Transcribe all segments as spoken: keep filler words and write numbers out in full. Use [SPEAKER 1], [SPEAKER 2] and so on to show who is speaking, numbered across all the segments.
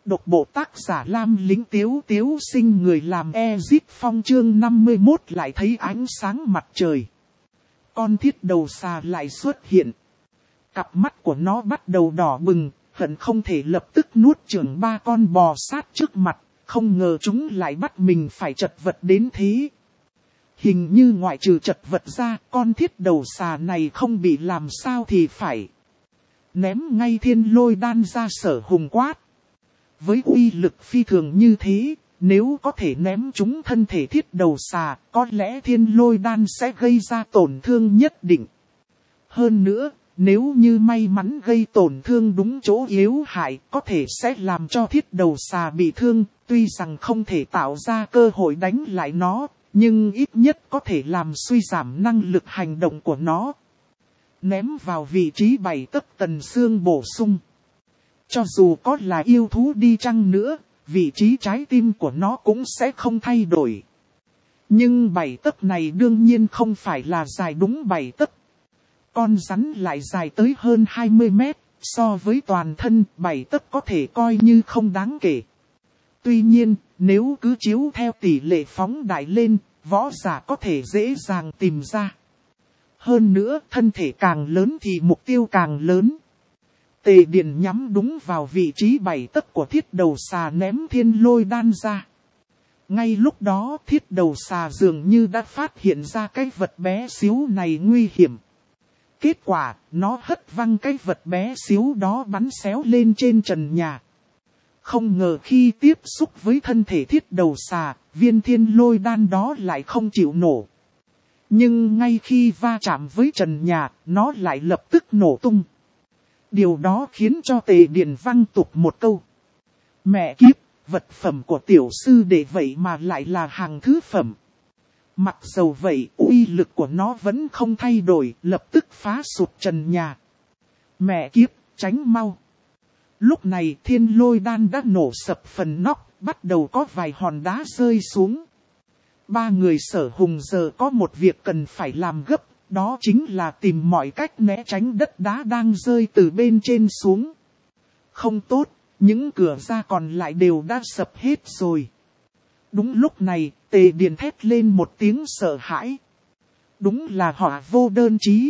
[SPEAKER 1] Độc bộ tác giả Lam Lĩnh Tiếu Tiếu sinh người làm Ezit Phong chương năm mươi mốt lại thấy ánh sáng mặt trời. Con thiết đầu xà lại xuất hiện. Cặp mắt của nó bắt đầu đỏ bừng, hận không thể lập tức nuốt chửng ba con bò sát trước mặt, không ngờ chúng lại bắt mình phải chật vật đến thế. Hình như ngoại trừ chật vật ra, con thiết đầu xà này không bị làm sao thì phải. Ném ngay thiên lôi đan ra Sở Hùng quát. Với uy lực phi thường như thế, nếu có thể ném chúng thân thể thiết đầu xà, có lẽ thiên lôi đan sẽ gây ra tổn thương nhất định. Hơn nữa, nếu như may mắn gây tổn thương đúng chỗ yếu hại, có thể sẽ làm cho thiết đầu xà bị thương, tuy rằng không thể tạo ra cơ hội đánh lại nó, nhưng ít nhất có thể làm suy giảm năng lực hành động của nó. Ném vào vị trí bảy tấc Tần Sương bổ sung. Cho dù có là yêu thú đi chăng nữa, vị trí trái tim của nó cũng sẽ không thay đổi. Nhưng bảy tấc này đương nhiên không phải là dài đúng bảy tấc. Con rắn lại dài tới hơn hai mươi mét, so với toàn thân bảy tấc có thể coi như không đáng kể. Tuy nhiên, nếu cứ chiếu theo tỷ lệ phóng đại lên, võ giả có thể dễ dàng tìm ra. Hơn nữa, thân thể càng lớn thì mục tiêu càng lớn. Tề Điền nhắm đúng vào vị trí bảy tấc của thiết đầu xà ném thiên lôi đan ra. Ngay lúc đó thiết đầu xà dường như đã phát hiện ra cái vật bé xíu này nguy hiểm. Kết quả, nó hất văng cái vật bé xíu đó bắn xéo lên trên trần nhà. Không ngờ khi tiếp xúc với thân thể thiết đầu xà, viên thiên lôi đan đó lại không chịu nổ. Nhưng ngay khi va chạm với trần nhà, nó lại lập tức nổ tung. Điều đó khiến cho Tề Điền văng tục một câu. Mẹ kiếp, vật phẩm của tiểu sư đệ vậy mà lại là hàng thứ phẩm. Mặc dầu vậy, uy lực của nó vẫn không thay đổi, lập tức phá sụt trần nhà. Mẹ kiếp, tránh mau. Lúc này thiên lôi đan đã nổ sập phần nóc, bắt đầu có vài hòn đá rơi xuống. Ba người Sở Hùng giờ có một việc cần phải làm gấp, đó chính là tìm mọi cách né tránh đất đá đang rơi từ bên trên xuống. Không tốt, những cửa ra còn lại đều đã sập hết rồi. Đúng lúc này, Tề Điền thét lên một tiếng sợ hãi. Đúng là họa vô đơn chí.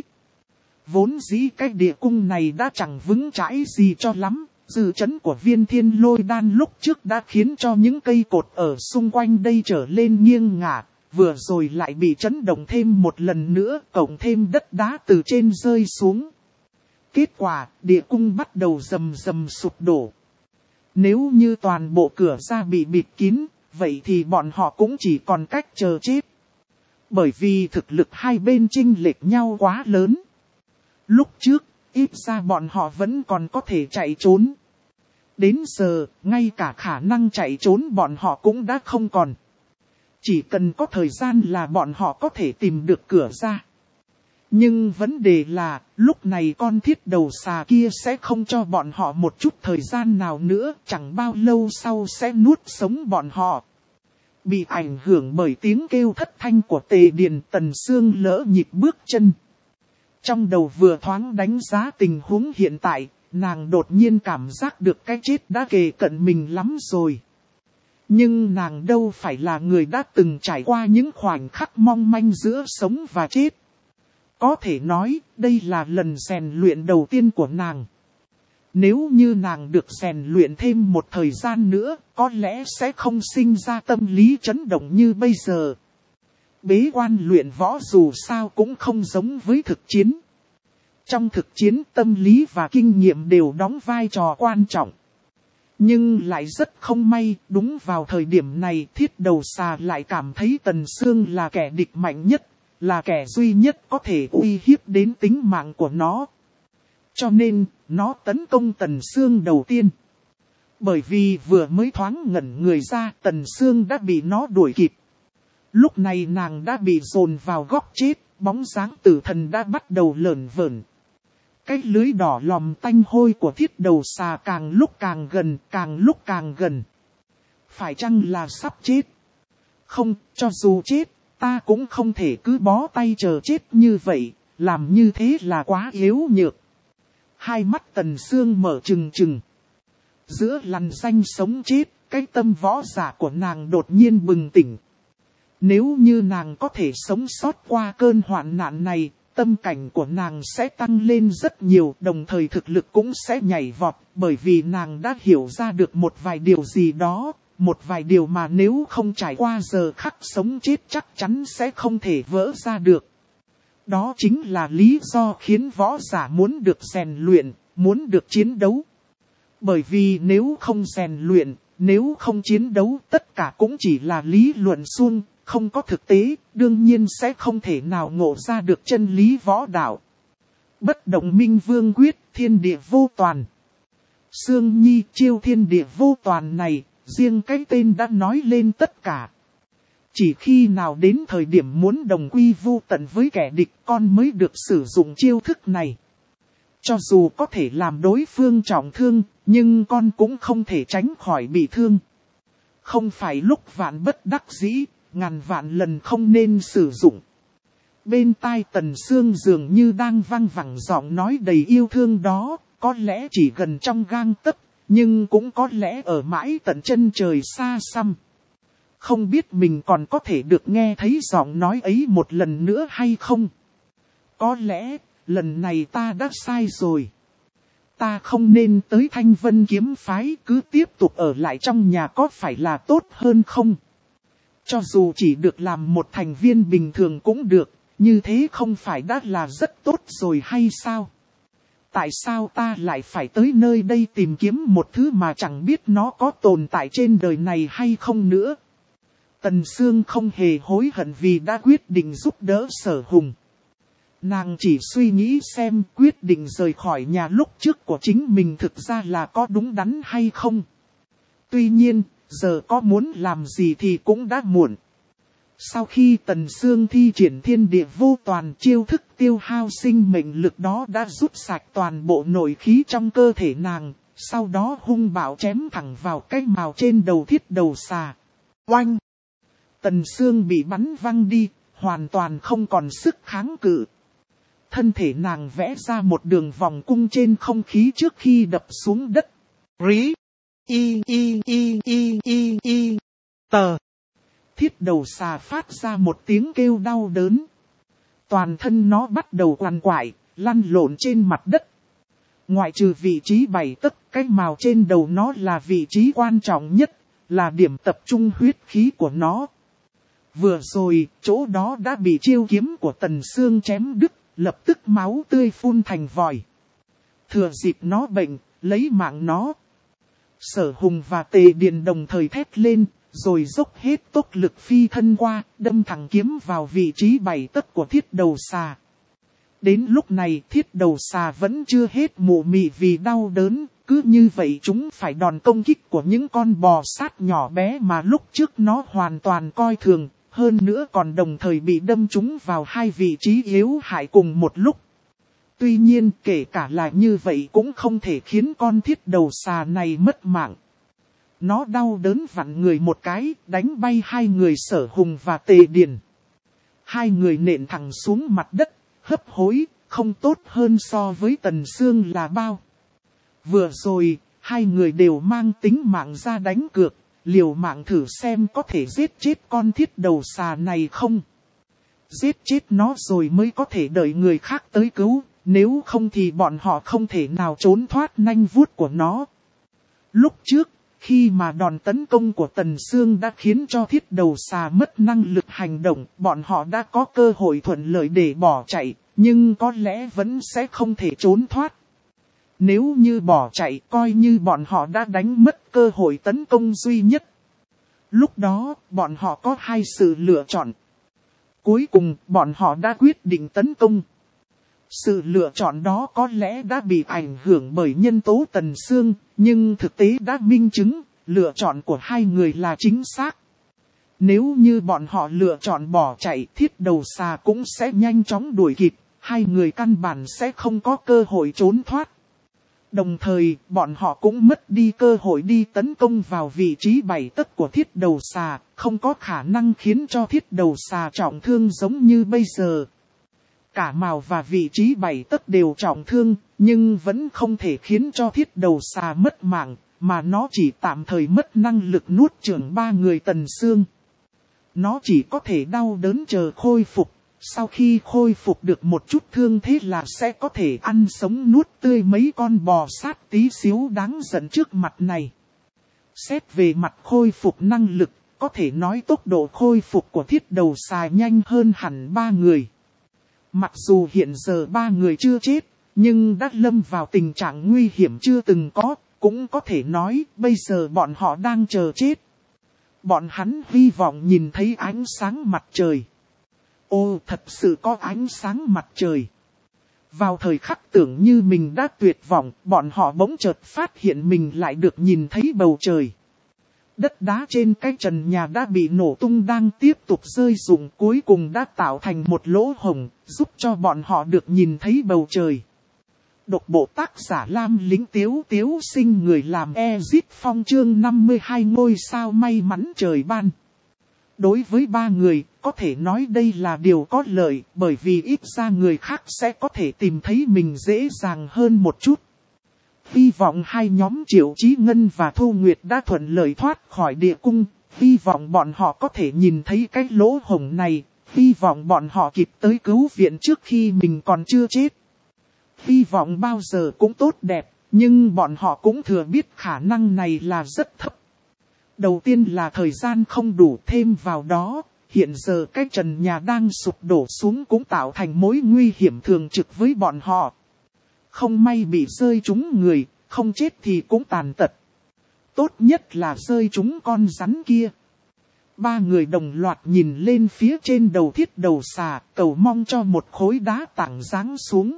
[SPEAKER 1] Vốn dĩ cái địa cung này đã chẳng vững chãi gì cho lắm. Dư chấn của viên thiên lôi đan lúc trước đã khiến cho những cây cột ở xung quanh đây trở lên nghiêng ngả. Vừa rồi lại bị chấn động thêm một lần nữa, cộng thêm đất đá từ trên rơi xuống. Kết quả, địa cung bắt đầu rầm rầm sụp đổ. Nếu như toàn bộ cửa ra bị bịt kín, vậy thì bọn họ cũng chỉ còn cách chờ chết. Bởi vì thực lực hai bên chênh lệch nhau quá lớn. Lúc trước, ít ra bọn họ vẫn còn có thể chạy trốn. Đến giờ, ngay cả khả năng chạy trốn bọn họ cũng đã không còn. Chỉ cần có thời gian là bọn họ có thể tìm được cửa ra. Nhưng vấn đề là, lúc này con thiết đầu xà kia sẽ không cho bọn họ một chút thời gian nào nữa, chẳng bao lâu sau sẽ nuốt sống bọn họ. Bị ảnh hưởng bởi tiếng kêu thất thanh của Tề Điền, Tần Sương lỡ nhịp bước chân. Trong đầu vừa thoáng đánh giá tình huống hiện tại, nàng đột nhiên cảm giác được cái chết đã kề cận mình lắm rồi. Nhưng nàng đâu phải là người đã từng trải qua những khoảnh khắc mong manh giữa sống và chết. Có thể nói, đây là lần rèn luyện đầu tiên của nàng. Nếu như nàng được rèn luyện thêm một thời gian nữa, có lẽ sẽ không sinh ra tâm lý chấn động như bây giờ. Bế quan luyện võ dù sao cũng không giống với thực chiến. Trong thực chiến, tâm lý và kinh nghiệm đều đóng vai trò quan trọng. Nhưng lại rất không may, đúng vào thời điểm này thiết đầu xà lại cảm thấy Tần Sương là kẻ địch mạnh nhất, là kẻ duy nhất có thể uy hiếp đến tính mạng của nó. Cho nên, nó tấn công Tần Sương đầu tiên. Bởi vì vừa mới thoáng ngẩn người ra, Tần Sương đã bị nó đuổi kịp. Lúc này nàng đã bị dồn vào góc chết, bóng dáng tử thần đã bắt đầu lởn vởn. Cái lưới đỏ lòm tanh hôi của thiết đầu xà càng lúc càng gần, càng lúc càng gần. Phải chăng là sắp chết? Không, cho dù chết, ta cũng không thể cứ bó tay chờ chết như vậy, làm như thế là quá yếu nhược. Hai mắt Tần Sương mở trừng trừng. Giữa lằn danh sống chết, cái tâm võ giả của nàng đột nhiên bừng tỉnh. Nếu như nàng có thể sống sót qua cơn hoạn nạn này, tâm cảnh của nàng sẽ tăng lên rất nhiều, đồng thời thực lực cũng sẽ nhảy vọt, bởi vì nàng đã hiểu ra được một vài điều gì đó, một vài điều mà nếu không trải qua giờ khắc sống chết chắc chắn sẽ không thể vỡ ra được. Đó chính là lý do khiến võ giả muốn được rèn luyện, muốn được chiến đấu. Bởi vì nếu không rèn luyện, nếu không chiến đấu, tất cả cũng chỉ là lý luận suông, không có thực tế, đương nhiên sẽ không thể nào ngộ ra được chân lý võ đạo. Bất động minh vương quyết, thiên địa vô toàn. Sương Nhi chiêu thiên địa vô toàn này, riêng cái tên đã nói lên tất cả. Chỉ khi nào đến thời điểm muốn đồng quy vu tận với kẻ địch, con mới được sử dụng chiêu thức này. Cho dù có thể làm đối phương trọng thương, nhưng con cũng không thể tránh khỏi bị thương. Không phải lúc vạn bất đắc dĩ, ngàn vạn lần không nên sử dụng. Bên tai Tần Sương dường như đang vang vẳng giọng nói đầy yêu thương đó, có lẽ chỉ gần trong gang tấc, nhưng cũng có lẽ ở mãi tận chân trời xa xăm. Không biết mình còn có thể được nghe thấy giọng nói ấy một lần nữa hay không? Có lẽ, lần này ta đã sai rồi. Ta không nên tới Thanh Vân kiếm phái, cứ tiếp tục ở lại trong nhà có phải là tốt hơn không? Cho dù chỉ được làm một thành viên bình thường cũng được, như thế không phải đã là rất tốt rồi hay sao? Tại sao ta lại phải tới nơi đây tìm kiếm một thứ mà chẳng biết nó có tồn tại trên đời này hay không nữa? Tần Sương không hề hối hận vì đã quyết định giúp đỡ Sở Hùng. Nàng chỉ suy nghĩ xem quyết định rời khỏi nhà lúc trước của chính mình thực ra là có đúng đắn hay không. Tuy nhiên, giờ có muốn làm gì thì cũng đã muộn. Sau khi Tần Sương thi triển thiên địa vô toàn, chiêu thức tiêu hao sinh mệnh lực đó đã rút sạch toàn bộ nội khí trong cơ thể nàng, sau đó hung bạo chém thẳng vào cái mào trên đầu thiết đầu xà. Oanh! Tần Sương bị bắn văng đi, hoàn toàn không còn sức kháng cự. Thân thể nàng vẽ ra một đường vòng cung trên không khí trước khi đập xuống đất. Rí! Y y y y y y tờ. Thiết đầu xà phát ra một tiếng kêu đau đớn. Toàn thân nó bắt đầu quằn quại, lăn lộn trên mặt đất. Ngoại trừ vị trí bảy tấc, cái mào trên đầu nó là vị trí quan trọng nhất, là điểm tập trung huyết khí của nó. Vừa rồi, chỗ đó đã bị chiêu kiếm của Tần Sương chém đứt, lập tức máu tươi phun thành vòi. Thừa dịp nó bệnh, lấy mạng nó. Sở Hùng và Tề Điền đồng thời thét lên, rồi dốc hết tốc lực phi thân qua, đâm thẳng kiếm vào vị trí bảy tấc của thiết đầu xà. Đến lúc này thiết đầu xà vẫn chưa hết mụ mị vì đau đớn, cứ như vậy chúng phải đòn công kích của những con bò sát nhỏ bé mà lúc trước nó hoàn toàn coi thường, hơn nữa còn đồng thời bị đâm chúng vào hai vị trí yếu hại cùng một lúc. Tuy nhiên kể cả là như vậy cũng không thể khiến con thiết đầu xà này mất mạng. Nó đau đớn vặn người một cái, đánh bay hai người Sở Hùng và Tề Điền. Hai người nện thẳng xuống mặt đất, hấp hối, không tốt hơn so với Tần Sương là bao. Vừa rồi, hai người đều mang tính mạng ra đánh cược, liều mạng thử xem có thể giết chết con thiết đầu xà này không. Giết chết nó rồi mới có thể đợi người khác tới cứu, nếu không thì bọn họ không thể nào trốn thoát nanh vuốt của nó. Lúc trước, khi mà đòn tấn công của Tần Sương đã khiến cho thiết đầu xà mất năng lực hành động, bọn họ đã có cơ hội thuận lợi để bỏ chạy, nhưng có lẽ vẫn sẽ không thể trốn thoát. Nếu như bỏ chạy, coi như bọn họ đã đánh mất cơ hội tấn công duy nhất. Lúc đó, bọn họ có hai sự lựa chọn. Cuối cùng, bọn họ đã quyết định tấn công. Sự lựa chọn đó có lẽ đã bị ảnh hưởng bởi nhân tố Tần Sương, nhưng thực tế đã minh chứng, lựa chọn của hai người là chính xác. Nếu như bọn họ lựa chọn bỏ chạy, thiết đầu xà cũng sẽ nhanh chóng đuổi kịp, hai người căn bản sẽ không có cơ hội trốn thoát. Đồng thời, bọn họ cũng mất đi cơ hội đi tấn công vào vị trí bảy tấc của thiết đầu xà, không có khả năng khiến cho thiết đầu xà trọng thương giống như bây giờ. Cả mào và vị trí bảy tấc đều trọng thương, nhưng vẫn không thể khiến cho thiết đầu xà mất mạng, mà nó chỉ tạm thời mất năng lực nuốt chửng ba người Tần Sương. Nó chỉ có thể đau đớn chờ khôi phục, sau khi khôi phục được một chút thương thế là sẽ có thể ăn sống nuốt tươi mấy con bò sát tí xíu đáng giận trước mặt này. Xét về mặt khôi phục năng lực, có thể nói tốc độ khôi phục của thiết đầu xà nhanh hơn hẳn ba người. Mặc dù hiện giờ ba người chưa chết, nhưng đã lâm vào tình trạng nguy hiểm chưa từng có, cũng có thể nói bây giờ bọn họ đang chờ chết. Bọn hắn hy vọng nhìn thấy ánh sáng mặt trời. Ô, thật sự có ánh sáng mặt trời. Vào thời khắc tưởng như mình đã tuyệt vọng, bọn họ bỗng chợt phát hiện mình lại được nhìn thấy bầu trời. Đất đá trên cái trần nhà đã bị nổ tung đang tiếp tục rơi rụng, cuối cùng đã tạo thành một lỗ hổng, giúp cho bọn họ được nhìn thấy bầu trời. Độc bộ tác giả Lam Lính Tiếu Tiếu Sinh, người làm Ezit Phong, chương năm mươi hai ngôi sao may mắn trời ban. Đối với ba người, có thể nói đây là điều có lợi, bởi vì ít ra người khác sẽ có thể tìm thấy mình dễ dàng hơn một chút. Hy vọng hai nhóm Triệu Chí Ngân và Thu Nguyệt đã thuận lợi thoát khỏi địa cung, hy vọng bọn họ có thể nhìn thấy cái lỗ hổng này, hy vọng bọn họ kịp tới cứu viện trước khi mình còn chưa chết. Hy vọng bao giờ cũng tốt đẹp, nhưng bọn họ cũng thừa biết khả năng này là rất thấp. Đầu tiên là thời gian không đủ, thêm vào đó, hiện giờ cái trần nhà đang sụp đổ xuống cũng tạo thành mối nguy hiểm thường trực với bọn họ. Không may bị rơi trúng người, không chết thì cũng tàn tật. Tốt nhất là rơi trúng con rắn kia. Ba người đồng loạt nhìn lên phía trên đầu thiết đầu xà, cầu mong cho một khối đá tảng giáng xuống.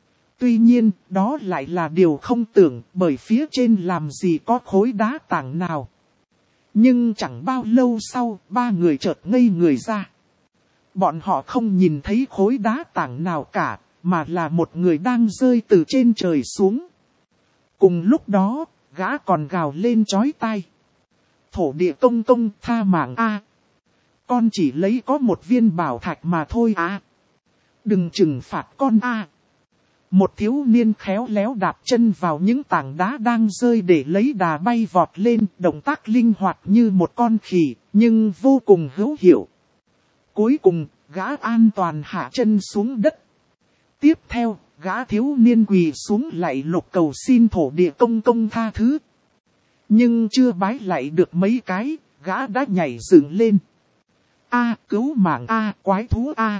[SPEAKER 1] Tuy nhiên, đó lại là điều không tưởng, bởi phía trên làm gì có khối đá tảng nào. Nhưng chẳng bao lâu sau, ba người chợt ngây người ra. Bọn họ không nhìn thấy khối đá tảng nào cả, mà là một người đang rơi từ trên trời xuống. Cùng lúc đó, gã còn gào lên chói tai. Thổ địa công công, tha mạng a. Con chỉ lấy có một viên bảo thạch mà thôi à. Đừng trừng phạt con a. Một thiếu niên khéo léo đạp chân vào những tảng đá đang rơi để lấy đà bay vọt lên, động tác linh hoạt như một con khỉ, nhưng vô cùng hữu hiệu. Cuối cùng, gã an toàn hạ chân xuống đất. Tiếp theo, gã thiếu niên quỳ xuống lạy lục cầu xin thổ địa công công tha thứ. Nhưng chưa bái lạy được mấy cái, gã đã nhảy dựng lên. A, cứu mạng A, quái thú A.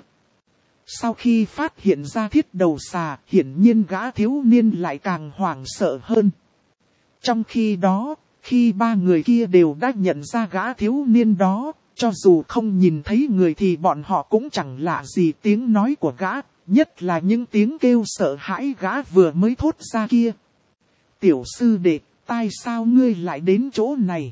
[SPEAKER 1] Sau khi phát hiện ra thiết đầu xà, hiển nhiên gã thiếu niên lại càng hoảng sợ hơn. Trong khi đó, khi ba người kia đều đã nhận ra gã thiếu niên đó, cho dù không nhìn thấy người thì bọn họ cũng chẳng lạ gì tiếng nói của gã, nhất là những tiếng kêu sợ hãi gã vừa mới thốt ra kia. Tiểu sư đệ, tại sao ngươi lại đến chỗ này?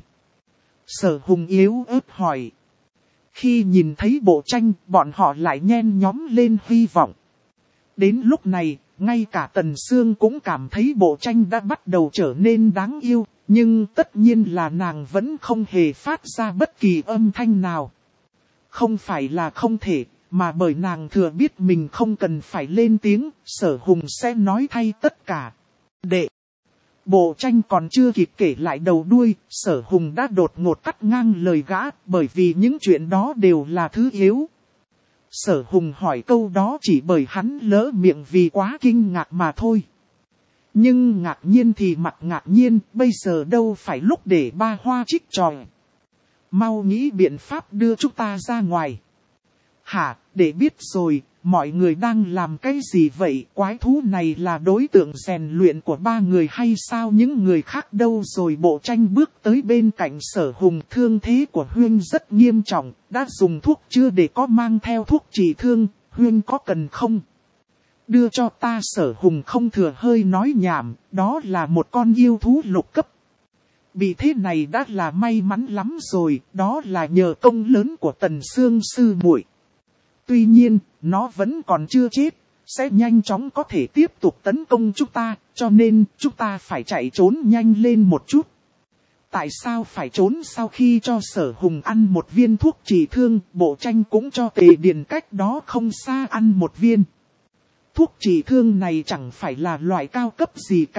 [SPEAKER 1] Sở Hùng yếu ớt hỏi. Khi nhìn thấy bộ tranh, bọn họ lại nhen nhóm lên hy vọng. Đến lúc này, ngay cả Tần Sương cũng cảm thấy bộ tranh đã bắt đầu trở nên đáng yêu, nhưng tất nhiên là nàng vẫn không hề phát ra bất kỳ âm thanh nào. Không phải là không thể, mà bởi nàng thừa biết mình không cần phải lên tiếng, Sở Hùng sẽ nói thay tất cả. Đệ! Bộ tranh còn chưa kịp kể lại đầu đuôi, Sở Hùng đã đột ngột cắt ngang lời gã, bởi vì những chuyện đó đều là thứ yếu. Sở Hùng hỏi câu đó chỉ bởi hắn lỡ miệng vì quá kinh ngạc mà thôi. Nhưng ngạc nhiên thì mặt ngạc nhiên, bây giờ đâu phải lúc để ba hoa trích tròi. Mau nghĩ biện pháp đưa chúng ta ra ngoài. Hả, để biết rồi, mọi người đang làm cái gì vậy? Quái thú này là đối tượng rèn luyện của ba người hay sao? Những người khác đâu rồi? Bộ tranh bước tới bên cạnh Sở Hùng. Thương thế của Huyên rất nghiêm trọng, đã dùng thuốc chưa để có mang theo thuốc trị thương, Huyên có cần không? Đưa cho ta. Sở Hùng không thừa hơi nói nhảm, đó là một con yêu thú lục cấp. Bị thế này đã là may mắn lắm rồi, đó là nhờ công lớn của Tần Sương sư muội. Tuy nhiên, nó vẫn còn chưa chết, sẽ nhanh chóng có thể tiếp tục tấn công chúng ta, cho nên chúng ta phải chạy trốn nhanh lên một chút. Tại sao phải trốn? Sau khi cho Sở Hùng ăn một viên thuốc trị thương, bộ tranh cũng cho Tề Điền cách đó không xa ăn một viên. Thuốc trị thương này chẳng phải là loại cao cấp gì cả,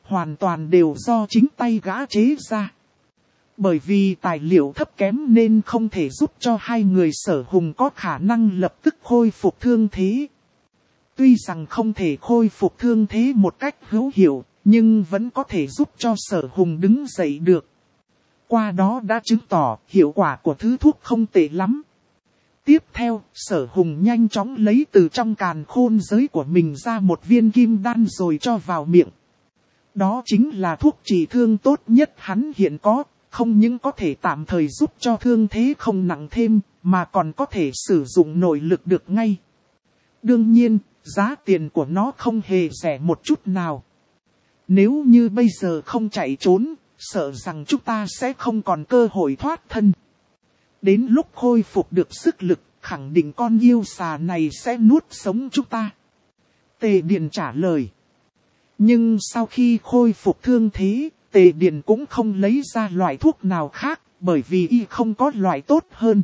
[SPEAKER 1] hoàn toàn đều do chính tay gã chế ra. Bởi vì tài liệu thấp kém nên không thể giúp cho hai người Sở Hùng có khả năng lập tức khôi phục thương thế. Tuy rằng không thể khôi phục thương thế một cách hữu hiệu, nhưng vẫn có thể giúp cho Sở Hùng đứng dậy được. Qua đó đã chứng tỏ hiệu quả của thứ thuốc không tệ lắm. Tiếp theo, Sở Hùng nhanh chóng lấy từ trong càn khôn giới của mình ra một viên kim đan rồi cho vào miệng. Đó chính là thuốc trị thương tốt nhất hắn hiện có, không những có thể tạm thời giúp cho thương thế không nặng thêm, mà còn có thể sử dụng nội lực được ngay. Đương nhiên, giá tiền của nó không hề rẻ một chút nào. Nếu như bây giờ không chạy trốn, sợ rằng chúng ta sẽ không còn cơ hội thoát thân. Đến lúc khôi phục được sức lực, khẳng định con yêu xà này sẽ nuốt sống chúng ta. Tề Điền trả lời. Nhưng sau khi khôi phục thương thế, Tề Điền cũng không lấy ra loại thuốc nào khác, bởi vì y không có loại tốt hơn.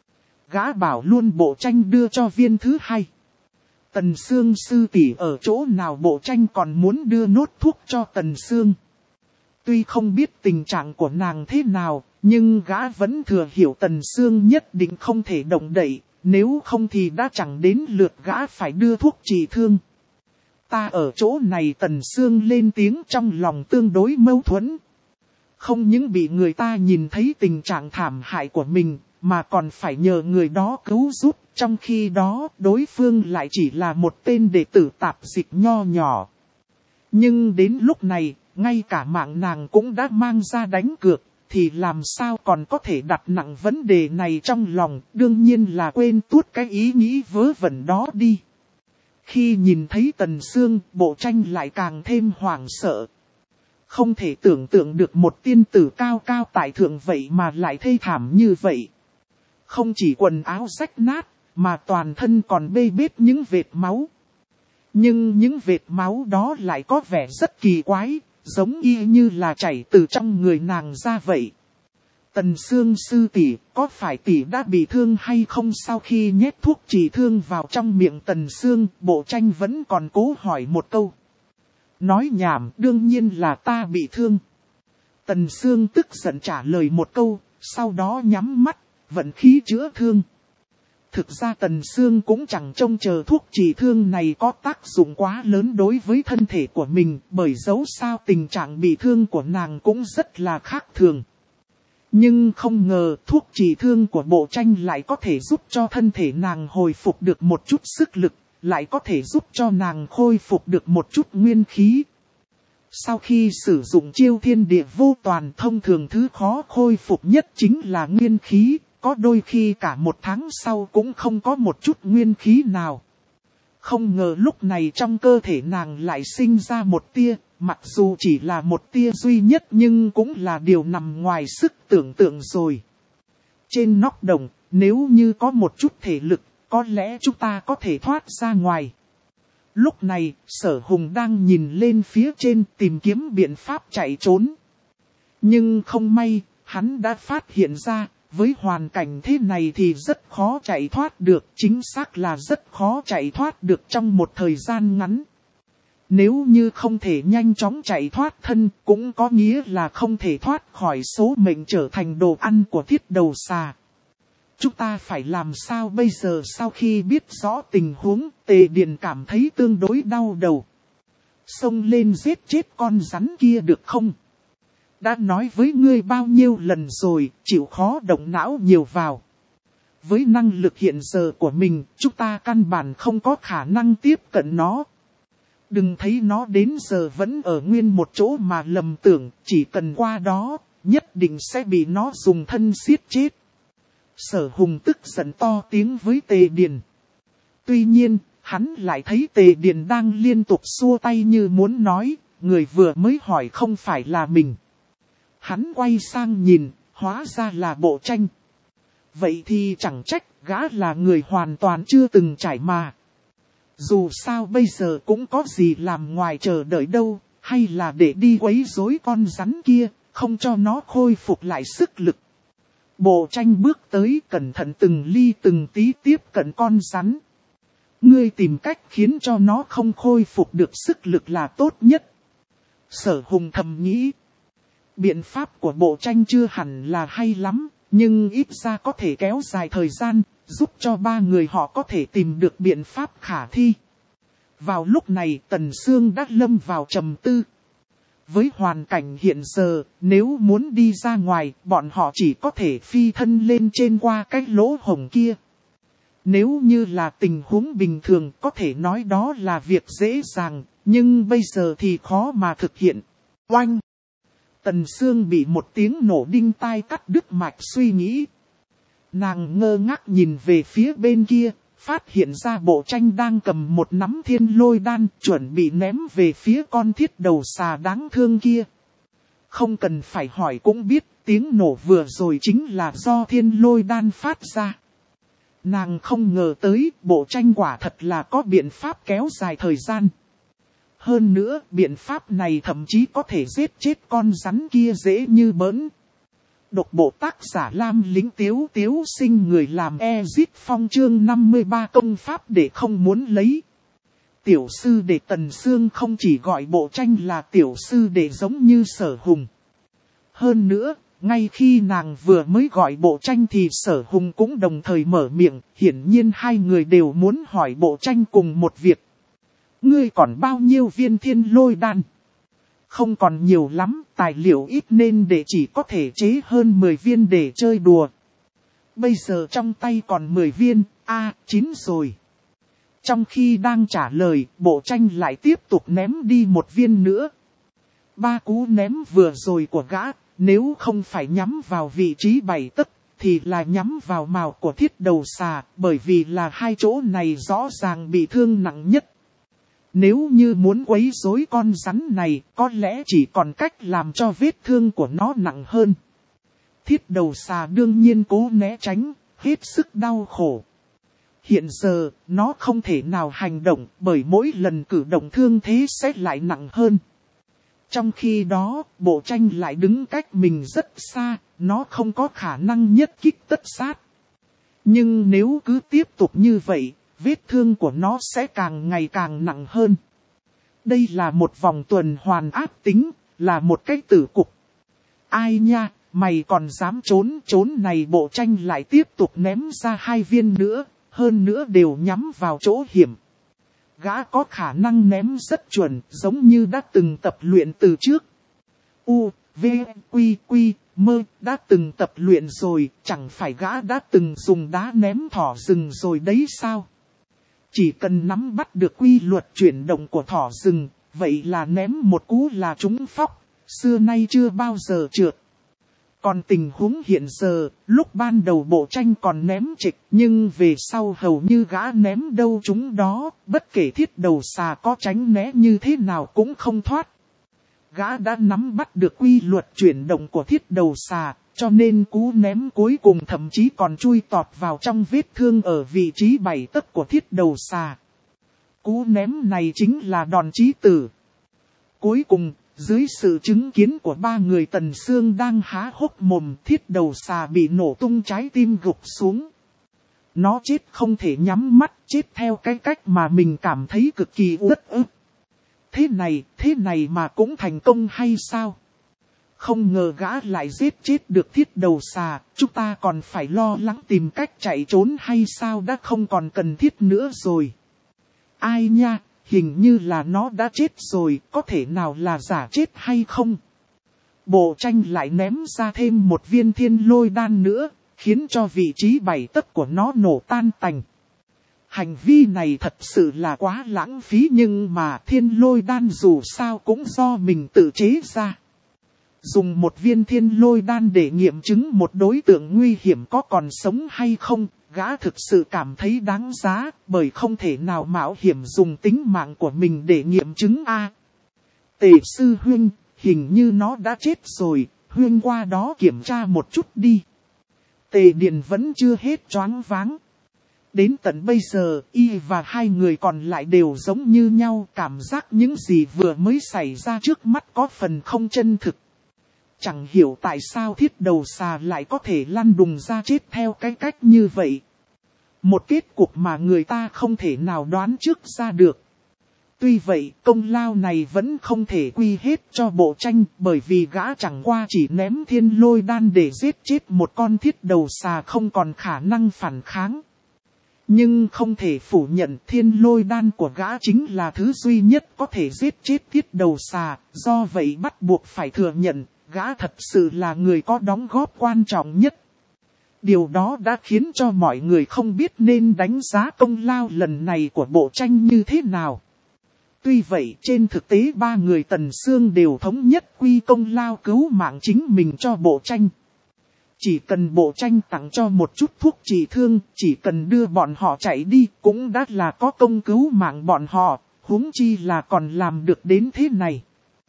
[SPEAKER 1] Gã bảo luôn Bộ Tranh đưa cho viên thứ hai. Tần Sương sư tỷ ở chỗ nào Bộ Tranh còn muốn đưa nốt thuốc cho Tần Sương. Tuy không biết tình trạng của nàng thế nào, nhưng gã vẫn thừa hiểu Tần Sương nhất định không thể động đậy, nếu không thì đã chẳng đến lượt gã phải đưa thuốc trị thương. Ta ở chỗ này Tần Sương lên tiếng trong lòng tương đối mâu thuẫn. Không những bị người ta nhìn thấy tình trạng thảm hại của mình, mà còn phải nhờ người đó cứu giúp, trong khi đó đối phương lại chỉ là một tên đệ tử tạp dịch nho nhỏ. Nhưng đến lúc này, ngay cả mạng nàng cũng đã mang ra đánh cược, thì làm sao còn có thể đặt nặng vấn đề này trong lòng, đương nhiên là quên tuốt cái ý nghĩ vớ vẩn đó đi. Khi nhìn thấy Tần Sương, Bộ Tranh lại càng thêm hoảng sợ. Không thể tưởng tượng được một tiên tử cao cao tại thượng vậy mà lại thê thảm như vậy. Không chỉ quần áo rách nát, mà toàn thân còn bê bết những vệt máu. Nhưng những vệt máu đó lại có vẻ rất kỳ quái, giống y như là chảy từ trong người nàng ra vậy. Tần Sương sư tỷ, có phải tỷ đã bị thương hay không? Sau khi nhét thuốc trị thương vào trong miệng Tần Sương, Bộ Tranh vẫn còn cố hỏi một câu. Nói nhảm, đương nhiên là ta bị thương. Tần Sương tức giận trả lời một câu, sau đó nhắm mắt, vận khí chữa thương. Thực ra Tần Sương cũng chẳng trông chờ thuốc trị thương này có tác dụng quá lớn đối với thân thể của mình, bởi dẫu sao tình trạng bị thương của nàng cũng rất là khác thường. Nhưng không ngờ thuốc trị thương của Bộ Tranh lại có thể giúp cho thân thể nàng hồi phục được một chút sức lực, lại có thể giúp cho nàng khôi phục được một chút nguyên khí. Sau khi sử dụng chiêu thiên địa vô toàn, thông thường thứ khó khôi phục nhất chính là nguyên khí, có đôi khi cả một tháng sau cũng không có một chút nguyên khí nào. Không ngờ lúc này trong cơ thể nàng lại sinh ra một tia, mặc dù chỉ là một tia duy nhất nhưng cũng là điều nằm ngoài sức tưởng tượng rồi. Trên nóc đồng, nếu như có một chút thể lực, có lẽ chúng ta có thể thoát ra ngoài. Lúc này, Sở Hùng đang nhìn lên phía trên tìm kiếm biện pháp chạy trốn. Nhưng không may, hắn đã phát hiện ra, với hoàn cảnh thế này thì rất khó chạy thoát được, chính xác là rất khó chạy thoát được trong một thời gian ngắn. Nếu như không thể nhanh chóng chạy thoát thân, cũng có nghĩa là không thể thoát khỏi số mệnh trở thành đồ ăn của thiết đầu xà. Chúng ta phải làm sao bây giờ? Sau khi biết rõ tình huống, Tề Điền cảm thấy tương đối đau đầu. Xông lên giết chết con rắn kia được không? Đã nói với ngươi bao nhiêu lần rồi, chịu khó động não nhiều vào. Với năng lực hiện giờ của mình, chúng ta căn bản không có khả năng tiếp cận nó. Đừng thấy nó đến giờ vẫn ở nguyên một chỗ mà lầm tưởng, chỉ cần qua đó, nhất định sẽ bị nó dùng thân giết chết. Sở Hùng tức giận to tiếng với Tề Điền. Tuy nhiên, hắn lại thấy Tề Điền đang liên tục xua tay như muốn nói, người vừa mới hỏi không phải là mình. Hắn quay sang nhìn, hóa ra là Bộ Tranh. Vậy thì chẳng trách, gã là người hoàn toàn chưa từng trải mà. Dù sao bây giờ cũng có gì làm ngoài chờ đợi đâu, hay là để đi quấy rối con rắn kia, không cho nó khôi phục lại sức lực. Bộ Tranh bước tới cẩn thận từng ly từng tí tiếp cận con rắn. Ngươi tìm cách khiến cho nó không khôi phục được sức lực là tốt nhất. Sở Hùng thầm nghĩ. Biện pháp của bộ tranh chưa hẳn là hay lắm, nhưng ít ra có thể kéo dài thời gian, giúp cho ba người họ có thể tìm được biện pháp khả thi. Vào lúc này Tần Sương đã lâm vào trầm tư. Với hoàn cảnh hiện giờ, nếu muốn đi ra ngoài, bọn họ chỉ có thể phi thân lên trên qua cái lỗ hổng kia. Nếu như là tình huống bình thường có thể nói đó là việc dễ dàng, nhưng bây giờ thì khó mà thực hiện. Oanh! Tần Sương bị một tiếng nổ đinh tai cắt đứt mạch suy nghĩ. Nàng ngơ ngác nhìn về phía bên kia, phát hiện ra bộ tranh đang cầm một nắm thiên lôi đan chuẩn bị ném về phía con thiết đầu xà đáng thương kia. Không cần phải hỏi cũng biết tiếng nổ vừa rồi chính là do thiên lôi đan phát ra. Nàng không ngờ tới bộ tranh quả thật là có biện pháp kéo dài thời gian. Hơn nữa biện pháp này thậm chí có thể giết chết con rắn kia dễ như bỡn. Độc bộ tác giả Lam Lính Tiếu Tiếu Sinh người làm Ezit Phong chương năm mươi ba công pháp để không muốn lấy. Tiểu sư đệ Tần Sương không chỉ gọi bộ tranh là tiểu sư đệ giống như Sở Hùng. Hơn nữa, ngay khi nàng vừa mới gọi bộ tranh thì Sở Hùng cũng đồng thời mở miệng, hiển nhiên hai người đều muốn hỏi bộ tranh cùng một việc. Ngươi còn bao nhiêu viên thiên lôi đan? Không còn nhiều lắm, tài liệu ít nên để chỉ có thể chế hơn mười viên để chơi đùa. Bây giờ trong tay còn mười viên, a à, chín rồi. Trong khi đang trả lời, bộ tranh lại tiếp tục ném đi một viên nữa. Ba cú ném vừa rồi của gã, nếu không phải nhắm vào vị trí bảy tấc, thì là nhắm vào mào của thiết đầu xà, bởi vì là hai chỗ này rõ ràng bị thương nặng nhất. Nếu như muốn quấy rối con rắn này, có lẽ chỉ còn cách làm cho vết thương của nó nặng hơn. Thiết đầu xà đương nhiên cố né tránh, hết sức đau khổ. Hiện giờ, nó không thể nào hành động, bởi mỗi lần cử động thương thế sẽ lại nặng hơn. Trong khi đó, bộ tranh lại đứng cách mình rất xa, nó không có khả năng nhất kích tất sát. Nhưng nếu cứ tiếp tục như vậy, vết thương của nó sẽ càng ngày càng nặng hơn. Đây là một vòng tuần hoàn ác tính, là một cái tử cục. Ai nha, mày còn dám trốn, trốn này bộ tranh lại tiếp tục ném ra hai viên nữa, hơn nữa đều nhắm vào chỗ hiểm. Gã có khả năng ném rất chuẩn, giống như đã từng tập luyện từ trước. U, V, Quy, Quy, Mơ, đã từng tập luyện rồi, chẳng phải gã đã từng dùng đá ném thỏ rừng rồi đấy sao? Chỉ cần nắm bắt được quy luật chuyển động của thỏ rừng, vậy là ném một cú là trúng phóc, xưa nay chưa bao giờ trượt. Còn tình huống hiện giờ, lúc ban đầu bộ tranh còn ném trịch, nhưng về sau hầu như gã ném đâu chúng đó, bất kể thiết đầu xà có tránh né như thế nào cũng không thoát. Gã đã nắm bắt được quy luật chuyển động của thiết đầu xà, cho nên cú ném cuối cùng thậm chí còn chui tọt vào trong vết thương ở vị trí bảy tấc của thiết đầu xà. Cú ném này chính là đòn chí tử. Cuối cùng, dưới sự chứng kiến của ba người Tần Sương đang há hốc mồm, thiết đầu xà bị nổ tung trái tim gục xuống. Nó chết không thể nhắm mắt, chết theo cái cách mà mình cảm thấy cực kỳ uất ức. Thế này, thế này mà cũng thành công hay sao? Không ngờ gã lại giết chết được thiết đầu xà, chúng ta còn phải lo lắng tìm cách chạy trốn hay sao đã không còn cần thiết nữa rồi. Ai nha, hình như là nó đã chết rồi, có thể nào là giả chết hay không? Bộ tranh lại ném ra thêm một viên thiên lôi đan nữa, khiến cho vị trí bảy tấc của nó nổ tan tành. Hành vi này thật sự là quá lãng phí nhưng mà thiên lôi đan dù sao cũng do mình tự chế ra. Dùng một viên thiên lôi đan để nghiệm chứng một đối tượng nguy hiểm có còn sống hay không, gã thực sự cảm thấy đáng giá, bởi không thể nào mạo hiểm dùng tính mạng của mình để nghiệm chứng a. Tề sư huynh, hình như nó đã chết rồi, huynh qua đó kiểm tra một chút đi. Tề Điền vẫn chưa hết choáng váng. Đến tận bây giờ, y và hai người còn lại đều giống như nhau, cảm giác những gì vừa mới xảy ra trước mắt có phần không chân thực. Chẳng hiểu tại sao thiết đầu xà lại có thể lăn đùng ra chết theo cái cách như vậy. Một kết cục mà người ta không thể nào đoán trước ra được. Tuy vậy, công lao này vẫn không thể quy hết cho Bộ Tranh, bởi vì gã chẳng qua chỉ ném thiên lôi đan để giết chết một con thiết đầu xà không còn khả năng phản kháng. Nhưng không thể phủ nhận thiên lôi đan của gã chính là thứ duy nhất có thể giết chết thiết đầu xà, do vậy bắt buộc phải thừa nhận, gã thật sự là người có đóng góp quan trọng nhất. Điều đó đã khiến cho mọi người không biết nên đánh giá công lao lần này của Bộ Tranh như thế nào. Tuy vậy trên thực tế ba người Tần Xương đều thống nhất quy công lao cứu mạng chính mình cho Bộ Tranh. Chỉ cần Bộ Tranh tặng cho một chút thuốc trị thương, chỉ cần đưa bọn họ chạy đi cũng đã là có công cứu mạng bọn họ, huống chi là còn làm được đến thế này.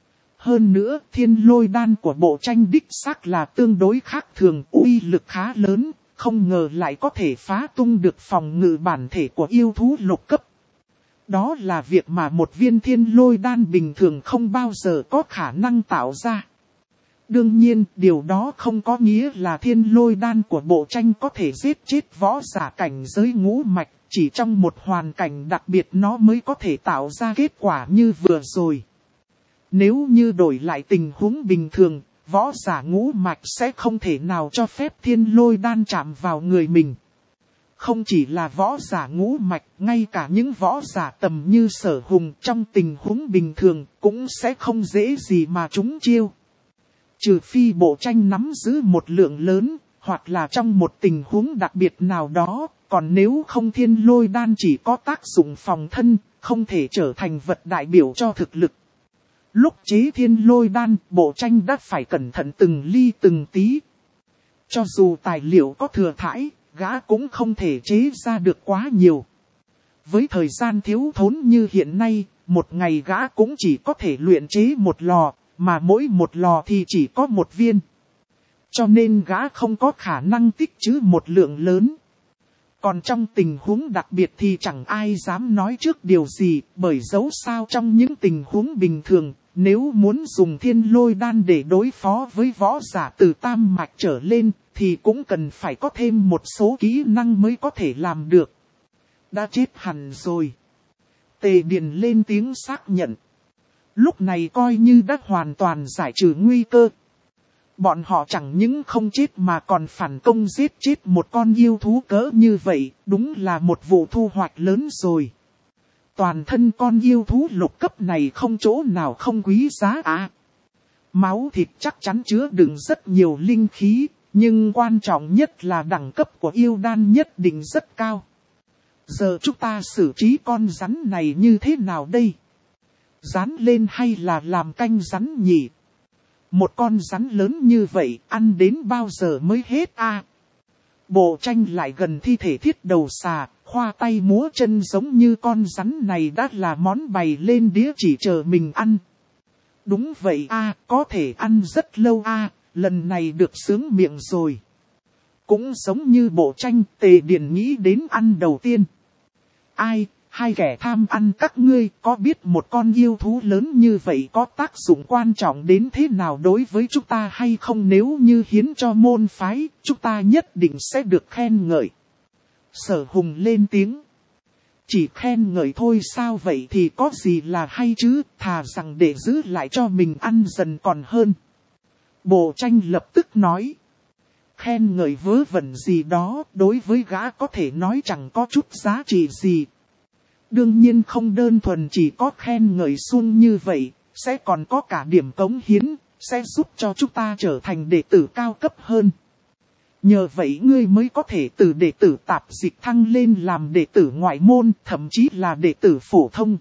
[SPEAKER 1] Hơn nữa thiên lôi đan của Bộ Tranh đích xác là tương đối khác thường, uy lực khá lớn, không ngờ lại có thể phá tung được phòng ngự bản thể của yêu thú lục cấp. Đó là việc mà một viên thiên lôi đan bình thường không bao giờ có khả năng tạo ra. Đương nhiên, điều đó không có nghĩa là thiên lôi đan của Bộ Tranh có thể giết chết võ giả cảnh giới ngũ mạch, chỉ trong một hoàn cảnh đặc biệt nó mới có thể tạo ra kết quả như vừa rồi. Nếu như đổi lại tình huống bình thường, võ giả ngũ mạch sẽ không thể nào cho phép thiên lôi đan chạm vào người mình. Không chỉ là võ giả ngũ mạch, ngay cả những võ giả tầm như Sở Hùng trong tình huống bình thường cũng sẽ không dễ gì mà trúng chiêu. Trừ phi Bộ Tranh nắm giữ một lượng lớn, hoặc là trong một tình huống đặc biệt nào đó, còn nếu không thiên lôi đan chỉ có tác dụng phòng thân, không thể trở thành vật đại biểu cho thực lực. Lúc chế thiên lôi đan, Bộ Tranh đã phải cẩn thận từng ly từng tí. Cho dù tài liệu có thừa thãi, gã cũng không thể chế ra được quá nhiều. Với thời gian thiếu thốn như hiện nay, một ngày gã cũng chỉ có thể luyện chế một lò, mà mỗi một lò thì chỉ có một viên. Cho nên gã không có khả năng tích trữ một lượng lớn. Còn trong tình huống đặc biệt thì chẳng ai dám nói trước điều gì, bởi dẫu sao trong những tình huống bình thường, nếu muốn dùng thiên lôi đan để đối phó với võ giả từ tam mạch trở lên, thì cũng cần phải có thêm một số kỹ năng mới có thể làm được. Đã chết hẳn rồi. Tề Điền lên tiếng xác nhận. Lúc này coi như đã hoàn toàn giải trừ nguy cơ. Bọn họ chẳng những không chết mà còn phản công giết chết một con yêu thú cỡ như vậy, đúng là một vụ thu hoạch lớn rồi. Toàn thân con yêu thú lục cấp này không chỗ nào không quý giá à. Máu thịt chắc chắn chứa đựng rất nhiều linh khí, nhưng quan trọng nhất là đẳng cấp của yêu đan nhất định rất cao. Giờ chúng ta xử trí con rắn này như thế nào đây? Rán lên hay là làm canh rắn nhỉ? Một con rắn lớn như vậy ăn đến bao giờ mới hết à? Bộ Tranh lại gần thi thể thiết đầu xà, khoa tay múa chân giống như con rắn này đã là món bày lên đĩa chỉ chờ mình ăn. Đúng vậy à, có thể ăn rất lâu à, lần này được sướng miệng rồi. Cũng giống như Bộ Tranh, Tề Điền nghĩ đến ăn đầu tiên. Ai, hai kẻ tham ăn các ngươi có biết một con yêu thú lớn như vậy có tác dụng quan trọng đến thế nào đối với chúng ta hay không? Nếu như hiến cho môn phái, chúng ta nhất định sẽ được khen ngợi. Sở Hùng lên tiếng. Chỉ khen ngợi thôi sao vậy thì có gì là hay chứ, thà rằng để giữ lại cho mình ăn dần còn hơn. Bộ Tranh lập tức nói. Khen ngợi vớ vẩn gì đó, đối với gã có thể nói chẳng có chút giá trị gì. Đương nhiên không đơn thuần chỉ có khen ngợi suông như vậy, sẽ còn có cả điểm cống hiến, sẽ giúp cho chúng ta trở thành đệ tử cao cấp hơn. Nhờ vậy ngươi mới có thể từ đệ tử tạp dịch thăng lên làm đệ tử ngoại môn, thậm chí là đệ tử phổ thông.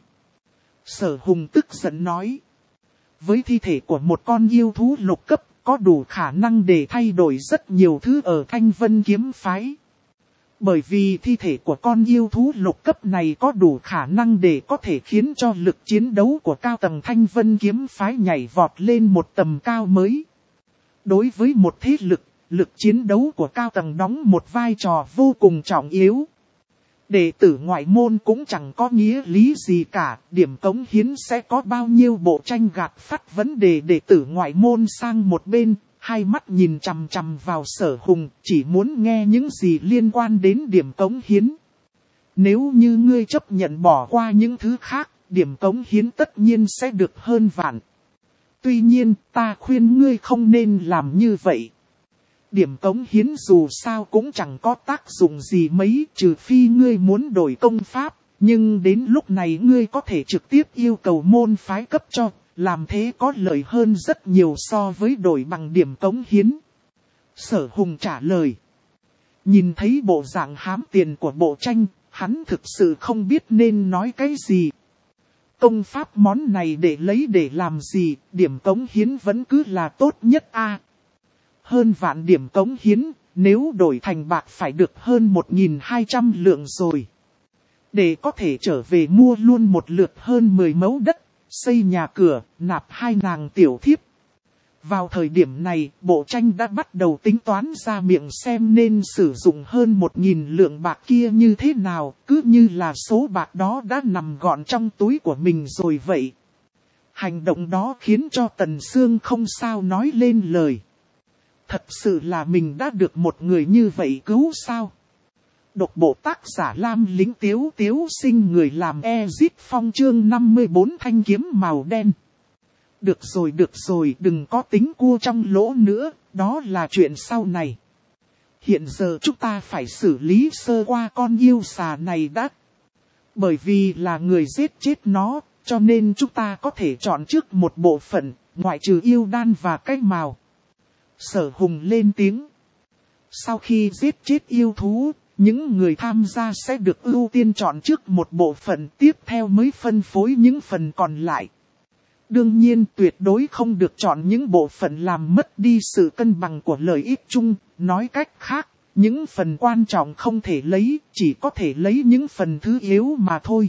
[SPEAKER 1] Sở Hùng tức giận nói. Với thi thể của một con yêu thú lục cấp, có đủ khả năng để thay đổi rất nhiều thứ ở Thanh Vân kiếm phái. Bởi vì thi thể của con yêu thú lục cấp này có đủ khả năng để có thể khiến cho lực chiến đấu của cao tầng Thanh Vân kiếm phái nhảy vọt lên một tầm cao mới. Đối với một thế lực, lực chiến đấu của cao tầng đóng một vai trò vô cùng trọng yếu. Đệ tử ngoại môn cũng chẳng có nghĩa lý gì cả, điểm cống hiến sẽ có bao nhiêu. Bộ Tranh gạt phát vấn đề đệ tử ngoại môn sang một bên, hai mắt nhìn chằm chằm vào Sở Hùng, chỉ muốn nghe những gì liên quan đến điểm cống hiến. Nếu như ngươi chấp nhận bỏ qua những thứ khác, điểm cống hiến tất nhiên sẽ được hơn vạn. Tuy nhiên, ta khuyên ngươi không nên làm như vậy. Điểm cống hiến dù sao cũng chẳng có tác dụng gì mấy, trừ phi ngươi muốn đổi công pháp. Nhưng đến lúc này ngươi có thể trực tiếp yêu cầu môn phái cấp cho, làm thế có lợi hơn rất nhiều so với đổi bằng điểm cống hiến. Sở Hùng trả lời. Nhìn thấy bộ dạng hám tiền của Bộ Tranh, hắn thực sự không biết nên nói cái gì. Công pháp món này để lấy để làm gì, điểm cống hiến vẫn cứ là tốt nhất a. Hơn vạn điểm cống hiến, nếu đổi thành bạc phải được hơn một nghìn hai trăm lượng rồi. Để có thể trở về mua luôn một lượt hơn mười mẫu đất, xây nhà cửa, nạp hai nàng tiểu thiếp. Vào thời điểm này, Bộ Tranh đã bắt đầu tính toán ra miệng xem nên sử dụng hơn một nghìn lượng bạc kia như thế nào, cứ như là số bạc đó đã nằm gọn trong túi của mình rồi vậy. Hành động đó khiến cho Tần Sương không sao nói lên lời. Thật sự là mình đã được một người như vậy cứu sao? Độc bộ tác giả Lam Lính Tiếu Tiếu Sinh người làm Ezit Phong chương năm mươi bốn thanh kiếm màu đen. Được rồi được rồi, đừng có tính cua trong lỗ nữa, đó là chuyện sau này. Hiện giờ chúng ta phải xử lý sơ qua con yêu xà này đã. Bởi vì là người giết chết nó, cho nên chúng ta có thể chọn trước một bộ phận, ngoại trừ yêu đan và cái màu. Sở Hùng lên tiếng. Sau khi giết chết yêu thú, những người tham gia sẽ được ưu tiên chọn trước một bộ phận, tiếp theo mới phân phối những phần còn lại. Đương nhiên tuyệt đối không được chọn những bộ phận làm mất đi sự cân bằng của lợi ích chung, nói cách khác, những phần quan trọng không thể lấy, chỉ có thể lấy những phần thứ yếu mà thôi.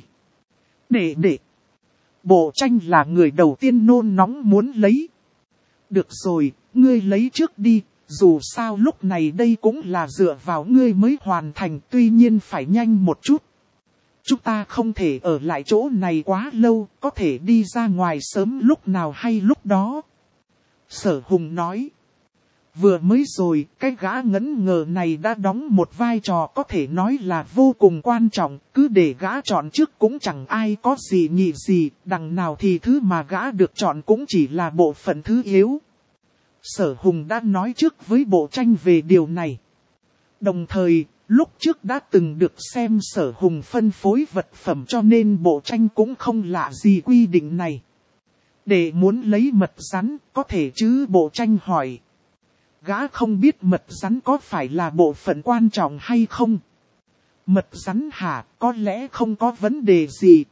[SPEAKER 1] Để để, Bộ Tranh là người đầu tiên nôn nóng muốn lấy. Được rồi, ngươi lấy trước đi, dù sao lúc này đây cũng là dựa vào ngươi mới hoàn thành, tuy nhiên phải nhanh một chút. Chúng ta không thể ở lại chỗ này quá lâu, có thể đi ra ngoài sớm lúc nào hay lúc đó. Sở Hùng nói. Vừa mới rồi, cái gã ngấn ngờ này đã đóng một vai trò có thể nói là vô cùng quan trọng, cứ để gã chọn trước cũng chẳng ai có gì nhị gì, đằng nào thì thứ mà gã được chọn cũng chỉ là bộ phận thứ yếu. Sở Hùng đã nói trước với Bộ Tranh về điều này. Đồng thời, lúc trước đã từng được xem Sở Hùng phân phối vật phẩm cho nên Bộ Tranh cũng không lạ gì quy định này. Để muốn lấy mật rắn, có thể chứ? Bộ Tranh hỏi. Gã không biết mật rắn có phải là bộ phận quan trọng hay không? Mật rắn hả, có lẽ không có vấn đề gì.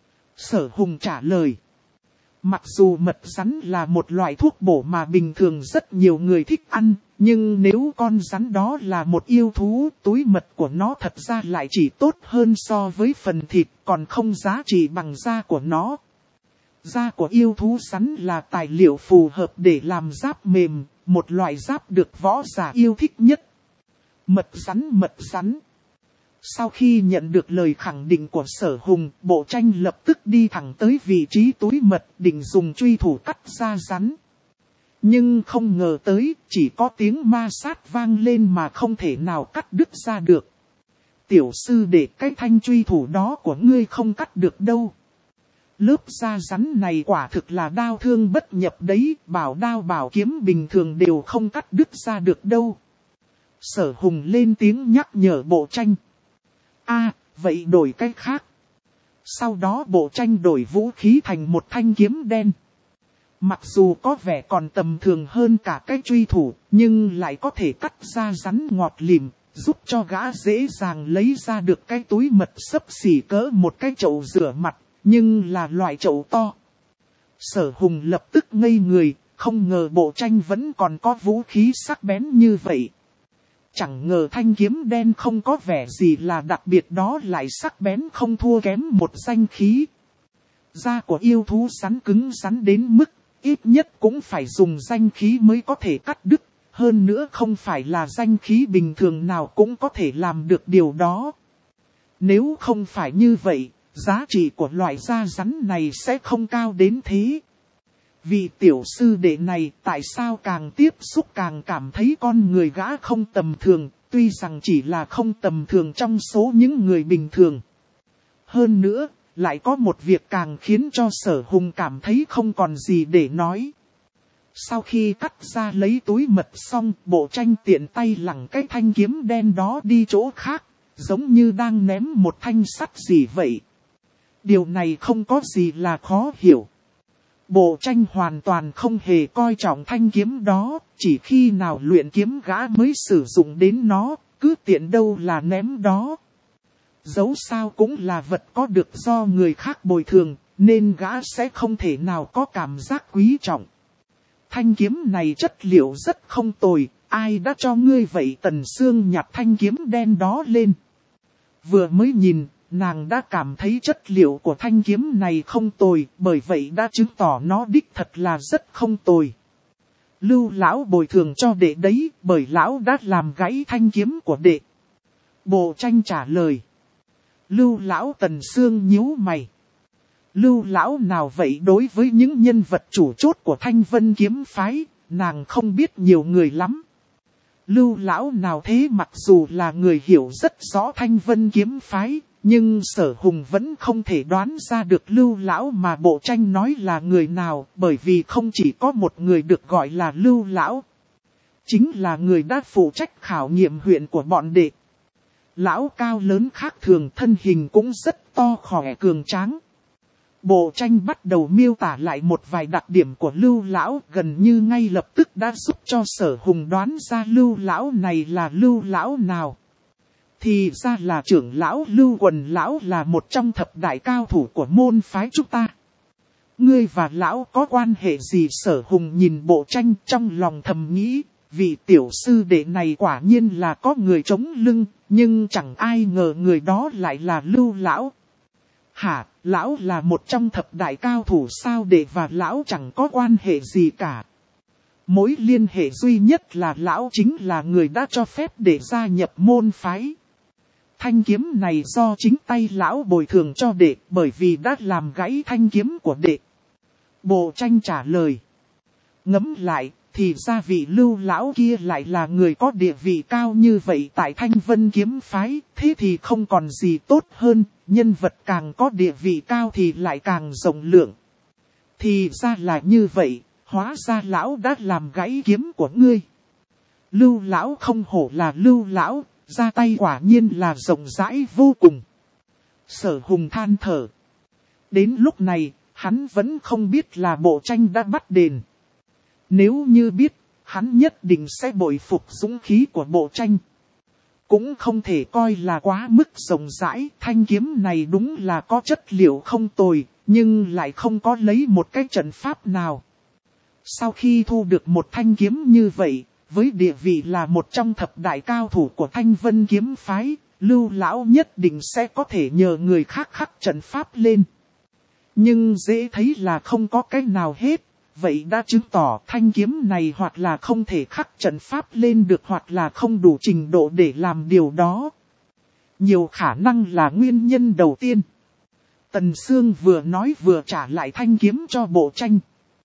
[SPEAKER 1] Sở Hùng trả lời. Mặc dù mật rắn là một loại thuốc bổ mà bình thường rất nhiều người thích ăn, nhưng nếu con rắn đó là một yêu thú, túi mật của nó thật ra lại chỉ tốt hơn so với phần thịt, còn không giá trị bằng da của nó. Da của yêu thú rắn là tài liệu phù hợp để làm giáp mềm, một loại giáp được võ giả yêu thích nhất. Mật rắn, mật rắn. Sau khi nhận được lời khẳng định của Sở Hùng, Bộ Tranh lập tức đi thẳng tới vị trí túi mật, định dùng truy thủ cắt ra rắn. Nhưng không ngờ tới, chỉ có tiếng ma sát vang lên mà không thể nào cắt đứt ra được. Tiểu sư để cái thanh truy thủ đó của ngươi không cắt được đâu. Lớp da rắn này quả thực là đao thương bất nhập đấy, bảo đao bảo kiếm bình thường đều không cắt đứt ra được đâu. Sở Hùng lên tiếng nhắc nhở Bộ Tranh. À, vậy đổi cách khác. Sau đó Bộ Tranh đổi vũ khí thành một thanh kiếm đen. Mặc dù có vẻ còn tầm thường hơn cả cái truy thủ, nhưng lại có thể cắt ra rắn ngọt lìm, giúp cho gã dễ dàng lấy ra được cái túi mật xấp xỉ cỡ một cái chậu rửa mặt, nhưng là loại chậu to. Sở Hùng lập tức ngây người, không ngờ Bộ Tranh vẫn còn có vũ khí sắc bén như vậy. Chẳng ngờ thanh kiếm đen không có vẻ gì là đặc biệt, đó lại sắc bén không thua kém một danh khí. Da của yêu thú rắn cứng rắn đến mức, ít nhất cũng phải dùng danh khí mới có thể cắt đứt. Hơn nữa không phải là danh khí bình thường nào cũng có thể làm được điều đó. Nếu không phải như vậy, giá trị của loại da rắn này sẽ không cao đến thế. Vị tiểu sư đệ này tại sao càng tiếp xúc càng cảm thấy con người gã không tầm thường, tuy rằng chỉ là không tầm thường trong số những người bình thường. Hơn nữa, lại có một việc càng khiến cho Sở Hùng cảm thấy không còn gì để nói. Sau khi cắt ra lấy túi mật xong, Bộ Tranh tiện tay lẳng cái thanh kiếm đen đó đi chỗ khác, giống như đang ném một thanh sắt gì vậy. Điều này không có gì là khó hiểu. Bộ Tranh hoàn toàn không hề coi trọng thanh kiếm đó, chỉ khi nào luyện kiếm gã mới sử dụng đến nó, cứ tiện đâu là ném đó. Dẫu sao cũng là vật có được do người khác bồi thường, nên gã sẽ không thể nào có cảm giác quý trọng. Thanh kiếm này chất liệu rất không tồi, ai đã cho ngươi vậy? Tần Sương nhặt thanh kiếm đen đó lên. Vừa mới nhìn, nàng đã cảm thấy chất liệu của thanh kiếm này không tồi, bởi vậy đã chứng tỏ nó đích thật là rất không tồi. Lưu lão bồi thường cho đệ đấy, bởi lão đã làm gãy thanh kiếm của đệ. Bộ Tranh trả lời. Lưu lão? Tần Sương nhíu mày. Lưu lão nào vậy? Đối với những nhân vật chủ chốt của Thanh Vân kiếm phái, nàng không biết nhiều người lắm. Lưu lão nào thế? Mặc dù là người hiểu rất rõ Thanh Vân kiếm phái, nhưng Sở Hùng vẫn không thể đoán ra được Lưu lão mà Bộ Tranh nói là người nào, bởi vì không chỉ có một người được gọi là Lưu lão. Chính là người đã phụ trách khảo nghiệm huyện của bọn đệ. Lão cao lớn khác thường, thân hình cũng rất to khỏe cường tráng. Bộ Tranh bắt đầu miêu tả lại một vài đặc điểm của Lưu lão, gần như ngay lập tức đã giúp cho Sở Hùng đoán ra Lưu lão này là Lưu lão nào. Thì ra là trưởng lão Lưu Quần lão, là một trong thập đại cao thủ của môn phái chúng ta. Ngươi và lão có quan hệ gì? Sở Hùng nhìn Bộ Tranh trong lòng thầm nghĩ, vị tiểu sư đệ này quả nhiên là có người chống lưng, nhưng chẳng ai ngờ người đó lại là Lưu lão. Hả, lão là một trong thập đại cao thủ sao? Đệ và lão chẳng có quan hệ gì cả. Mối liên hệ duy nhất là lão chính là người đã cho phép đệ gia nhập môn phái. Thanh kiếm này do chính tay lão bồi thường cho đệ, bởi vì đã làm gãy thanh kiếm của đệ. Bộ Tranh trả lời. Ngẫm lại, thì ra vị Lưu lão kia lại là người có địa vị cao như vậy tại Thanh Vân kiếm phái, thế thì không còn gì tốt hơn, nhân vật càng có địa vị cao thì lại càng rộng lượng. Thì ra là như vậy, hóa ra lão đã làm gãy kiếm của ngươi. Lưu lão không hổ là Lưu lão, ra tay quả nhiên là rộng rãi vô cùng. Sở Hùng than thở. Đến lúc này, hắn vẫn không biết là Bộ Tranh đã bắt đền. Nếu như biết, hắn nhất định sẽ bội phục dũng khí của Bộ Tranh. Cũng không thể coi là quá mức rộng rãi. Thanh kiếm này đúng là có chất liệu không tồi, nhưng lại không có lấy một cái trận pháp nào. Sau khi thu được một thanh kiếm như vậy, với địa vị là một trong thập đại cao thủ của Thanh Vân kiếm phái, Lưu lão nhất định sẽ có thể nhờ người khác khắc trận pháp lên. Nhưng dễ thấy là không có cái nào hết. Vậy đã chứng tỏ thanh kiếm này hoặc là không thể khắc trận pháp lên được, hoặc là không đủ trình độ để làm điều đó. Nhiều khả năng là nguyên nhân đầu tiên. Tần Sương vừa nói vừa trả lại thanh kiếm cho Bộ Tranh.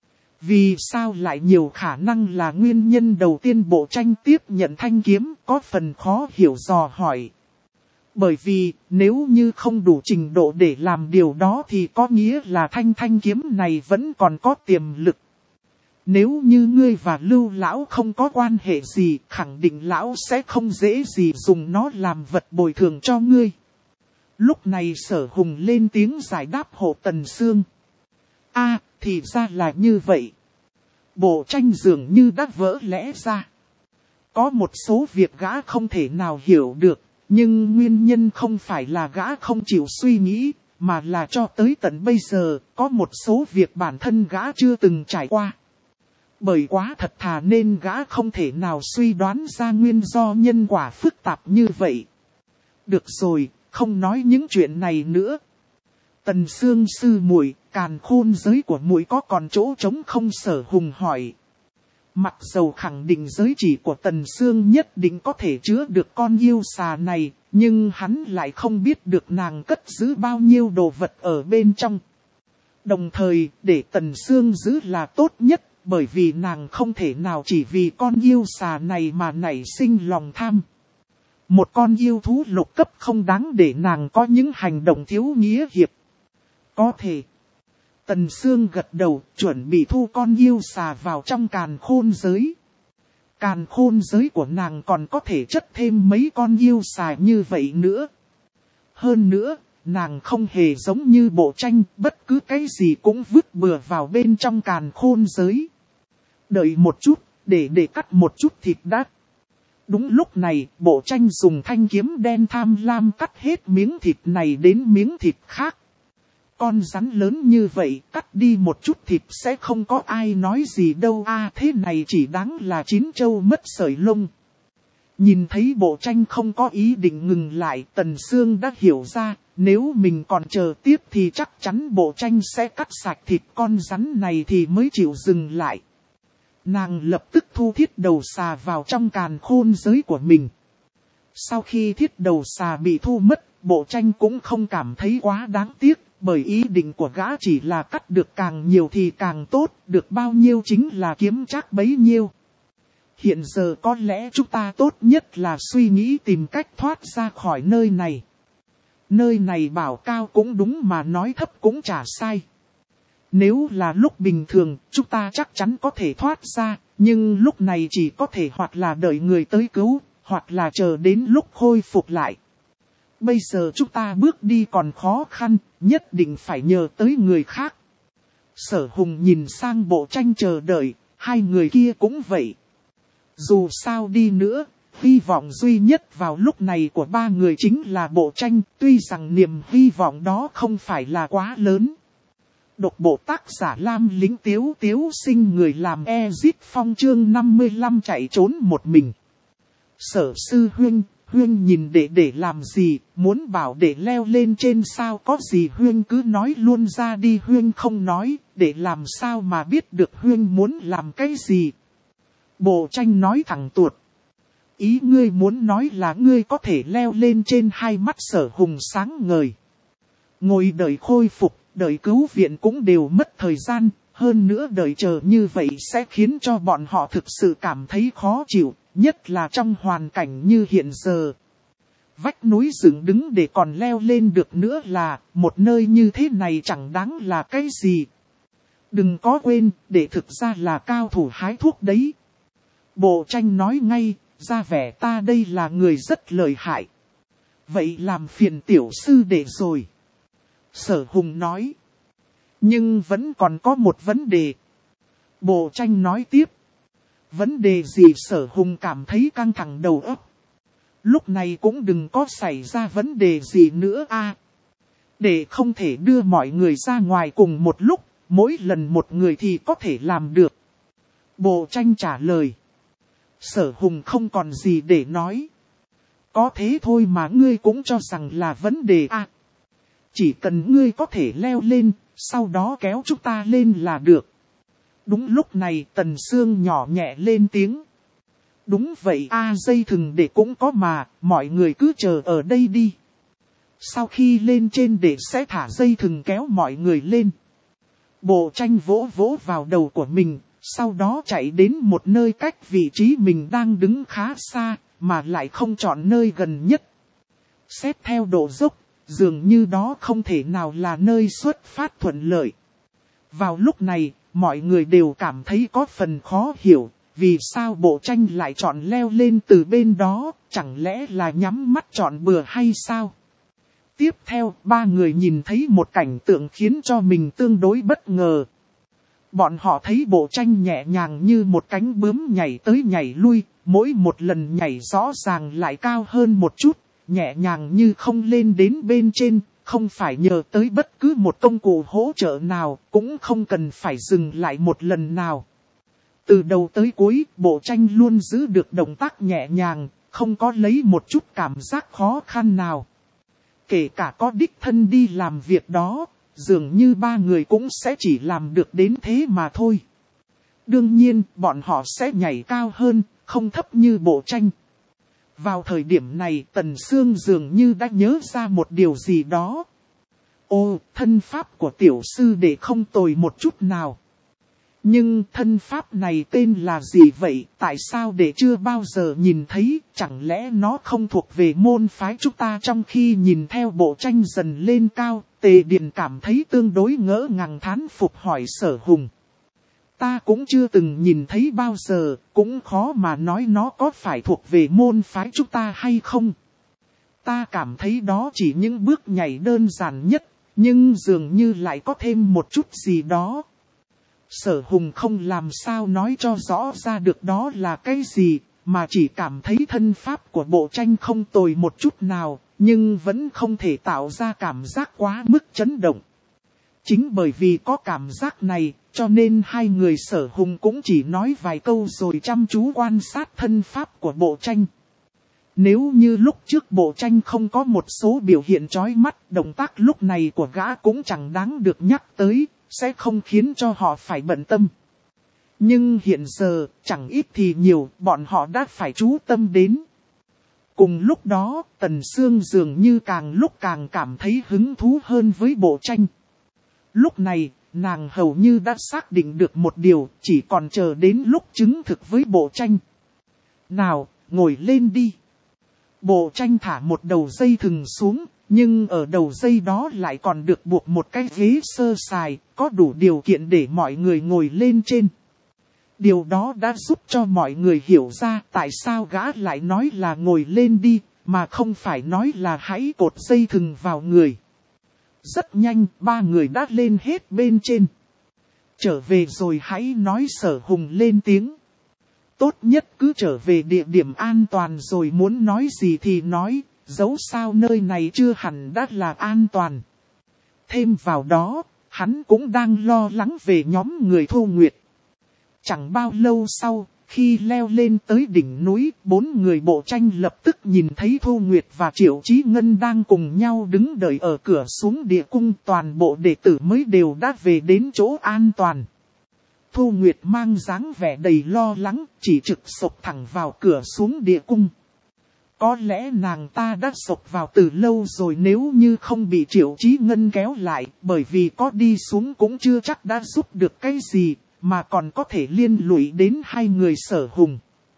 [SPEAKER 1] Vì sao lại nhiều khả năng là nguyên nhân đầu tiên? Bộ Tranh tiếp nhận thanh kiếm, có phần khó hiểu dò hỏi. Bởi vì nếu như không đủ trình độ để làm điều đó thì có nghĩa là thanh thanh kiếm này vẫn còn có tiềm lực. Nếu như ngươi và Lưu lão không có quan hệ gì, khẳng định lão sẽ không dễ gì dùng nó làm vật bồi thường cho ngươi. Lúc này Sở Hùng lên tiếng giải đáp hộ Tần Sương. A, thì ra là như vậy. Bộ Tranh dường như đã vỡ lẽ ra. Có một số việc gã không thể nào hiểu được, nhưng nguyên nhân không phải là gã không chịu suy nghĩ, mà là cho tới tận bây giờ, có một số việc bản thân gã chưa từng trải qua. Bởi quá thật thà nên gã không thể nào suy đoán ra nguyên do nhân quả phức tạp như vậy. Được rồi, không nói những chuyện này nữa. Tần Sương sư muội, càn khôn giới của muội có còn chỗ trống không? Sở Hùng hỏi. Mặc dầu khẳng định giới chỉ của Tần Sương nhất định có thể chứa được con yêu xà này, nhưng hắn lại không biết được nàng cất giữ bao nhiêu đồ vật ở bên trong. Đồng thời, để Tần Sương giữ là tốt nhất, bởi vì nàng không thể nào chỉ vì con yêu xà này mà nảy sinh lòng tham. Một con yêu thú lục cấp không đáng để nàng có những hành động thiếu nghĩa hiệp. Có thể. Tần Sương gật đầu, chuẩn bị thu con yêu xà vào trong càn khôn giới. Càn khôn giới của nàng còn có thể chất thêm mấy con yêu xà như vậy nữa. Hơn nữa, nàng không hề giống như Bộ Tranh, bất cứ cái gì cũng vứt bừa vào bên trong càn khôn giới. Đợi một chút, để để cắt một chút thịt đã. Đúng lúc này, Bộ Tranh dùng thanh kiếm đen tham lam cắt hết miếng thịt này đến miếng thịt khác. Con rắn lớn như vậy, cắt đi một chút thịt sẽ không có ai nói gì đâu a, thế này chỉ đáng là chín châu mất sợi lông. Nhìn thấy Bộ Tranh không có ý định ngừng lại, Tần Sương đã hiểu ra, nếu mình còn chờ tiếp thì chắc chắn Bộ Tranh sẽ cắt sạch thịt con rắn này thì mới chịu dừng lại. Nàng lập tức thu thiết đầu xà vào trong càn khôn giới của mình. Sau khi thiết đầu xà bị thu mất, Bộ Tranh cũng không cảm thấy quá đáng tiếc, bởi ý định của gã chỉ là cắt được càng nhiều thì càng tốt, được bao nhiêu chính là kiếm chắc bấy nhiêu. Hiện giờ có lẽ chúng ta tốt nhất là suy nghĩ tìm cách thoát ra khỏi nơi này. Nơi này bảo cao cũng đúng mà nói thấp cũng chả sai. Nếu là lúc bình thường, chúng ta chắc chắn có thể thoát ra, nhưng lúc này chỉ có thể hoặc là đợi người tới cứu, hoặc là chờ đến lúc khôi phục lại. Bây giờ chúng ta bước đi còn khó khăn, nhất định phải nhờ tới người khác. Sở Hùng nhìn sang Bộ Tranh chờ đợi, hai người kia cũng vậy. Dù sao đi nữa, hy vọng duy nhất vào lúc này của ba người chính là Bộ Tranh, tuy rằng niềm hy vọng đó không phải là quá lớn. Độc bộ tác giả Lam Lính Tiếu Tiếu Sinh, người làm Ezit Phong chương năm mươi lăm chạy trốn một mình. Sở sư huynh, huynh nhìn đệ để làm gì, muốn bảo đệ leo lên trên sao, có gì huynh cứ nói luôn ra đi. Huynh không nói, để làm sao mà biết được huynh muốn làm cái gì. Bộ Tranh nói thẳng tuột. Ý ngươi muốn nói là ngươi có thể leo lên trên. Hai mắt Sở Hùng sáng ngời. Ngồi đợi khôi phục, đợi cứu viện cũng đều mất thời gian, hơn nữa đợi chờ như vậy sẽ khiến cho bọn họ thực sự cảm thấy khó chịu, nhất là trong hoàn cảnh như hiện giờ. Vách núi dựng đứng để còn leo lên được nữa là, một nơi như thế này chẳng đáng là cái gì. Đừng có quên, để thực ra là cao thủ hái thuốc đấy. Bộ Tranh nói ngay, ra vẻ ta đây là người rất lợi hại. Vậy làm phiền tiểu sư đệ rồi. Sở Hùng nói. Nhưng vẫn còn có một vấn đề. Bộ Tranh nói tiếp. Vấn đề gì? Sở Hùng cảm thấy căng thẳng đầu óc. Lúc này cũng đừng có xảy ra vấn đề gì nữa a. Để không thể đưa mọi người ra ngoài cùng một lúc, mỗi lần một người thì có thể làm được. Bộ Tranh trả lời. Sở Hùng không còn gì để nói. Có thế thôi mà ngươi cũng cho rằng là vấn đề a. Chỉ cần ngươi có thể leo lên, sau đó kéo chúng ta lên là được. Đúng lúc này Tần Sương nhỏ nhẹ lên tiếng. Đúng vậy a, à, dây thừng để cũng có mà, mọi người cứ chờ ở đây đi. Sau khi lên trên để sẽ thả dây thừng kéo mọi người lên. Bộ Tranh vỗ vỗ vào đầu của mình, sau đó chạy đến một nơi cách vị trí mình đang đứng khá xa, mà lại không chọn nơi gần nhất. Xét theo độ dốc, dường như đó không thể nào là nơi xuất phát thuận lợi. Vào lúc này, mọi người đều cảm thấy có phần khó hiểu, vì sao Bộ Tranh lại chọn leo lên từ bên đó, chẳng lẽ là nhắm mắt chọn bừa hay sao? Tiếp theo, ba người nhìn thấy một cảnh tượng khiến cho mình tương đối bất ngờ. Bọn họ thấy Bộ Tranh nhẹ nhàng như một cánh bướm nhảy tới nhảy lui, mỗi một lần nhảy rõ ràng lại cao hơn một chút, nhẹ nhàng như không lên đến bên trên, không phải nhờ tới bất cứ một công cụ hỗ trợ nào, cũng không cần phải dừng lại một lần nào. Từ đầu tới cuối, Bộ Tranh luôn giữ được động tác nhẹ nhàng, không có lấy một chút cảm giác khó khăn nào. Kể cả có đích thân đi làm việc đó, dường như ba người cũng sẽ chỉ làm được đến thế mà thôi. Đương nhiên, bọn họ sẽ nhảy cao hơn, không thấp như Bộ Tranh. Vào thời điểm này, Tần Sương dường như đã nhớ ra một điều gì đó. Ô, thân pháp của tiểu sư đệ không tồi một chút nào. Nhưng thân pháp này tên là gì vậy, tại sao để chưa bao giờ nhìn thấy, chẳng lẽ nó không thuộc về môn phái chúng ta? Trong khi nhìn theo bộ tranh dần lên cao, Tề Điền cảm thấy tương đối ngỡ ngàng thán phục hỏi Sở Hùng. Ta cũng chưa từng nhìn thấy bao giờ, cũng khó mà nói nó có phải thuộc về môn phái chúng ta hay không. Ta cảm thấy đó chỉ những bước nhảy đơn giản nhất, nhưng dường như lại có thêm một chút gì đó. Sở Hùng không làm sao nói cho rõ ra được đó là cái gì, mà chỉ cảm thấy thân pháp của bộ tranh không tồi một chút nào, nhưng vẫn không thể tạo ra cảm giác quá mức chấn động. Chính bởi vì có cảm giác này, cho nên hai người Sở Hùng cũng chỉ nói vài câu rồi chăm chú quan sát thân pháp của bộ tranh. Nếu như lúc trước bộ tranh không có một số biểu hiện chói mắt, động tác lúc này của gã cũng chẳng đáng được nhắc tới, sẽ không khiến cho họ phải bận tâm. Nhưng hiện giờ, chẳng ít thì nhiều, bọn họ đã phải chú tâm đến. Cùng lúc đó, Tần Sương dường như càng lúc càng cảm thấy hứng thú hơn với bộ tranh. Lúc này, nàng hầu như đã xác định được một điều, chỉ còn chờ đến lúc chứng thực với bộ tranh. Nào, ngồi lên đi. Bộ tranh thả một đầu dây thừng xuống, nhưng ở đầu dây đó lại còn được buộc một cái ghế sơ sài, có đủ điều kiện để mọi người ngồi lên trên. Điều đó đã giúp cho mọi người hiểu ra tại sao gã lại nói là ngồi lên đi, mà không phải nói là hãy cột dây thừng vào người. Rất nhanh, ba người đã lên hết bên trên. Trở về rồi hãy nói, Sở Hùng lên tiếng. Tốt nhất cứ trở về địa điểm an toàn rồi muốn nói gì thì nói, dẫu sao nơi này chưa hẳn đã là an toàn. Thêm vào đó, hắn cũng đang lo lắng về nhóm người Thu Nguyệt. Chẳng bao lâu sau, khi leo lên tới đỉnh núi, bốn người bộ tranh lập tức nhìn thấy Thu Nguyệt và Triệu Chí Ngân đang cùng nhau đứng đợi ở cửa xuống địa cung. Toàn bộ đệ tử mới đều đã về đến chỗ an toàn. Thu Nguyệt mang dáng vẻ đầy lo lắng, chỉ trực sộc thẳng vào cửa xuống địa cung. Có lẽ nàng ta đã sộc vào từ lâu rồi nếu như không bị Triệu Chí Ngân kéo lại, bởi vì có đi xuống cũng chưa chắc đã giúp được cái gì, mà còn có thể liên lụy đến hai người Sở Hùng.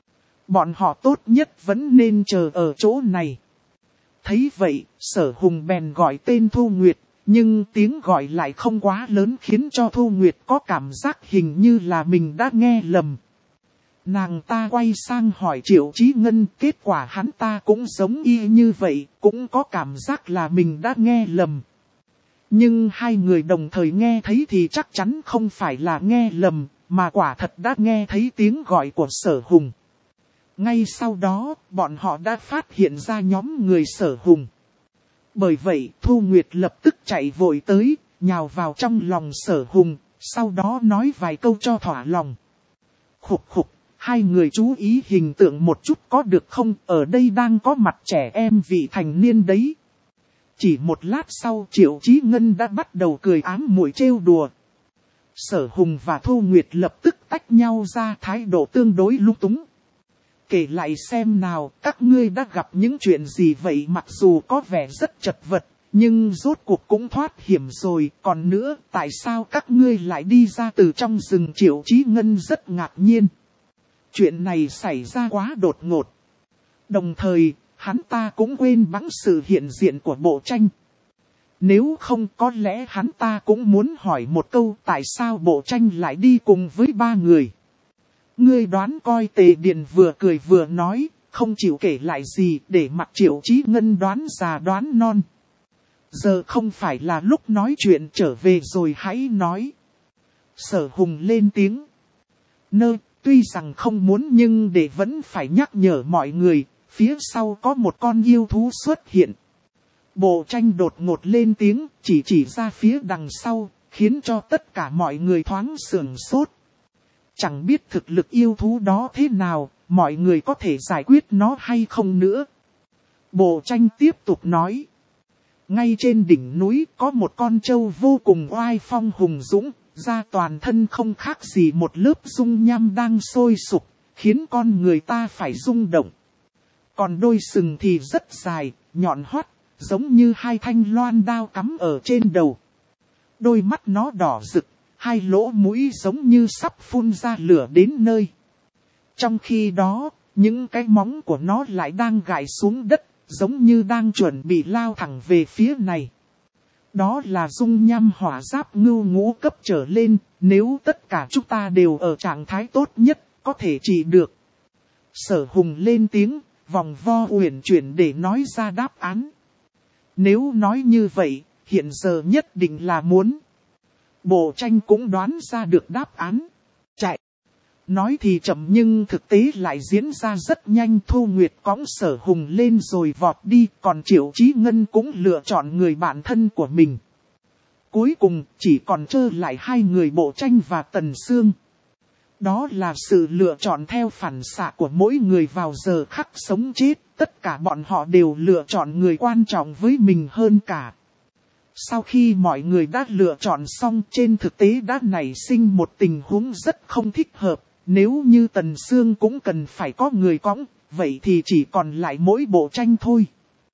[SPEAKER 1] Bọn họ tốt nhất vẫn nên chờ ở chỗ này. Thấy vậy, Sở Hùng bèn gọi tên Thu Nguyệt, nhưng tiếng gọi lại không quá lớn khiến cho Thu Nguyệt có cảm giác hình như là mình đã nghe lầm. Nàng ta quay sang hỏi Triệu Chí Ngân, kết quả hắn ta cũng giống y như vậy, cũng có cảm giác là mình đã nghe lầm. Nhưng hai người đồng thời nghe thấy thì chắc chắn không phải là nghe lầm, mà quả thật đã nghe thấy tiếng gọi của Sở Hùng. Ngay sau đó, bọn họ đã phát hiện ra nhóm người Sở Hùng. Bởi vậy, Thu Nguyệt lập tức chạy vội tới, nhào vào trong lòng Sở Hùng, sau đó nói vài câu cho thỏa lòng. Khục khục, hai người chú ý hình tượng một chút có được không, ở đây đang có mặt trẻ em vị thành niên đấy. Chỉ một lát sau Triệu Chí Ngân đã bắt đầu cười ám muội trêu đùa. Sở Hùng và Thu Nguyệt lập tức tách nhau ra, thái độ tương đối lung túng. Kể lại xem nào, các ngươi đã gặp những chuyện gì vậy? Mặc dù có vẻ rất chật vật, nhưng rốt cuộc cũng thoát hiểm rồi. Còn nữa, tại sao các ngươi lại đi ra từ trong rừng? Triệu Chí Ngân rất ngạc nhiên. Chuyện này xảy ra quá đột ngột. Đồng thời, hắn ta cũng quên bẵng sự hiện diện của bộ tranh. Nếu không có lẽ hắn ta cũng muốn hỏi một câu tại sao bộ tranh lại đi cùng với ba người. Ngươi đoán coi. Tề Điền vừa cười vừa nói, không chịu kể lại gì để mặc Triệu Chí Ngân đoán già đoán non. Giờ không phải là lúc nói chuyện, trở về rồi hãy nói. Sở Hùng lên tiếng. Nơ, tuy rằng không muốn nhưng để vẫn phải nhắc nhở mọi người, phía sau có một con yêu thú xuất hiện. Bộ tranh đột ngột lên tiếng, chỉ chỉ ra phía đằng sau, khiến cho tất cả mọi người thoáng sửng sốt. Chẳng biết thực lực yêu thú đó thế nào, mọi người có thể giải quyết nó hay không nữa. Bộ tranh tiếp tục nói. Ngay trên đỉnh núi có một con trâu vô cùng oai phong hùng dũng, da toàn thân không khác gì một lớp dung nham đang sôi sục, khiến con người ta phải rung động. Còn đôi sừng thì rất dài, nhọn hoắt, giống như hai thanh loan đao cắm ở trên đầu. Đôi mắt nó đỏ rực, hai lỗ mũi giống như sắp phun ra lửa đến nơi. Trong khi đó, những cái móng của nó lại đang gãi xuống đất, giống như đang chuẩn bị lao thẳng về phía này. Đó là dung nham hỏa giáp ngưu ngũ cấp trở lên, nếu tất cả chúng ta đều ở trạng thái tốt nhất, có thể trị được. Sở Hùng lên tiếng, vòng vo uyển chuyển để nói ra đáp án. Nếu nói như vậy, hiện giờ nhất định là muốn. Bộ tranh cũng đoán ra được đáp án. Chạy. Nói thì chậm nhưng thực tế lại diễn ra rất nhanh. Thu Nguyệt cõng Sở Hùng lên rồi vọt đi. Còn Triệu Chí Ngân cũng lựa chọn người bạn thân của mình. Cuối cùng chỉ còn trơ lại hai người Bộ Tranh và Tần Sương. Đó là sự lựa chọn theo phản xạ của mỗi người vào giờ khắc sống chết. Tất cả bọn họ đều lựa chọn người quan trọng với mình hơn cả. Sau khi mọi người đã lựa chọn xong, trên thực tế đã nảy sinh một tình huống rất không thích hợp. Nếu như Tần Sương cũng cần phải có người cõng, vậy thì chỉ còn lại mỗi Bộ Tranh thôi.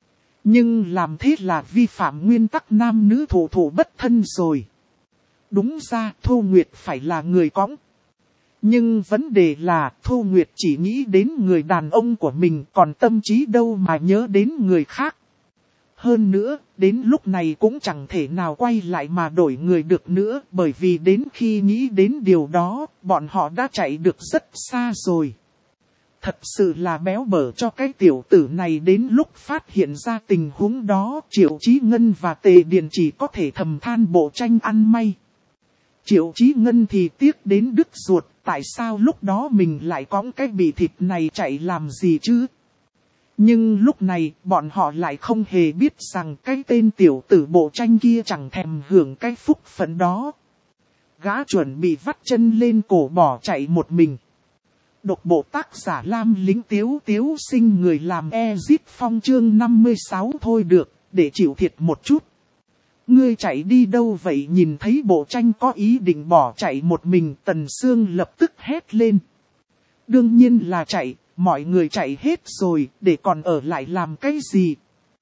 [SPEAKER 1] Nhưng làm thế là vi phạm nguyên tắc nam nữ thủ thủ bất thân rồi. Đúng ra Thu Nguyệt phải là người cõng. Nhưng vấn đề là Thu Nguyệt chỉ nghĩ đến người đàn ông của mình, còn tâm trí đâu mà nhớ đến người khác. Hơn nữa, đến lúc này cũng chẳng thể nào quay lại mà đổi người được nữa, bởi vì đến khi nghĩ đến điều đó, bọn họ đã chạy được rất xa rồi. Thật sự là béo bở cho cái tiểu tử này. Đến lúc phát hiện ra tình huống đó, Triệu Chí Ngân và Tề Điền chỉ có thể thầm than Bộ Tranh ăn may. Triệu Chí Ngân thì tiếc đến đứt ruột, tại sao lúc đó mình lại cõng cái bị thịt này chạy làm gì chứ? Nhưng lúc này, bọn họ lại không hề biết rằng cái tên tiểu tử Bộ Tranh kia chẳng thèm hưởng cái phúc phận đó. Gã chuẩn bị vắt chân lên cổ bỏ chạy một mình. Độc bộ tác giả Lam Lính Tiếu Tiếu Sinh người làm Ezit Phong chương năm mươi sáu thôi được, để chịu thiệt một chút. Ngươi chạy đi đâu vậy? Nhìn thấy Bộ Tranh có ý định bỏ chạy một mình, Tần Sương lập tức hét lên. Đương nhiên là chạy, mọi người chạy hết rồi, để còn ở lại làm cái gì?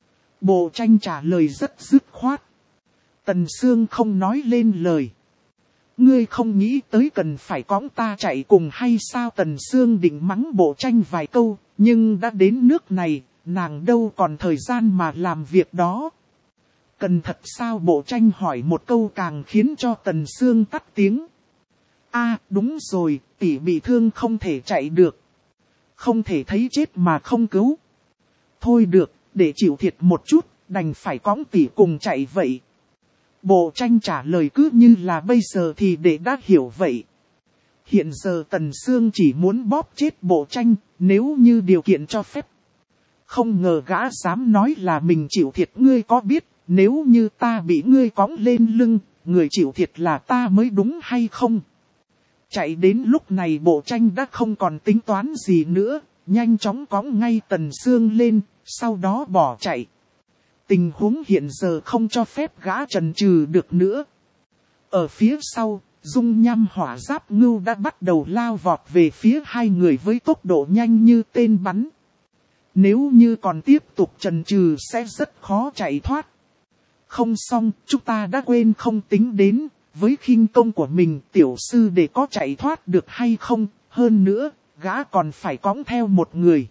[SPEAKER 1] Bộ Tranh trả lời rất dứt khoát. Tần Sương không nói lên lời. Ngươi không nghĩ tới cần phải cõng ta chạy cùng hay sao? Tần Sương định mắng Bộ Tranh vài câu, nhưng đã đến nước này, nàng đâu còn thời gian mà làm việc đó. Cần thật sao? Bộ Tranh hỏi một câu càng khiến cho Tần Sương tắt tiếng. A, à, đúng rồi, tỷ bị thương không thể chạy được. Không thể thấy chết mà không cứu. Thôi được, để chịu thiệt một chút, đành phải cõng tỷ cùng chạy vậy. Bộ Tranh trả lời cứ như là bây giờ thì để đã hiểu vậy. Hiện giờ Tần Sương chỉ muốn bóp chết Bộ Tranh, nếu như điều kiện cho phép. Không ngờ gã dám nói là mình chịu thiệt. Ngươi có biết, nếu như ta bị ngươi cõng lên lưng, người chịu thiệt là ta mới đúng hay không? Chạy đến lúc này Bộ Tranh đã không còn tính toán gì nữa, nhanh chóng cõng ngay Tần Sương lên, sau đó bỏ chạy. Tình huống hiện giờ không cho phép gã chần chừ được nữa. Ở phía sau, dung nham hỏa giáp ngưu đã bắt đầu lao vọt về phía hai người với tốc độ nhanh như tên bắn. Nếu như còn tiếp tục chần chừ sẽ rất khó chạy thoát. Không xong, chúng ta đã quên không tính đến, với khinh công của mình tiểu sư để có chạy thoát được hay không, hơn nữa, gã còn phải cõng theo một người.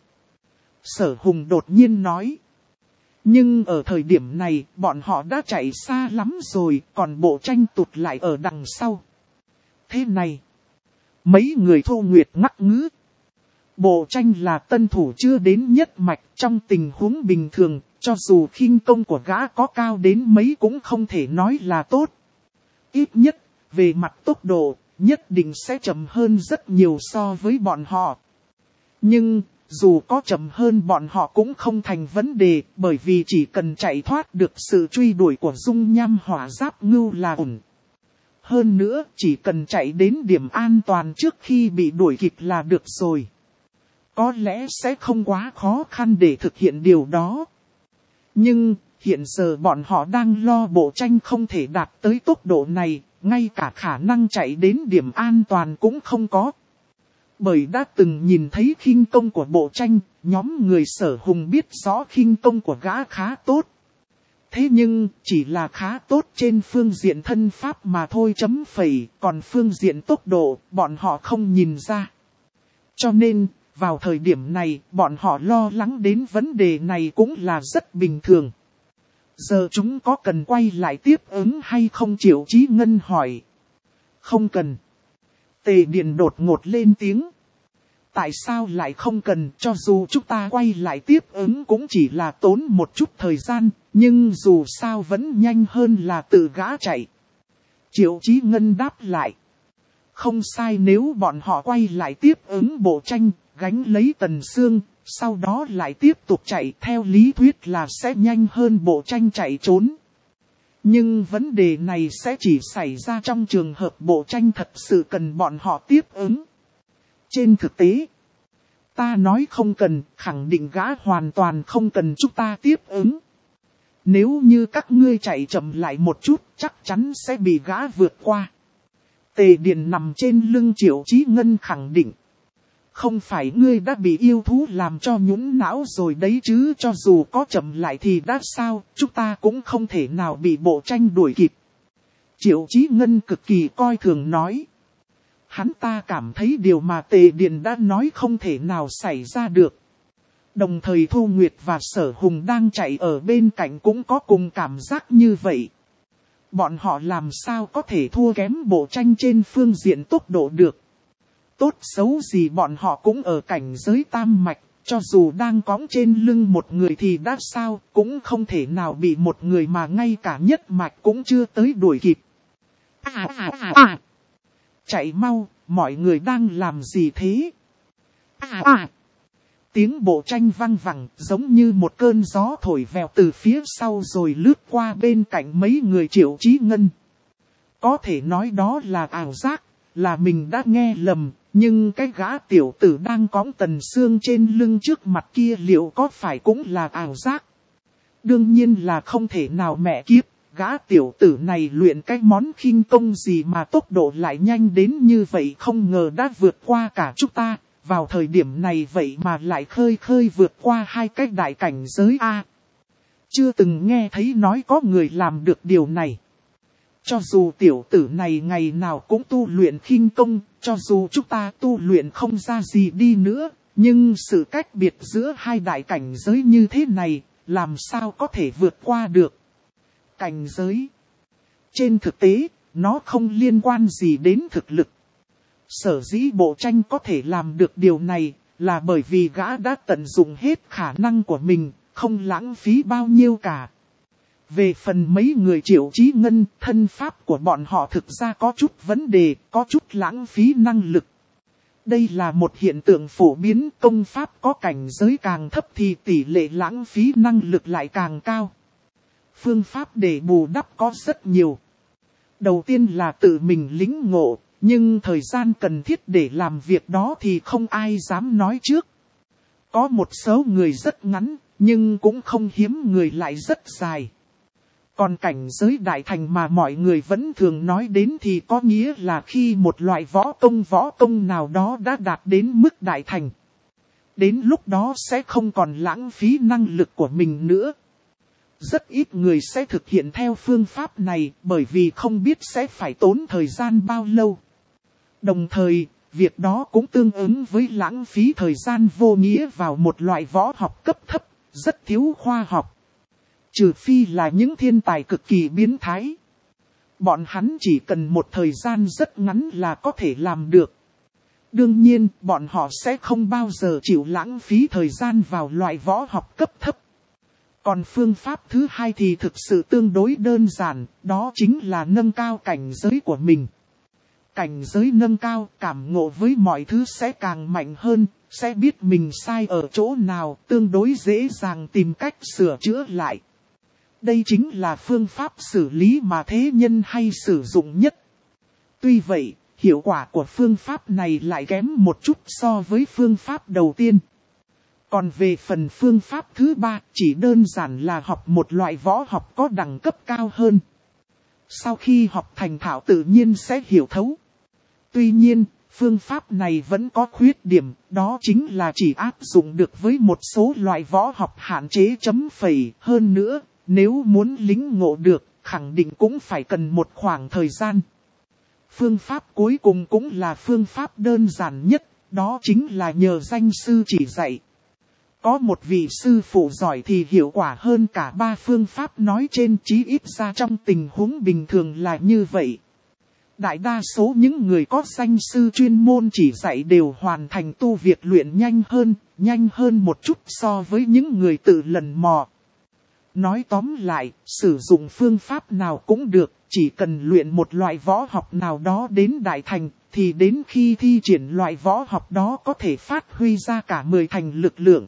[SPEAKER 1] Sở Hùng đột nhiên nói. Nhưng ở thời điểm này, bọn họ đã chạy xa lắm rồi, còn Bộ Tranh tụt lại ở đằng sau. Thế này, mấy người Thu Nguyệt ngắc ngứ. Bộ Tranh là tân thủ chưa đến nhất mạch, trong tình huống bình thường, cho dù khinh công của gã có cao đến mấy cũng không thể nói là tốt. Ít nhất, về mặt tốc độ, nhất định sẽ chậm hơn rất nhiều so với bọn họ. Nhưng, dù có chậm hơn bọn họ cũng không thành vấn đề, bởi vì chỉ cần chạy thoát được sự truy đuổi của dung nham hỏa giáp ngưu là ổn. Hơn nữa, chỉ cần chạy đến điểm an toàn trước khi bị đuổi kịp là được rồi. Có lẽ sẽ không quá khó khăn để thực hiện điều đó. Nhưng, hiện giờ bọn họ đang lo Bộ Tranh không thể đạt tới tốc độ này, ngay cả khả năng chạy đến điểm an toàn cũng không có. Bởi đã từng nhìn thấy khinh công của Bộ Tranh, nhóm người Sở Hùng biết rõ khinh công của gã khá tốt. Thế nhưng, chỉ là khá tốt trên phương diện thân pháp mà thôi chấm phẩy, còn phương diện tốc độ, bọn họ không nhìn ra. Cho nên, vào thời điểm này, bọn họ lo lắng đến vấn đề này cũng là rất bình thường. Giờ chúng có cần quay lại tiếp ứng hay không, Triệu Chí Ngân hỏi. Không cần. Tề Điền đột ngột lên tiếng. Tại sao lại không cần, cho dù chúng ta quay lại tiếp ứng cũng chỉ là tốn một chút thời gian, nhưng dù sao vẫn nhanh hơn là tự gã chạy. Triệu Chí Ngân đáp lại. Không sai, nếu bọn họ quay lại tiếp ứng bộ tranh, gánh lấy Tần Sương, sau đó lại tiếp tục chạy, theo lý thuyết là sẽ nhanh hơn bộ tranh chạy trốn. Nhưng vấn đề này sẽ chỉ xảy ra trong trường hợp bộ tranh thật sự cần bọn họ tiếp ứng. Trên thực tế, ta nói không cần, khẳng định gã hoàn toàn không cần chúng ta tiếp ứng. Nếu như các ngươi chạy chậm lại một chút, chắc chắn sẽ bị gã vượt qua. Tề Điền nằm trên lưng Triệu Chí Ngân khẳng định. Không phải ngươi đã bị yêu thú làm cho nhũn não rồi đấy chứ, cho dù có chậm lại thì đã sao, chúng ta cũng không thể nào bị bộ tranh đuổi kịp. Triệu Chí Ngân cực kỳ coi thường nói. Hắn ta cảm thấy điều mà Tề Điền đã nói không thể nào xảy ra được. Đồng thời Thu Nguyệt và Sở Hùng đang chạy ở bên cạnh cũng có cùng cảm giác như vậy. Bọn họ làm sao có thể thua kém bộ tranh trên phương diện tốc độ được. Tốt xấu gì bọn họ cũng ở cảnh giới tam mạch, cho dù đang cõng trên lưng một người thì đã sao, cũng không thể nào bị một người mà ngay cả nhất mạch cũng chưa tới đuổi kịp. À à à à! Chạy mau, mọi người đang làm gì thế? À à! Tiếng bộ tranh vang vẳng, giống như một cơn gió thổi vèo từ phía sau rồi lướt qua bên cạnh mấy người Triệu Chí Ngân. Có thể nói đó là ảo giác, là mình đã nghe lầm, nhưng cái gã tiểu tử đang cõng Tần Sương trên lưng trước mặt kia liệu có phải cũng là ảo giác? Đương nhiên là không thể nào mẹ kiếp, gã tiểu tử này luyện cái món khinh công gì mà tốc độ lại nhanh đến như vậy, không ngờ đã vượt qua cả chúng ta. Vào thời điểm này vậy mà lại khơi khơi vượt qua hai cái đại cảnh giới A. Chưa từng nghe thấy nói có người làm được điều này. Cho dù tiểu tử này ngày nào cũng tu luyện khinh công, cho dù chúng ta tu luyện không ra gì đi nữa, nhưng sự cách biệt giữa hai đại cảnh giới như thế này, làm sao có thể vượt qua được. Cảnh giới. Trên thực tế, nó không liên quan gì đến thực lực. Sở dĩ bộ tranh có thể làm được điều này, là bởi vì gã đã tận dụng hết khả năng của mình, không lãng phí bao nhiêu cả. Về phần mấy người Triệu Chí Ngân, thân pháp của bọn họ thực ra có chút vấn đề, có chút lãng phí năng lực. Đây là một hiện tượng phổ biến, công pháp có cảnh giới càng thấp thì tỷ lệ lãng phí năng lực lại càng cao. Phương pháp để bù đắp có rất nhiều. Đầu tiên là tự mình lĩnh ngộ, nhưng thời gian cần thiết để làm việc đó thì không ai dám nói trước. Có một số người rất ngắn, nhưng cũng không hiếm người lại rất dài. Còn cảnh giới đại thành mà mọi người vẫn thường nói đến thì có nghĩa là khi một loại võ công võ công nào đó đã đạt đến mức đại thành. Đến lúc đó sẽ không còn lãng phí năng lực của mình nữa. Rất ít người sẽ thực hiện theo phương pháp này bởi vì không biết sẽ phải tốn thời gian bao lâu. Đồng thời, việc đó cũng tương ứng với lãng phí thời gian vô nghĩa vào một loại võ học cấp thấp, rất thiếu khoa học. Trừ phi là những thiên tài cực kỳ biến thái. Bọn hắn chỉ cần một thời gian rất ngắn là có thể làm được. Đương nhiên, bọn họ sẽ không bao giờ chịu lãng phí thời gian vào loại võ học cấp thấp. Còn phương pháp thứ hai thì thực sự tương đối đơn giản, đó chính là nâng cao cảnh giới của mình. Cảnh giới nâng cao, cảm ngộ với mọi thứ sẽ càng mạnh hơn, sẽ biết mình sai ở chỗ nào, tương đối dễ dàng tìm cách sửa chữa lại. Đây chính là phương pháp xử lý mà thế nhân hay sử dụng nhất. Tuy vậy, hiệu quả của phương pháp này lại kém một chút so với phương pháp đầu tiên. Còn về phần phương pháp thứ ba, chỉ đơn giản là học một loại võ học có đẳng cấp cao hơn. Sau khi học thành thạo tự nhiên sẽ hiểu thấu. Tuy nhiên, phương pháp này vẫn có khuyết điểm, đó chính là chỉ áp dụng được với một số loại võ học hạn chế chấm phẩy. Hơn nữa, nếu muốn lĩnh ngộ được, khẳng định cũng phải cần một khoảng thời gian. Phương pháp cuối cùng cũng là phương pháp đơn giản nhất, đó chính là nhờ danh sư chỉ dạy. Có một vị sư phụ giỏi thì hiệu quả hơn cả ba phương pháp nói trên, chí ít ra trong tình huống bình thường là như vậy. Đại đa số những người có danh sư chuyên môn chỉ dạy đều hoàn thành tu việc luyện nhanh hơn, nhanh hơn một chút so với những người tự lần mò. Nói tóm lại, sử dụng phương pháp nào cũng được, chỉ cần luyện một loại võ học nào đó đến đại thành, thì đến khi thi triển loại võ học đó có thể phát huy ra cả mười thành lực lượng.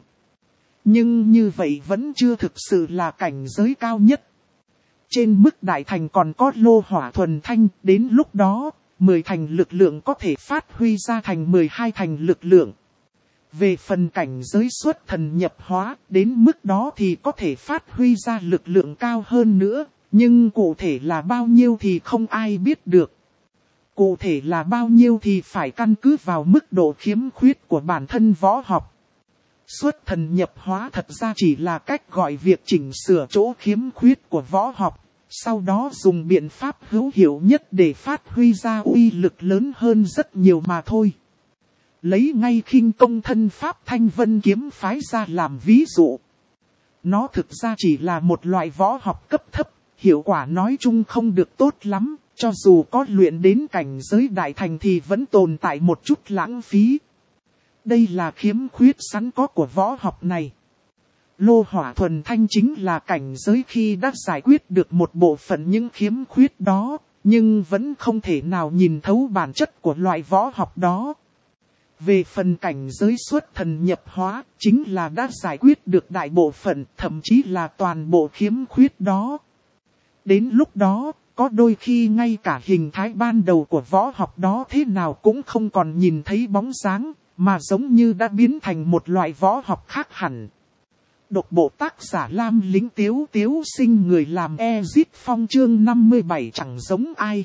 [SPEAKER 1] Nhưng như vậy vẫn chưa thực sự là cảnh giới cao nhất. Trên mức đại thành còn có lô hỏa thuần thanh, đến lúc đó, mười thành lực lượng có thể phát huy ra thành mười hai thành lực lượng. Về phần cảnh giới xuất thần nhập hóa, đến mức đó thì có thể phát huy ra lực lượng cao hơn nữa, nhưng cụ thể là bao nhiêu thì không ai biết được. Cụ thể là bao nhiêu thì phải căn cứ vào mức độ khiếm khuyết của bản thân võ học. Xuất thần nhập hóa thật ra chỉ là cách gọi việc chỉnh sửa chỗ khiếm khuyết của võ học, sau đó dùng biện pháp hữu hiệu nhất để phát huy ra uy lực lớn hơn rất nhiều mà thôi. Lấy ngay khinh công thân pháp Thanh Vân kiếm phái ra làm ví dụ. Nó thực ra chỉ là một loại võ học cấp thấp, hiệu quả nói chung không được tốt lắm, cho dù có luyện đến cảnh giới đại thành thì vẫn tồn tại một chút lãng phí. Đây là khiếm khuyết sẵn có của võ học này. Lô hỏa thuần thanh chính là cảnh giới khi đã giải quyết được một bộ phận những khiếm khuyết đó, nhưng vẫn không thể nào nhìn thấu bản chất của loại võ học đó. Về phần cảnh giới xuất thần nhập hóa, chính là đã giải quyết được đại bộ phận, thậm chí là toàn bộ khiếm khuyết đó. Đến lúc đó, có đôi khi ngay cả hình thái ban đầu của võ học đó thế nào cũng không còn nhìn thấy bóng dáng, mà giống như đã biến thành một loại võ học khác hẳn. Độc bộ tác giả Lam Lĩnh Tiếu Tiếu Sinh, người làm Ezit Phong chương năm mươi bảy chẳng giống ai.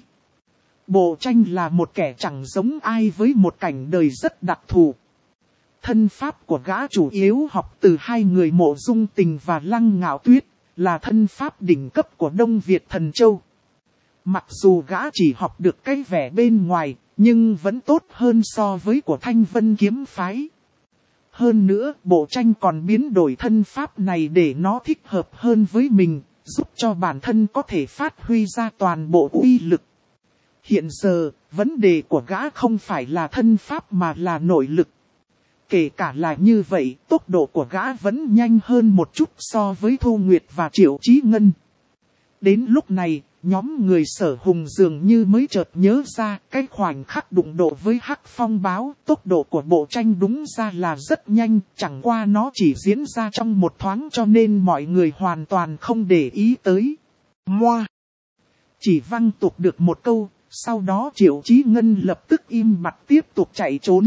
[SPEAKER 1] Bộ tranh là một kẻ chẳng giống ai với một cảnh đời rất đặc thù. Thân pháp của gã chủ yếu học từ hai người Mộ Dung Tình và Lăng Ngạo Tuyết, là thân pháp đỉnh cấp của Đông Việt Thần Châu. Mặc dù gã chỉ học được cái vẻ bên ngoài, nhưng vẫn tốt hơn so với của Thanh Vân kiếm phái. Hơn nữa, bộ tranh còn biến đổi thân pháp này để nó thích hợp hơn với mình, giúp cho bản thân có thể phát huy ra toàn bộ uy lực. Hiện giờ, vấn đề của gã không phải là thân pháp mà là nội lực. Kể cả là như vậy, tốc độ của gã vẫn nhanh hơn một chút so với Thu Nguyệt và Triệu Chí Ngân. Đến lúc này, nhóm người Sở Hùng dường như mới chợt nhớ ra cái khoảnh khắc đụng độ với Hắc Phong báo. Tốc độ của bộ tranh đúng ra là rất nhanh, chẳng qua nó chỉ diễn ra trong một thoáng cho nên mọi người hoàn toàn không để ý tới. Moa! Chỉ văng tục được một câu, sau đó Triệu Chí Ngân lập tức im bặt tiếp tục chạy trốn.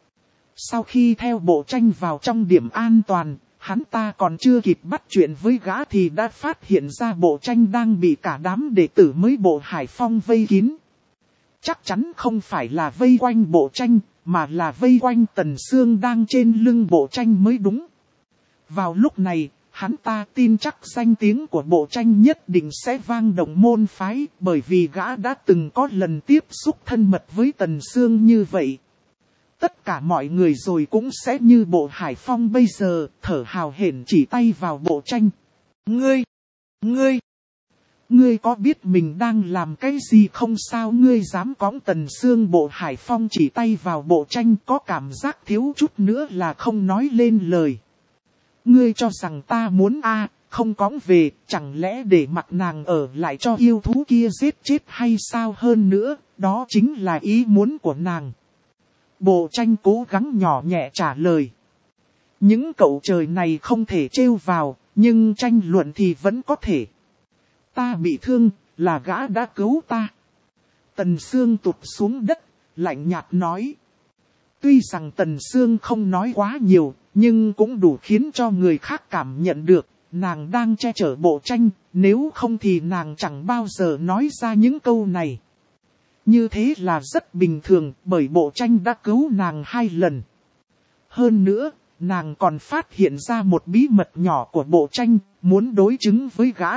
[SPEAKER 1] Sau khi theo bộ tranh vào trong điểm an toàn, hắn ta còn chưa kịp bắt chuyện với gã thì đã phát hiện ra bộ tranh đang bị cả đám đệ tử mới bộ Hải Phong vây kín. Chắc chắn không phải là vây quanh bộ tranh, mà là vây quanh Tần Sương đang trên lưng bộ tranh mới đúng. Vào lúc này, hắn ta tin chắc danh tiếng của bộ tranh nhất định sẽ vang động môn phái, bởi vì gã đã từng có lần tiếp xúc thân mật với Tần Sương như vậy. Tất cả mọi người rồi cũng sẽ như bộ Hải Phong bây giờ, thở hào hển chỉ tay vào bộ tranh. Ngươi! Ngươi! Ngươi có biết mình đang làm cái gì không sao? Ngươi dám cõng Tần Sương? Bộ Hải Phong chỉ tay vào bộ tranh, có cảm giác thiếu chút nữa là không nói lên lời. Ngươi cho rằng ta muốn a à, không cõng về, chẳng lẽ để mặc nàng ở lại cho yêu thú kia giết chết hay sao? Hơn nữa, đó chính là ý muốn của nàng. Bộ tranh cố gắng nhỏ nhẹ trả lời. Những cậu trời này không thể trêu vào, nhưng tranh luận thì vẫn có thể. Ta bị thương, là gã đã cứu ta. Tần Sương tụt xuống đất, lạnh nhạt nói. Tuy rằng Tần Sương không nói quá nhiều, nhưng cũng đủ khiến cho người khác cảm nhận được, nàng đang che chở bộ tranh, nếu không thì nàng chẳng bao giờ nói ra những câu này. Như thế là rất bình thường, bởi bộ tranh đã cứu nàng hai lần. Hơn nữa, nàng còn phát hiện ra một bí mật nhỏ của bộ tranh, muốn đối chứng với gã.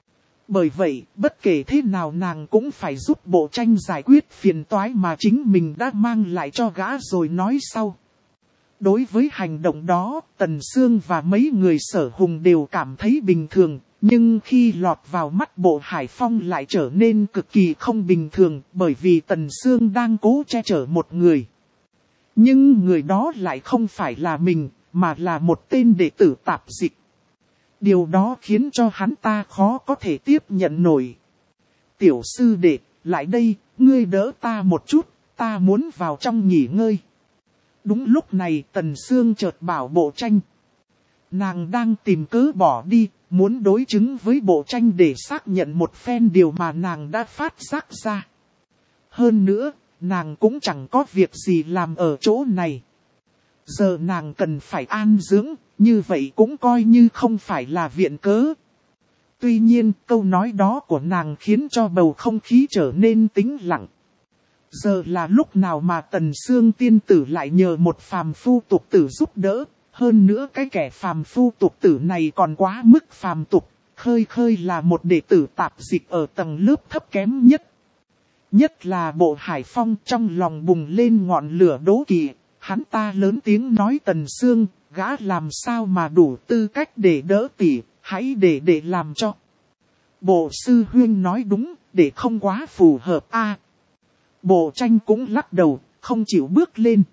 [SPEAKER 1] Bởi vậy, bất kể thế nào nàng cũng phải giúp bộ tranh giải quyết phiền toái mà chính mình đã mang lại cho gã rồi nói sau. Đối với hành động đó, Tần Sương và mấy người Sở Hùng đều cảm thấy bình thường, nhưng khi lọt vào mắt Bộ Hải Phong lại trở nên cực kỳ không bình thường, bởi vì Tần Sương đang cố che chở một người. Nhưng người đó lại không phải là mình, mà là một tên đệ tử tạp dịch. Điều đó khiến cho hắn ta khó có thể tiếp nhận nổi. Tiểu sư đệ, lại đây, ngươi đỡ ta một chút, ta muốn vào trong nghỉ ngơi. Đúng lúc này Tần Sương chợt bảo bộ tranh. Nàng đang tìm cớ bỏ đi, muốn đối chứng với bộ tranh để xác nhận một phen điều mà nàng đã phát giác ra. Hơn nữa, nàng cũng chẳng có việc gì làm ở chỗ này. Giờ nàng cần phải an dưỡng, như vậy cũng coi như không phải là viện cớ. Tuy nhiên, câu nói đó của nàng khiến cho bầu không khí trở nên tĩnh lặng. Giờ là lúc nào mà Tần Sương tiên tử lại nhờ một phàm phu tục tử giúp đỡ. Hơn nữa cái kẻ phàm phu tục tử này còn quá mức phàm tục. Khơi khơi là một đệ tử tạp dịch ở tầng lớp thấp kém nhất. Nhất là Bộ Hải Phong trong lòng bùng lên ngọn lửa đố kỵ. Hắn ta lớn tiếng nói Tần Sương, gã làm sao mà đủ tư cách để đỡ tỷ, hãy để để làm cho. Bộ sư huynh nói đúng, để không quá phù hợp a. À, Bộ tranh cũng lắc đầu, không chịu bước lên.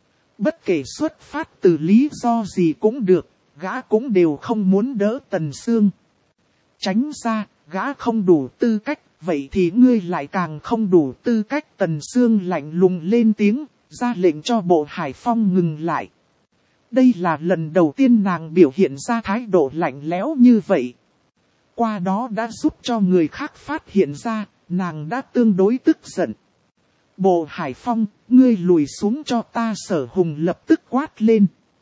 [SPEAKER 1] Bất kể xuất phát từ lý do gì cũng được, gã cũng đều không muốn đỡ Tần Sương. Tránh ra, gã không đủ tư cách, vậy thì ngươi lại càng không đủ tư cách. Tần Sương lạnh lùng lên tiếng, ra lệnh cho Bộ Hải Phong ngừng lại. Đây là lần đầu tiên nàng biểu hiện ra thái độ lạnh lẽo như vậy. Qua đó đã giúp cho người khác phát hiện ra, nàng đã tương đối tức giận. Bộ Hải Phong, ngươi lùi xuống cho ta. Sở Hùng lập tức quát lên.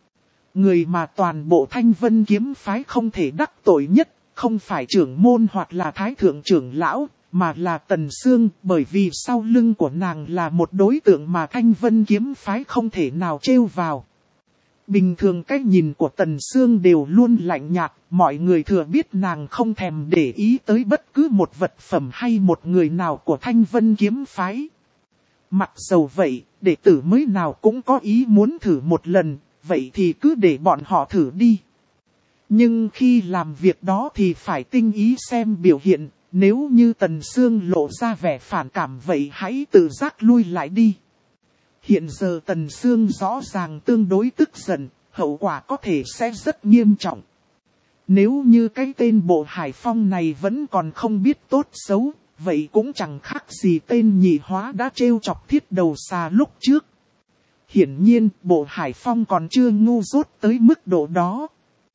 [SPEAKER 1] Người mà toàn bộ Thanh Vân kiếm phái không thể đắc tội nhất, không phải trưởng môn hoặc là thái thượng trưởng lão, mà là Tần Sương, bởi vì sau lưng của nàng là một đối tượng mà Thanh Vân kiếm phái không thể nào trêu vào. Bình thường cách nhìn của Tần Sương đều luôn lạnh nhạt, mọi người thừa biết nàng không thèm để ý tới bất cứ một vật phẩm hay một người nào của Thanh Vân kiếm phái. Mặc dầu vậy, đệ tử mới nào cũng có ý muốn thử một lần, vậy thì cứ để bọn họ thử đi. Nhưng khi làm việc đó thì phải tinh ý xem biểu hiện, nếu như Tần Sương lộ ra vẻ phản cảm vậy hãy tự giác lui lại đi. Hiện giờ Tần Sương rõ ràng tương đối tức giận, hậu quả có thể sẽ rất nghiêm trọng. Nếu như cái tên Bộ Hải Phong này vẫn còn không biết tốt xấu, vậy cũng chẳng khác gì tên nhị hóa đã trêu chọc Thiết Đầu Xà lúc trước. Hiển nhiên, Bộ Hải Phong còn chưa ngu dốt tới mức độ đó.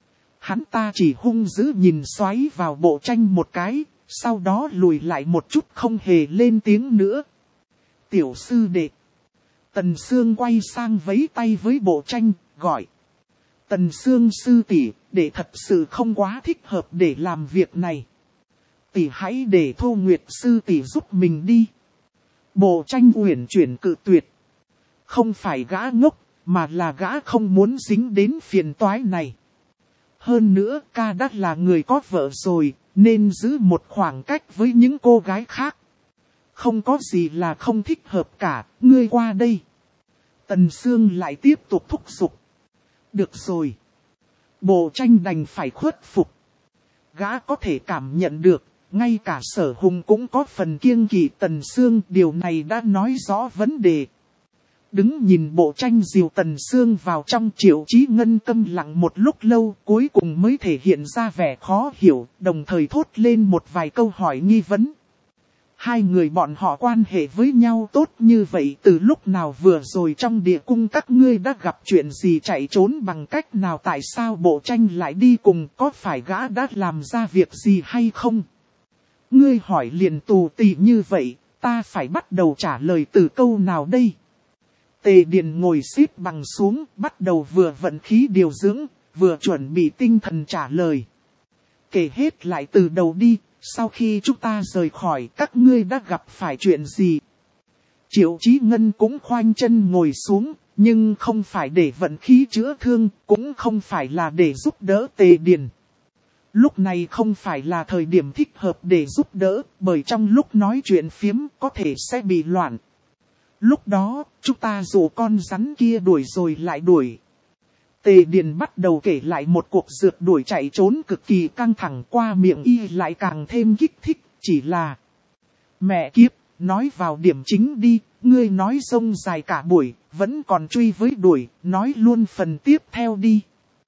[SPEAKER 1] Hắn ta chỉ hung dữ nhìn xoáy vào bộ tranh một cái, sau đó lùi lại một chút không hề lên tiếng nữa. Tiểu sư đệ. Tần Sương quay sang vẫy tay với bộ tranh, gọi. Tần Sương sư tỷ, đệ thật sự không quá thích hợp để làm việc này. Tỷ hãy để Thu Nguyệt sư tỷ giúp mình đi. Bộ tranh uyển chuyển cự tuyệt. Không phải gã ngốc, mà là gã không muốn dính đến phiền toái này. Hơn nữa ca đã là người có vợ rồi, nên giữ một khoảng cách với những cô gái khác. Không có gì là không thích hợp cả, ngươi qua đây. Tần Sương lại tiếp tục thúc giục. Được rồi. Bộ tranh đành phải khuất phục. Gã có thể cảm nhận được, ngay cả Sở Hùng cũng có phần kiêng kỵ Tần Sương, điều này đã nói rõ vấn đề. Đứng nhìn bộ tranh dìu Tần Sương vào trong, Triệu Chí Ngân câm lặng một lúc lâu, cuối cùng mới thể hiện ra vẻ khó hiểu, đồng thời thốt lên một vài câu hỏi nghi vấn. Hai người bọn họ quan hệ với nhau tốt như vậy từ lúc nào, vừa rồi trong địa cung các ngươi đã gặp chuyện gì, chạy trốn bằng cách nào, tại sao bộ tranh lại đi cùng, có phải gã đã làm ra việc gì hay không? Ngươi hỏi liền tù tì như vậy, ta phải bắt đầu trả lời từ câu nào đây? Tề Điền ngồi xếp bằng xuống, bắt đầu vừa vận khí điều dưỡng, vừa chuẩn bị tinh thần trả lời. Kể hết lại từ đầu đi, sau khi chúng ta rời khỏi các ngươi đã gặp phải chuyện gì? Triệu Chí Ngân cũng khoanh chân ngồi xuống, Nhưng không phải để vận khí chữa thương, cũng không phải là để giúp đỡ Tề Điền. Lúc này không phải là thời điểm thích hợp để giúp đỡ, bởi trong lúc nói chuyện phiếm có thể sẽ bị loạn. Lúc đó, chúng ta dụ con rắn kia đuổi rồi lại đuổi. Tề Điền bắt đầu kể lại một cuộc rượt đuổi chạy trốn cực kỳ căng thẳng, qua miệng y lại càng thêm kích thích, chỉ là... Mẹ kiếp, nói vào điểm chính đi, ngươi nói rông dài cả buổi, vẫn còn truy với đuổi, nói luôn phần tiếp theo đi.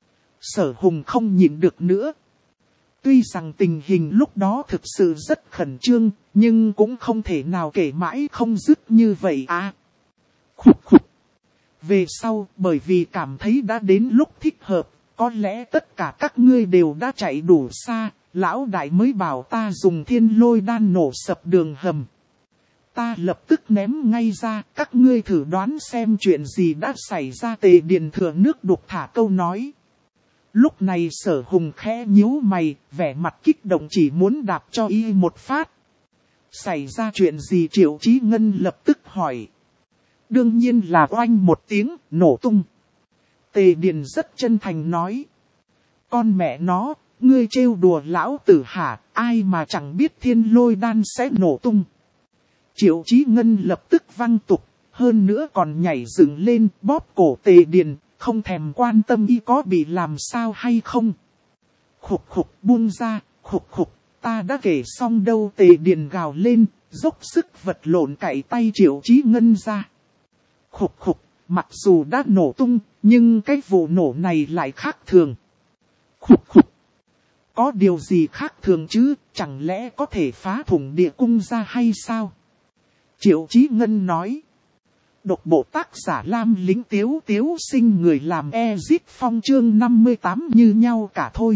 [SPEAKER 1] Sở Hùng không nhịn được nữa. Tuy rằng tình hình lúc đó thực sự rất khẩn trương, nhưng cũng không thể nào kể mãi không dứt như vậy à. Khục khục. Về sau, bởi vì cảm thấy đã đến lúc thích hợp, có lẽ tất cả các ngươi đều đã chạy đủ xa, lão đại mới bảo ta dùng thiên lôi đan nổ sập đường hầm. Ta lập tức ném ngay ra, các ngươi thử đoán xem chuyện gì đã xảy ra. Tề Điền thừa nước đục thả câu nói. Lúc này Sở Hùng khẽ nhíu mày, vẻ mặt kích động chỉ muốn đạp cho y một phát. Xảy ra chuyện gì? Triệu Chí Ngân lập tức hỏi. Đương nhiên là oanh một tiếng, nổ tung. Tề Điền rất chân thành nói. Con mẹ nó, ngươi trêu đùa lão tử hả, ai mà chẳng biết thiên lôi đan sẽ nổ tung. Triệu Chí Ngân lập tức văng tục, hơn nữa còn nhảy dựng lên bóp cổ Tề Điền, không thèm quan tâm y có bị làm sao hay không. Khục khục buông ra, khục khục, ta đã kể xong đâu. Tề Điền gào lên, dốc sức vật lộn cạy tay Triệu Chí Ngân ra. Khục khục, mặc dù đã nổ tung, nhưng cái vụ nổ này lại khác thường. Khục khục, có điều gì khác thường chứ, chẳng lẽ có thể phá thủng địa cung ra hay sao? Triệu Chí Ngân nói. Độc bộ tác giả Lam Lĩnh Tiếu Tiếu Sinh, người làm Ezit Phong chương năm mươi tám như nhau cả thôi.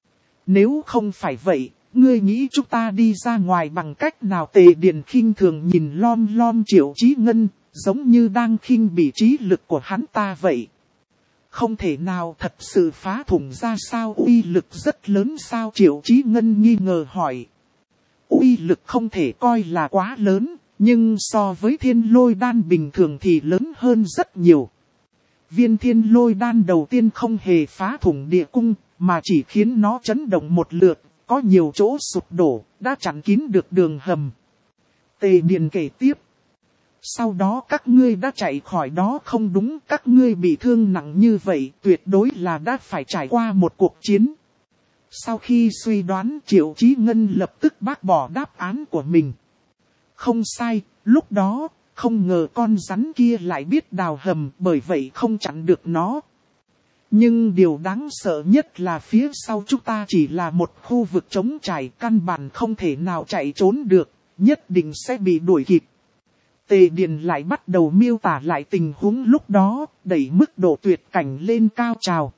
[SPEAKER 1] Nếu không phải vậy, ngươi nghĩ chúng ta đi ra ngoài bằng cách nào? Tề Điền khinh thường nhìn lom lom Triệu Chí Ngân, giống như đang khinh bỉ trí lực của hắn ta vậy. Không thể nào thật sự phá thủng ra sao? Uy lực rất lớn sao? Triệu Chí Ngân nghi ngờ hỏi. Uy lực không thể coi là quá lớn, nhưng so với thiên lôi đan bình thường thì lớn hơn rất nhiều. Viên thiên lôi đan đầu tiên không hề phá thủng địa cung, mà chỉ khiến nó chấn động một lượt, có nhiều chỗ sụp đổ, đã chặn kín được đường hầm. Tề Điền kể tiếp. Sau đó các ngươi đã chạy khỏi đó không đúng, các ngươi bị thương nặng như vậy, tuyệt đối là đã phải trải qua một cuộc chiến. Sau khi suy đoán, Triệu Chí Ngân lập tức bác bỏ đáp án của mình. Không sai, lúc đó, không ngờ con rắn kia lại biết đào hầm, bởi vậy không chặn được nó. Nhưng điều đáng sợ nhất là phía sau chúng ta chỉ là một khu vực trống trải, căn bản không thể nào chạy trốn được, nhất định sẽ bị đuổi kịp. Tề Điền lại bắt đầu miêu tả lại tình huống lúc đó, đẩy mức độ tuyệt cảnh lên cao trào.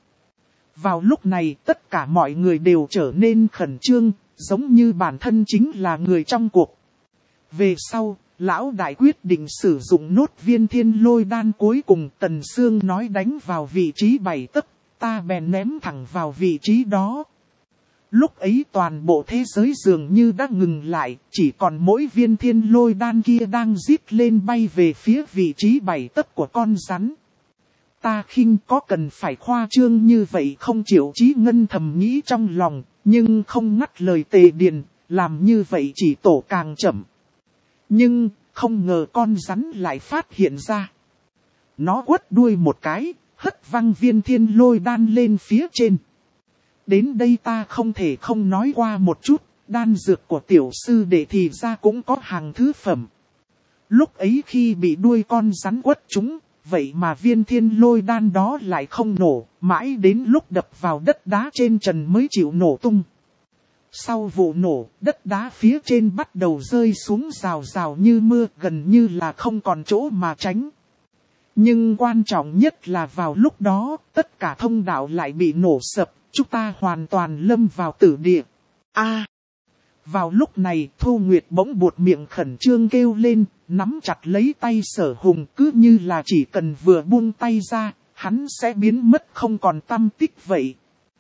[SPEAKER 1] Vào lúc này tất cả mọi người đều trở nên khẩn trương, giống như bản thân chính là người trong cuộc. Về sau, lão đại quyết định sử dụng nốt viên thiên lôi đan cuối cùng. Tần Sương nói đánh vào vị trí bảy tấc, ta bèn ném thẳng vào vị trí đó. Lúc ấy toàn bộ thế giới dường như đã ngừng lại, chỉ còn mỗi viên thiên lôi đan kia đang rít lên bay về phía vị trí bảy tấc của con rắn. Ta khinh có cần phải khoa trương như vậy không? Triệu Chí Ngân thầm nghĩ trong lòng, nhưng không ngắt lời Tề Điền, làm như vậy chỉ tổ càng chậm. Nhưng, không ngờ con rắn lại phát hiện ra. Nó quất đuôi một cái, hất văng viên thiên lôi đan lên phía trên. Đến đây ta không thể không nói qua một chút, đan dược của tiểu sư đệ thì ra cũng có hàng thứ phẩm. Lúc ấy khi bị đuôi con rắn quất trúng, vậy mà viên thiên lôi đan đó lại không nổ, mãi đến lúc đập vào đất đá trên trần mới chịu nổ tung. Sau vụ nổ, đất đá phía trên bắt đầu rơi xuống rào rào như mưa, gần như là không còn chỗ mà tránh. Nhưng quan trọng nhất là vào lúc đó, tất cả thông đạo lại bị nổ sập, chúng ta hoàn toàn lâm vào tử địa. A! À, vào lúc này, Thu Nguyệt bỗng buột miệng khẩn trương kêu lên, nắm chặt lấy tay Sở Hùng, cứ như là chỉ cần vừa buông tay ra, hắn sẽ biến mất không còn tăm tích vậy.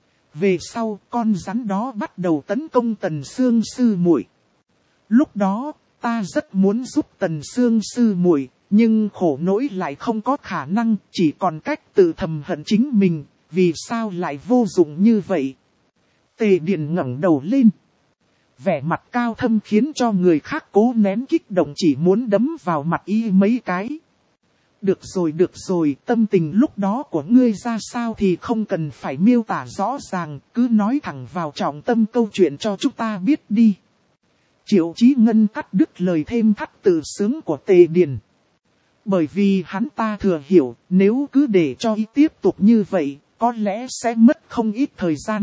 [SPEAKER 1] Về sau, con rắn đó bắt đầu tấn công Tần Sương sư muội. Lúc đó, ta rất muốn giúp Tần Sương sư muội, Nhưng khổ nỗi lại không có khả năng, chỉ còn cách tự thầm hận chính mình, vì sao lại vô dụng như vậy. Tề Điền ngẩng đầu lên. Vẻ mặt cao thâm khiến cho người khác cố nén kích động chỉ muốn đấm vào mặt y mấy cái. Được rồi được rồi, tâm tình lúc đó của ngươi ra sao thì không cần phải miêu tả rõ ràng, cứ nói thẳng vào trọng tâm câu chuyện cho chúng ta biết đi. Triệu Chí Ngân cắt đứt lời thêm thắt tự sướng của Tề Điền. Bởi vì hắn ta thừa hiểu, nếu cứ để cho y tiếp tục như vậy, có lẽ sẽ mất không ít thời gian.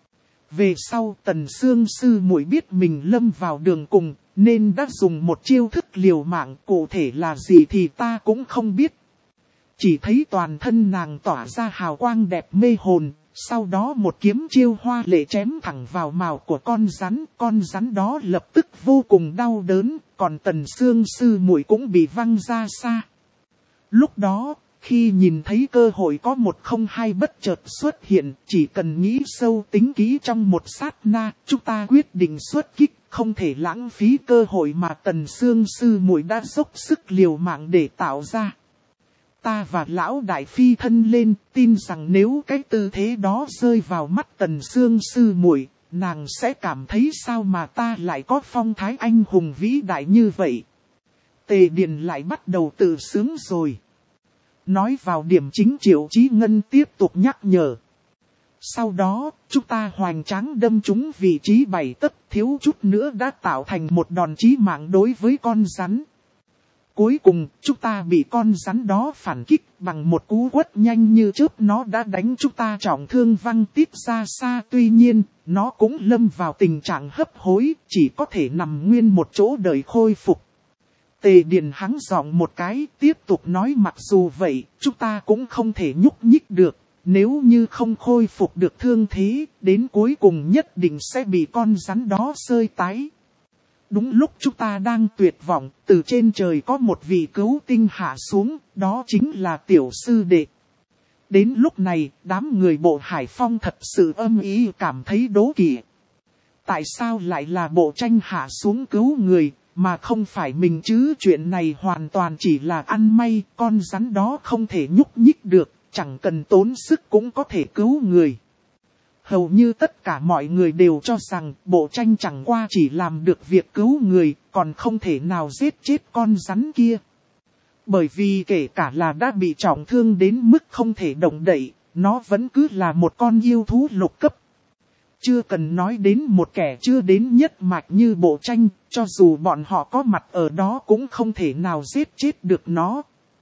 [SPEAKER 1] Về sau Tần Sương sư muội biết mình lâm vào đường cùng, nên đã dùng một chiêu thức liều mạng, cụ thể là gì thì ta cũng không biết. Chỉ thấy toàn thân nàng tỏa ra hào quang đẹp mê hồn, sau đó một kiếm chiêu hoa lệ chém thẳng vào mào của con rắn, con rắn đó lập tức vô cùng đau đớn, còn Tần Sương sư muội cũng bị văng ra xa. Lúc đó, khi nhìn thấy cơ hội có một không hai bất chợt xuất hiện, chỉ cần nghĩ sâu tính kỹ trong một sát na, chúng ta quyết định xuất kích, không thể lãng phí cơ hội mà Tần Sương sư muội đã dốc sức liều mạng để tạo ra. Ta và lão đại phi thân lên, tin rằng nếu cái tư thế đó rơi vào mắt Tần Sương sư muội, nàng sẽ cảm thấy sao mà ta lại có phong thái anh hùng vĩ đại như vậy. Tề Điền lại bắt đầu tự sướng rồi. Nói vào điểm chính, Triệu Chí Ngân tiếp tục nhắc nhở. Sau đó, chúng ta hoành tráng đâm trúng vị trí bảy tấc, thiếu chút nữa đã tạo thành một đòn chí mạng đối với con rắn. Cuối cùng, chúng ta bị con rắn đó phản kích bằng một cú quất nhanh như chớp, nó đã đánh chúng ta trọng thương văng tít ra xa. Tuy nhiên, nó cũng lâm vào tình trạng hấp hối, chỉ có thể nằm nguyên một chỗ đợi khôi phục. Tề Điền hắng giọng một cái, tiếp tục nói, mặc dù vậy, chúng ta cũng không thể nhúc nhích được. Nếu như không khôi phục được thương thế, đến cuối cùng nhất định sẽ bị con rắn đó xơi tái. Đúng lúc chúng ta đang tuyệt vọng, từ trên trời có một vị cứu tinh hạ xuống, đó chính là tiểu sư đệ. Đến lúc này, đám người Bộ Hải Phong thật sự âm ý cảm thấy đố kỵ. Tại sao lại là Bộ Tranh hạ xuống cứu người, mà không phải mình chứ? Chuyện này hoàn toàn chỉ là ăn may, con rắn đó không thể nhúc nhích được, chẳng cần tốn sức cũng có thể cứu người. Hầu như tất cả mọi người đều cho rằng Bộ Tranh chẳng qua chỉ làm được việc cứu người, còn không thể nào giết chết con rắn kia. Bởi vì kể cả là đã bị trọng thương đến mức không thể động đậy, nó vẫn cứ là một con yêu thú lục cấp. Chưa cần nói đến một kẻ chưa đến nhất mạch như Bộ Tranh, cho dù bọn họ có mặt ở đó cũng không thể nào giết chết được nó.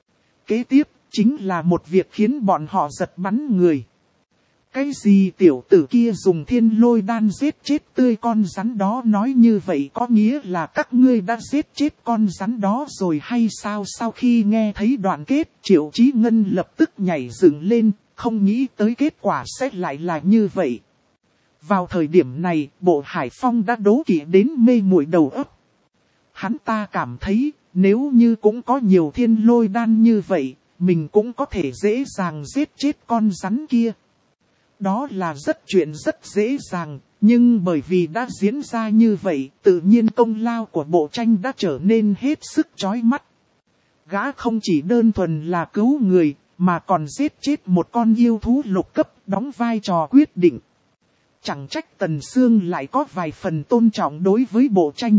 [SPEAKER 1] Kế tiếp, chính là một việc khiến bọn họ giật bắn người. Cái gì tiểu tử kia dùng thiên lôi đan giết chết tươi con rắn đó, nói như vậy có nghĩa là các ngươi đã giết chết con rắn đó rồi hay sao? Sau khi nghe thấy đoạn kết, Triệu Chí Ngân lập tức nhảy dựng lên, không nghĩ tới kết quả sẽ lại là như vậy. Vào thời điểm này, Bộ Hải Phong đã đố kỵ đến mê muội đầu óc. Hắn ta cảm thấy, nếu như cũng có nhiều thiên lôi đan như vậy, mình cũng có thể dễ dàng giết chết con rắn kia. Đó là rất chuyện rất dễ dàng, nhưng bởi vì đã diễn ra như vậy, tự nhiên công lao của Bộ Tranh đã trở nên hết sức chói mắt. Gã không chỉ đơn thuần là cứu người, mà còn giết chết một con yêu thú lục cấp, đóng vai trò quyết định. Chẳng trách Tần Sương lại có vài phần tôn trọng đối với Bộ Tranh.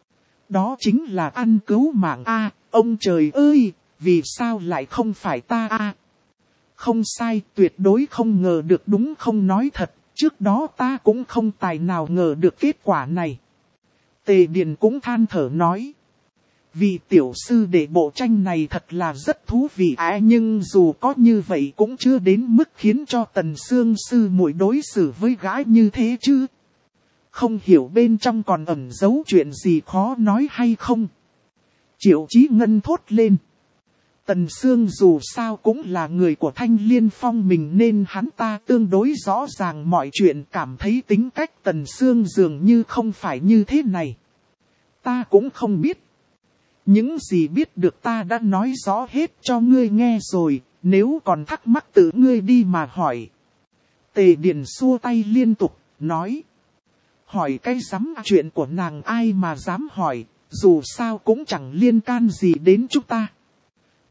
[SPEAKER 1] Đó chính là ăn cứu mạng a, ông trời ơi, vì sao lại không phải ta a? Không sai, tuyệt đối không ngờ được, đúng không? Nói thật, trước đó ta cũng không tài nào ngờ được kết quả này. Tề Điền cũng than thở nói. Vị tiểu sư đệ Bộ Tranh này thật là rất thú vị á, nhưng dù có như vậy cũng chưa đến mức khiến cho Tần Sương sư muội đối xử với gã như thế chứ. Không hiểu bên trong còn ẩn giấu chuyện gì khó nói hay không? Triệu Chí Ngân thốt lên. Tần Sương dù sao cũng là người của Thanh Liên Phong mình nên hắn ta tương đối rõ ràng mọi chuyện, cảm thấy tính cách Tần Sương dường như không phải như thế này. Ta cũng không biết. Những gì biết được ta đã nói rõ hết cho ngươi nghe rồi, nếu còn thắc mắc tự ngươi đi mà hỏi. Tề Điền xua tay liên tục, nói. Hỏi cái dám, chuyện của nàng ai mà dám hỏi, dù sao cũng chẳng liên can gì đến chúng ta.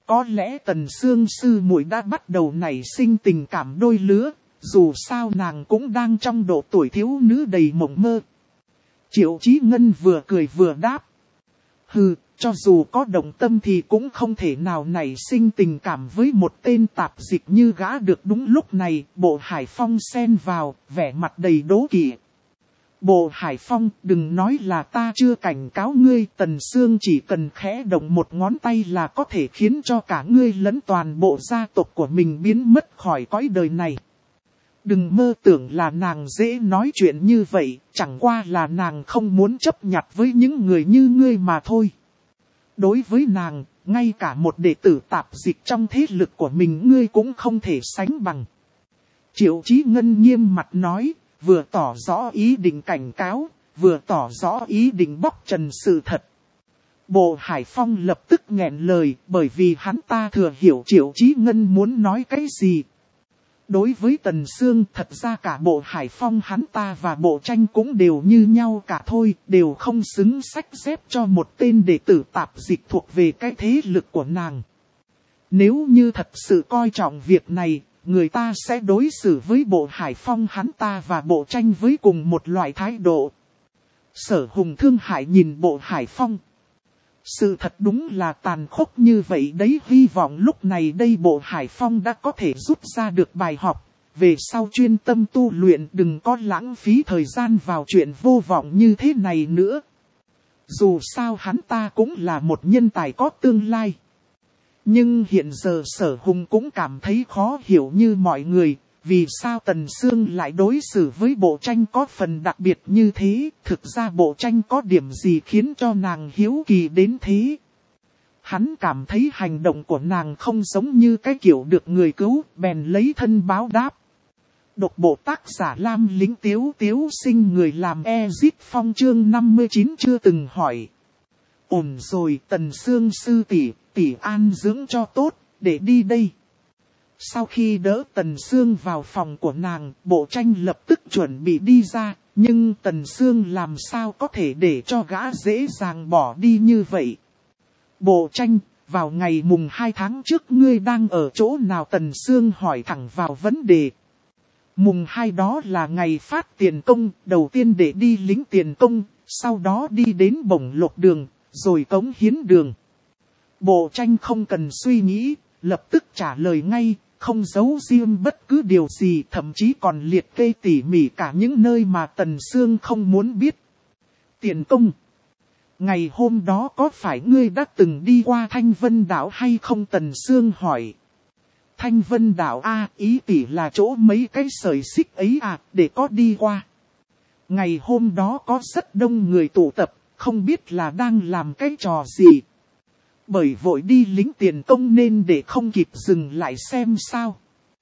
[SPEAKER 1] Có lẽ Tần Sương sư muội đã bắt đầu nảy sinh tình cảm đôi lứa, dù sao nàng cũng đang trong độ tuổi thiếu nữ đầy mộng mơ. Triệu Chí Ngân vừa cười vừa đáp. Hừ, cho dù có động tâm thì cũng không thể nào nảy sinh tình cảm với một tên tạp dịch như gã được. Đúng lúc này, Bộ Hải Phong xen vào, vẻ mặt đầy đố kỵ. Bộ Hải Phong, đừng nói là ta chưa cảnh cáo ngươi, Tần Sương chỉ cần khẽ động một ngón tay là có thể khiến cho cả ngươi lẫn toàn bộ gia tộc của mình biến mất khỏi cõi đời này. Đừng mơ tưởng là nàng dễ nói chuyện như vậy, chẳng qua là nàng không muốn chấp nhặt với những người như ngươi mà thôi. Đối với nàng, ngay cả một đệ tử tạp dịch trong thế lực của mình ngươi cũng không thể sánh bằng. Triệu Chí Ngân nghiêm mặt nói, vừa tỏ rõ ý định cảnh cáo, vừa tỏ rõ ý định bóc trần sự thật. Bộ Hải Phong lập tức nghẹn lời, bởi vì hắn ta thừa hiểu Triệu Chí Ngân muốn nói cái gì. Đối với Tần Sương, thật ra cả Bộ Hải Phong hắn ta và Bộ Tranh cũng đều như nhau cả thôi, đều không xứng xách xếp cho một tên đệ tử tạp dịch thuộc về cái thế lực của nàng. Nếu như thật sự coi trọng việc này, người ta sẽ đối xử với Bộ Hải Phong hắn ta và Bộ Tranh với cùng một loại thái độ. Sở Hùng thương hại nhìn Bộ Hải Phong. Sự thật đúng là tàn khốc như vậy đấy, hy vọng lúc này đây Bộ Hải Phong đã có thể rút ra được bài học. Về sau chuyên tâm tu luyện, đừng có lãng phí thời gian vào chuyện vô vọng như thế này nữa. Dù sao hắn ta cũng là một nhân tài có tương lai. Nhưng hiện giờ Sở Hùng cũng cảm thấy khó hiểu như mọi người, vì sao Tần Sương lại đối xử với Bộ Tranh có phần đặc biệt như thế, thực ra Bộ Tranh có điểm gì khiến cho nàng hiếu kỳ đến thế. Hắn cảm thấy hành động của nàng không giống như cái kiểu được người cứu, bèn lấy thân báo đáp. Độc bộ tác giả Lam Lính Tiếu Tiếu Sinh người làm Ezit Phong chương năm mươi chín chưa từng hỏi. Ổn rồi, Tần Sương sư tỷ, tỷ an dưỡng cho tốt, để đi đây. Sau khi đỡ Tần Sương vào phòng của nàng, Bộ Tranh lập tức chuẩn bị đi ra, nhưng Tần Sương làm sao có thể để cho gã dễ dàng bỏ đi như vậy. Bộ Tranh, vào ngày mùng hai tháng trước ngươi đang ở chỗ nào? Tần Sương hỏi thẳng vào vấn đề. Mùng hai đó là ngày phát tiền công, đầu tiên để đi lính tiền công, sau đó đi đến bổng lộc đường, rồi cống hiến đường. Bộ Tranh không cần suy nghĩ, lập tức trả lời ngay, không giấu riêng bất cứ điều gì, thậm chí còn liệt kê tỉ mỉ cả những nơi mà Tần Sương không muốn biết. Tiền công. Ngày hôm đó có phải ngươi đã từng đi qua Thanh Vân Đảo hay không? Tần Sương hỏi. Thanh Vân Đảo a, ý tỷ là chỗ mấy cái sợi xích ấy à, để có đi qua. Ngày hôm đó có rất đông người tụ tập, không biết là đang làm cái trò gì. Bởi vội đi lính tiền công nên để không kịp dừng lại xem sao.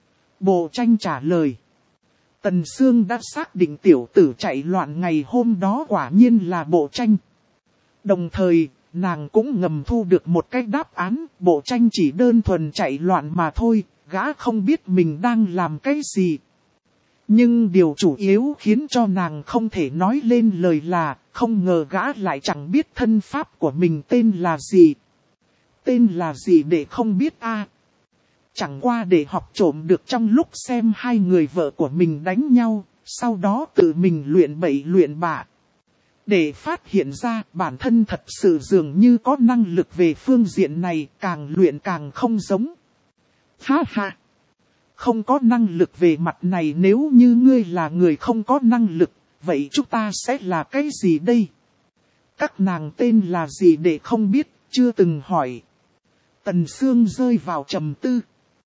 [SPEAKER 1] Bộ Tranh trả lời. Tần Sương đã xác định tiểu tử chạy loạn ngày hôm đó quả nhiên là Bộ Tranh. Đồng thời, nàng cũng ngầm thu được một cái đáp án, Bộ Tranh chỉ đơn thuần chạy loạn mà thôi, gã không biết mình đang làm cái gì. Nhưng điều chủ yếu khiến cho nàng không thể nói lên lời là, không ngờ gã lại chẳng biết thân pháp của mình tên là gì. Tên là gì để không biết a? À? Chẳng qua để học trộm được trong lúc xem hai người vợ của mình đánh nhau, sau đó tự mình luyện bậy luyện bạ. Để phát hiện ra bản thân thật sự dường như có năng lực về phương diện này, càng luyện càng không giống. Ha ha! Không có năng lực về mặt này, nếu như ngươi là người không có năng lực, vậy chúng ta sẽ là cái gì đây? Các nàng tên là gì để không biết, chưa từng hỏi. Tần Sương rơi vào trầm tư.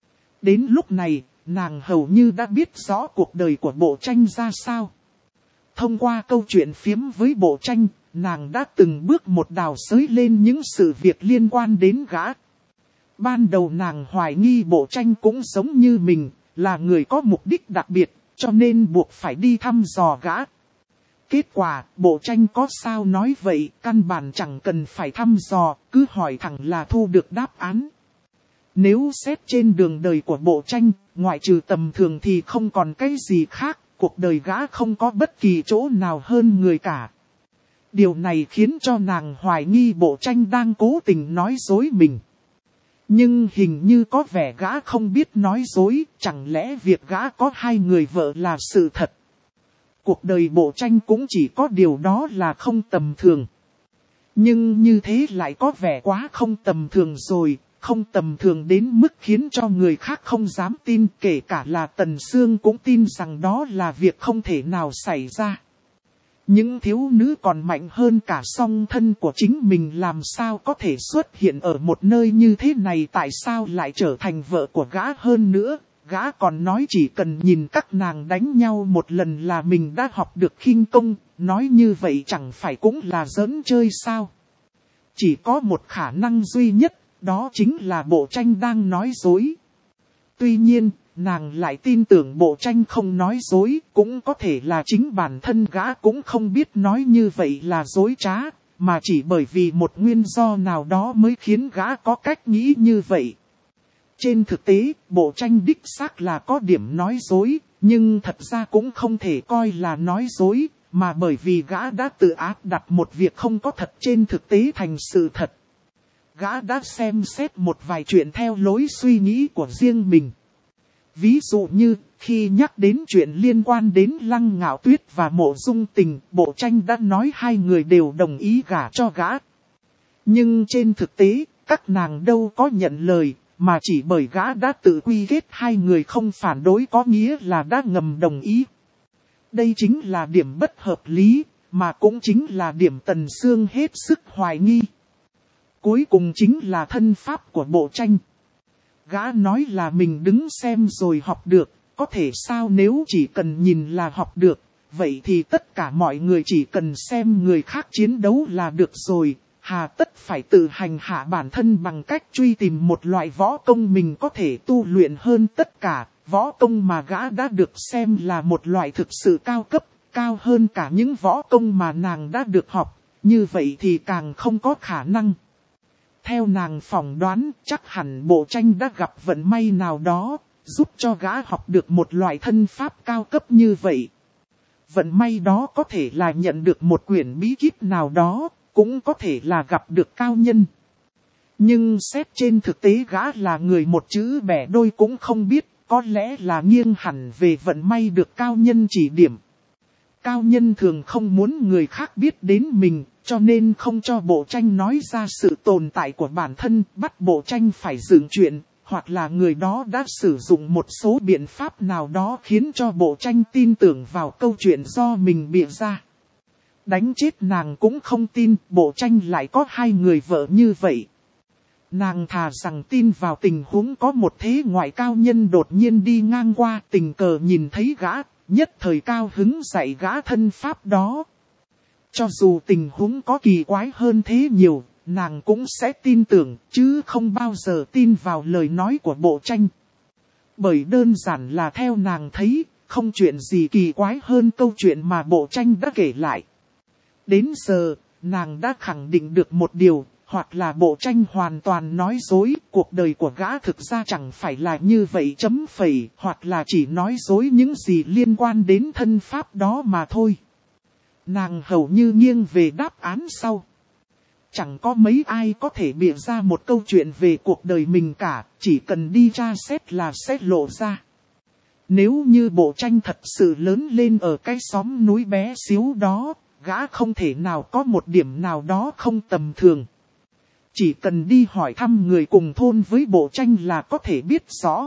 [SPEAKER 1] Đến lúc này, nàng hầu như đã biết rõ cuộc đời của Bộ Tranh ra sao. Thông qua câu chuyện phiếm với Bộ Tranh, nàng đã từng bước một đào xới lên những sự việc liên quan đến gã. Ban đầu nàng hoài nghi Bộ Tranh cũng giống như mình, là người có mục đích đặc biệt, cho nên buộc phải đi thăm dò gã. Kết quả, Bộ Tranh có sao nói vậy, căn bản chẳng cần phải thăm dò, cứ hỏi thẳng là thu được đáp án. Nếu xét trên đường đời của Bộ Tranh, ngoại trừ tầm thường thì không còn cái gì khác, cuộc đời gã không có bất kỳ chỗ nào hơn người cả. Điều này khiến cho nàng hoài nghi Bộ Tranh đang cố tình nói dối mình. Nhưng hình như có vẻ gã không biết nói dối, chẳng lẽ việc gã có hai người vợ là sự thật. Cuộc đời Bộ Tranh cũng chỉ có điều đó là không tầm thường. Nhưng như thế lại có vẻ quá không tầm thường rồi, không tầm thường đến mức khiến cho người khác không dám tin, kể cả là Tần Sương cũng tin rằng đó là việc không thể nào xảy ra. Những thiếu nữ còn mạnh hơn cả song thân của chính mình làm sao có thể xuất hiện ở một nơi như thế này, tại sao lại trở thành vợ của gã hơn nữa. Gã còn nói chỉ cần nhìn các nàng đánh nhau một lần là mình đã học được khinh công, nói như vậy chẳng phải cũng là giỡn chơi sao. Chỉ có một khả năng duy nhất, đó chính là Bộ Tranh đang nói dối. Tuy nhiên, nàng lại tin tưởng Bộ Tranh không nói dối, cũng có thể là chính bản thân gã cũng không biết nói như vậy là dối trá, mà chỉ bởi vì một nguyên do nào đó mới khiến gã có cách nghĩ như vậy. Trên thực tế, Bộ Tranh đích xác là có điểm nói dối, nhưng thật ra cũng không thể coi là nói dối, mà bởi vì gã đã tự áp đặt một việc không có thật trên thực tế thành sự thật. Gã đã xem xét một vài chuyện theo lối suy nghĩ của riêng mình. Ví dụ như, khi nhắc đến chuyện liên quan đến Lăng Ngạo Tuyết và Mộ Dung Tình, Bộ Tranh đã nói hai người đều đồng ý gả cho gã. Nhưng trên thực tế, các nàng đâu có nhận lời, mà chỉ bởi gã đã tự quy kết hai người không phản đối có nghĩa là đã ngầm đồng ý. Đây chính là điểm bất hợp lý, mà cũng chính là điểm Tần Sương hết sức hoài nghi. Cuối cùng chính là thân pháp của Bộ Tranh. Gã nói là mình đứng xem rồi học được, có thể sao nếu chỉ cần nhìn là học được, vậy thì tất cả mọi người chỉ cần xem người khác chiến đấu là được rồi, hà tất phải tự hành hạ bản thân bằng cách truy tìm một loại võ công mình có thể tu luyện hơn tất cả, võ công mà gã đã được xem là một loại thực sự cao cấp, cao hơn cả những võ công mà nàng đã được học, như vậy thì càng không có khả năng. Theo nàng phỏng đoán, chắc hẳn Bộ Tranh đã gặp vận may nào đó, giúp cho gã học được một loại thân pháp cao cấp như vậy. Vận may đó có thể là nhận được một quyển bí kíp nào đó, cũng có thể là gặp được cao nhân. Nhưng xét trên thực tế gã là người một chữ bẻ đôi cũng không biết, có lẽ là nghiêng hẳn về vận may được cao nhân chỉ điểm. Cao nhân thường không muốn người khác biết đến mình, cho nên không cho Bộ Tranh nói ra sự tồn tại của bản thân, bắt Bộ Tranh phải dựng chuyện, hoặc là người đó đã sử dụng một số biện pháp nào đó khiến cho Bộ Tranh tin tưởng vào câu chuyện do mình bịa ra. Đánh chết nàng cũng không tin Bộ Tranh lại có hai người vợ như vậy. Nàng thà rằng tin vào tình huống có một thế ngoại cao nhân đột nhiên đi ngang qua, tình cờ nhìn thấy gã, nhất thời cao hứng dạy gã thân pháp đó. Cho dù tình huống có kỳ quái hơn thế nhiều, nàng cũng sẽ tin tưởng, chứ không bao giờ tin vào lời nói của Bộ Tranh. Bởi đơn giản là theo nàng thấy, không chuyện gì kỳ quái hơn câu chuyện mà Bộ Tranh đã kể lại. Đến giờ, nàng đã khẳng định được một điều, hoặc là Bộ Tranh hoàn toàn nói dối, cuộc đời của gã thực ra chẳng phải là như vậy chấm phẩy, hoặc là chỉ nói dối những gì liên quan đến thân pháp đó mà thôi. Nàng hầu như nghiêng về đáp án sau. Chẳng có mấy ai có thể bịa ra một câu chuyện về cuộc đời mình cả, chỉ cần đi tra xét là sẽ lộ ra. Nếu như Bộ Tranh thật sự lớn lên ở cái xóm núi bé xíu đó, gã không thể nào có một điểm nào đó không tầm thường. Chỉ cần đi hỏi thăm người cùng thôn với Bộ Tranh là có thể biết rõ.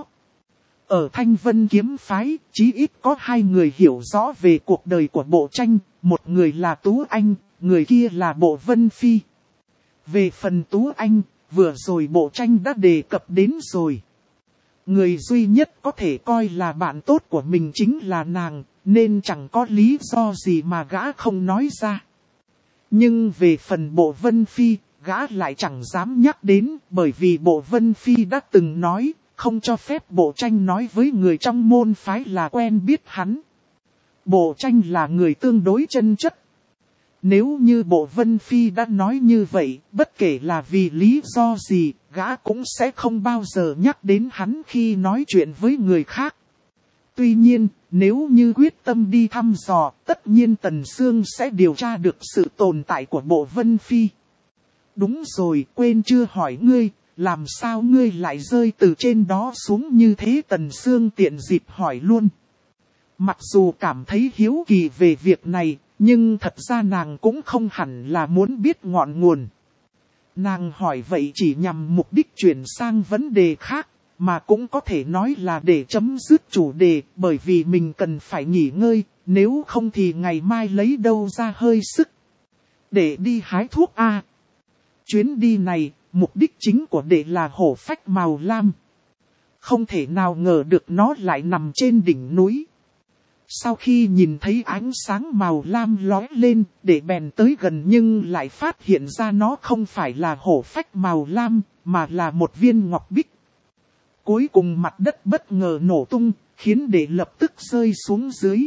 [SPEAKER 1] Ở Thanh Vân Kiếm Phái, chí ít có hai người hiểu rõ về cuộc đời của Bộ Tranh, một người là Tú Anh, người kia là Bộ Vân Phi. Về phần Tú Anh, vừa rồi Bộ Tranh đã đề cập đến rồi. Người duy nhất có thể coi là bạn tốt của mình chính là nàng, nên chẳng có lý do gì mà gã không nói ra. Nhưng về phần Bộ Vân Phi, gã lại chẳng dám nhắc đến, bởi vì Bộ Vân Phi đã từng nói, không cho phép Bộ Tranh nói với người trong môn phái là quen biết hắn. Bộ Tranh là người tương đối chân chất. Nếu như Bộ Vân Phi đã nói như vậy, bất kể là vì lý do gì, gã cũng sẽ không bao giờ nhắc đến hắn khi nói chuyện với người khác. Tuy nhiên, nếu như quyết tâm đi thăm dò, tất nhiên Tần Sương sẽ điều tra được sự tồn tại của Bộ Vân Phi. Đúng rồi, quên chưa hỏi ngươi, làm sao ngươi lại rơi từ trên đó xuống như thế? Tần Sương tiện dịp hỏi luôn. Mặc dù cảm thấy hiếu kỳ về việc này, nhưng thật ra nàng cũng không hẳn là muốn biết ngọn nguồn. Nàng hỏi vậy chỉ nhằm mục đích chuyển sang vấn đề khác, mà cũng có thể nói là để chấm dứt chủ đề, bởi vì mình cần phải nghỉ ngơi, nếu không thì ngày mai lấy đâu ra hơi sức. Để đi hái thuốc a. Chuyến đi này, mục đích chính của đệ là hổ phách màu lam. Không thể nào ngờ được nó lại nằm trên đỉnh núi. Sau khi nhìn thấy ánh sáng màu lam lóe lên, đệ bèn tới gần nhưng lại phát hiện ra nó không phải là hổ phách màu lam, mà là một viên ngọc bích. Cuối cùng mặt đất bất ngờ nổ tung, khiến đệ lập tức rơi xuống dưới.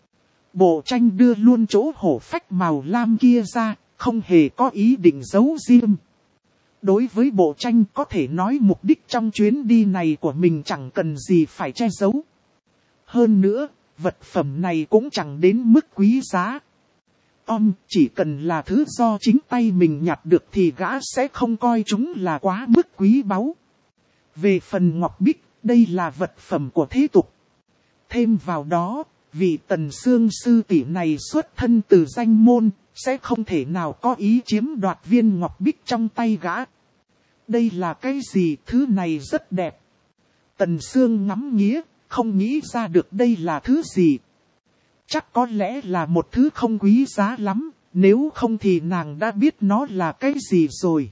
[SPEAKER 1] Bộ tranh đưa luôn chỗ hổ phách màu lam kia ra, không hề có ý định giấu riêng. Đối với bộ tranh có thể nói mục đích trong chuyến đi này của mình chẳng cần gì phải che giấu. Hơn nữa, vật phẩm này cũng chẳng đến mức quý giá. Om, chỉ cần là thứ do chính tay mình nhặt được thì gã sẽ không coi chúng là quá mức quý báu. Về phần ngọc bích, đây là vật phẩm của thế tục. Thêm vào đó, vị Tần Sương sư tỷ này xuất thân từ danh môn, sẽ không thể nào có ý chiếm đoạt viên ngọc bích trong tay gã. Đây là cái gì? Thứ này rất đẹp. Tần Sương ngắm nghía, không nghĩ ra được đây là thứ gì. Chắc có lẽ là một thứ không quý giá lắm, nếu không thì nàng đã biết nó là cái gì rồi.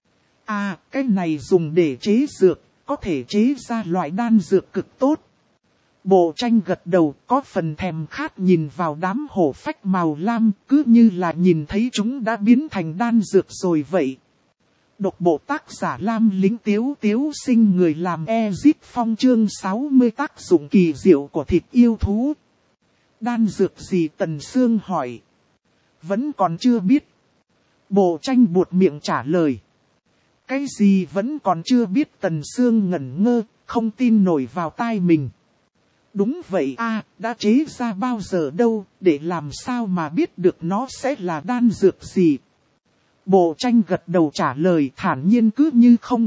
[SPEAKER 1] À, cái này dùng để chế dược, có thể chế ra loại đan dược cực tốt. Bộ tranh gật đầu, có phần thèm khát nhìn vào đám hổ phách màu lam, cứ như là nhìn thấy chúng đã biến thành đan dược rồi vậy. Độc bộ tác giả Lam Lính Tiếu Tiếu Sinh, người làm Ezip Phong, chương sáu mươi tác dụng kỳ diệu của thịt yêu thú. Đan dược gì? Tần Sương hỏi. Vẫn còn chưa biết. Bộ tranh buột miệng trả lời. Cái gì vẫn còn chưa biết? Tần Sương ngẩn ngơ, không tin nổi vào tai mình. Đúng vậy a, đã chế ra bao giờ đâu, để làm sao mà biết được nó sẽ là đan dược gì? Bộ tranh gật đầu trả lời thản nhiên cứ như không.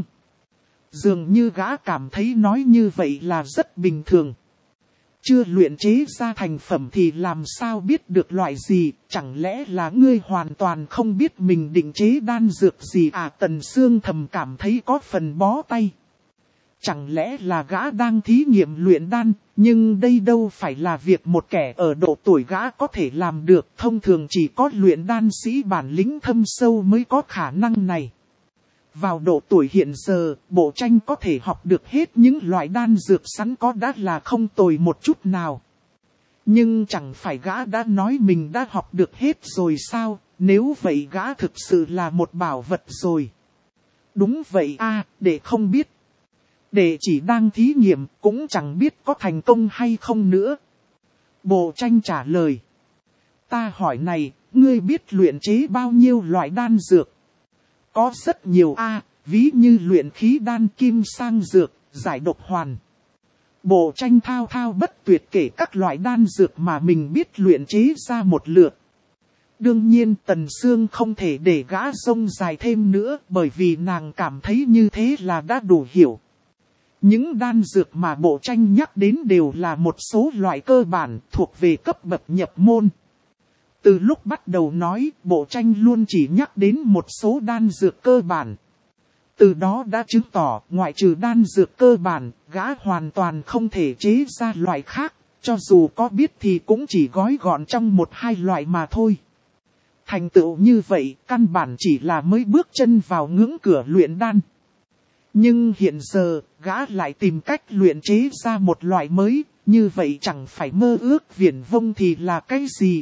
[SPEAKER 1] Dường như gã cảm thấy nói như vậy là rất bình thường. Chưa luyện chế ra thành phẩm thì làm sao biết được loại gì, chẳng lẽ là ngươi hoàn toàn không biết mình định chế đan dược gì à? Tần Sương thầm cảm thấy có phần bó tay. Chẳng lẽ là gã đang thí nghiệm luyện đan, nhưng đây đâu phải là việc một kẻ ở độ tuổi gã có thể làm được. Thông thường chỉ có luyện đan sĩ bản lĩnh thâm sâu mới có khả năng này. Vào độ tuổi hiện giờ, bộ tranh có thể học được hết những loại đan dược sẵn có đã là không tồi một chút nào. Nhưng chẳng phải gã đã nói mình đã học được hết rồi sao? Nếu vậy gã thực sự là một bảo vật rồi. Đúng vậy a, để không biết. Để chỉ đang thí nghiệm, cũng chẳng biết có thành công hay không nữa. Bộ tranh trả lời. Ta hỏi này, ngươi biết luyện chế bao nhiêu loại đan dược? Có rất nhiều a, ví như luyện khí đan, kim sang dược, giải độc hoàn. Bộ tranh thao thao bất tuyệt kể các loại đan dược mà mình biết luyện chế ra một lượt. Đương nhiên Tần Sương không thể để gã rông dài thêm nữa, bởi vì nàng cảm thấy như thế là đã đủ hiểu. Những đan dược mà bộ tranh nhắc đến đều là một số loại cơ bản thuộc về cấp bậc nhập môn. Từ lúc bắt đầu nói, bộ tranh luôn chỉ nhắc đến một số đan dược cơ bản. Từ đó đã chứng tỏ, ngoại trừ đan dược cơ bản, gã hoàn toàn không thể chế ra loại khác, cho dù có biết thì cũng chỉ gói gọn trong một hai loại mà thôi. Thành tựu như vậy, căn bản chỉ là mới bước chân vào ngưỡng cửa luyện đan. Nhưng hiện giờ, gã lại tìm cách luyện chế ra một loại mới, như vậy chẳng phải mơ ước viển vông thì là cái gì?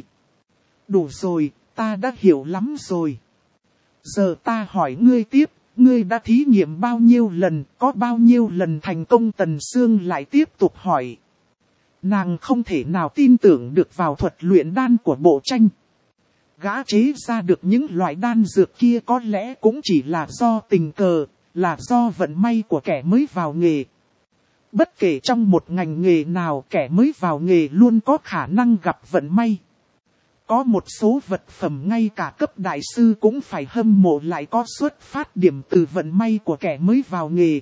[SPEAKER 1] Đủ rồi, ta đã hiểu lắm rồi. Giờ ta hỏi ngươi tiếp, ngươi đã thí nghiệm bao nhiêu lần, có bao nhiêu lần thành công? Tần Sương lại tiếp tục hỏi. Nàng không thể nào tin tưởng được vào thuật luyện đan của bộ tranh. Gã chế ra được những loại đan dược kia có lẽ cũng chỉ là do tình cờ, là do vận may của kẻ mới vào nghề. Bất kể trong một ngành nghề nào, kẻ mới vào nghề luôn có khả năng gặp vận may. Có một số vật phẩm ngay cả cấp đại sư cũng phải hâm mộ lại có xuất phát điểm từ vận may của kẻ mới vào nghề.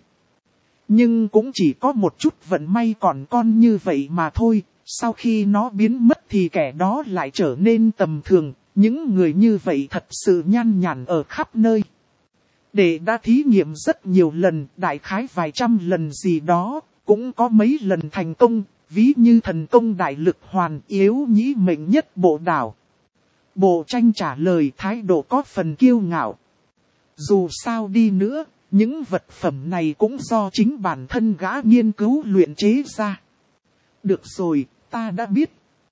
[SPEAKER 1] Nhưng cũng chỉ có một chút vận may còn con như vậy mà thôi, sau khi nó biến mất thì kẻ đó lại trở nên tầm thường, những người như vậy thật sự nhan nhản ở khắp nơi. Để đã thí nghiệm rất nhiều lần, đại khái vài trăm lần gì đó, cũng có mấy lần thành công, ví như thần công đại lực hoàn yếu nhĩ mệnh nhất bộ đảo. Bộ tranh trả lời thái độ có phần kiêu ngạo. Dù sao đi nữa, những vật phẩm này cũng do chính bản thân gã nghiên cứu luyện chế ra. Được rồi, ta đã biết.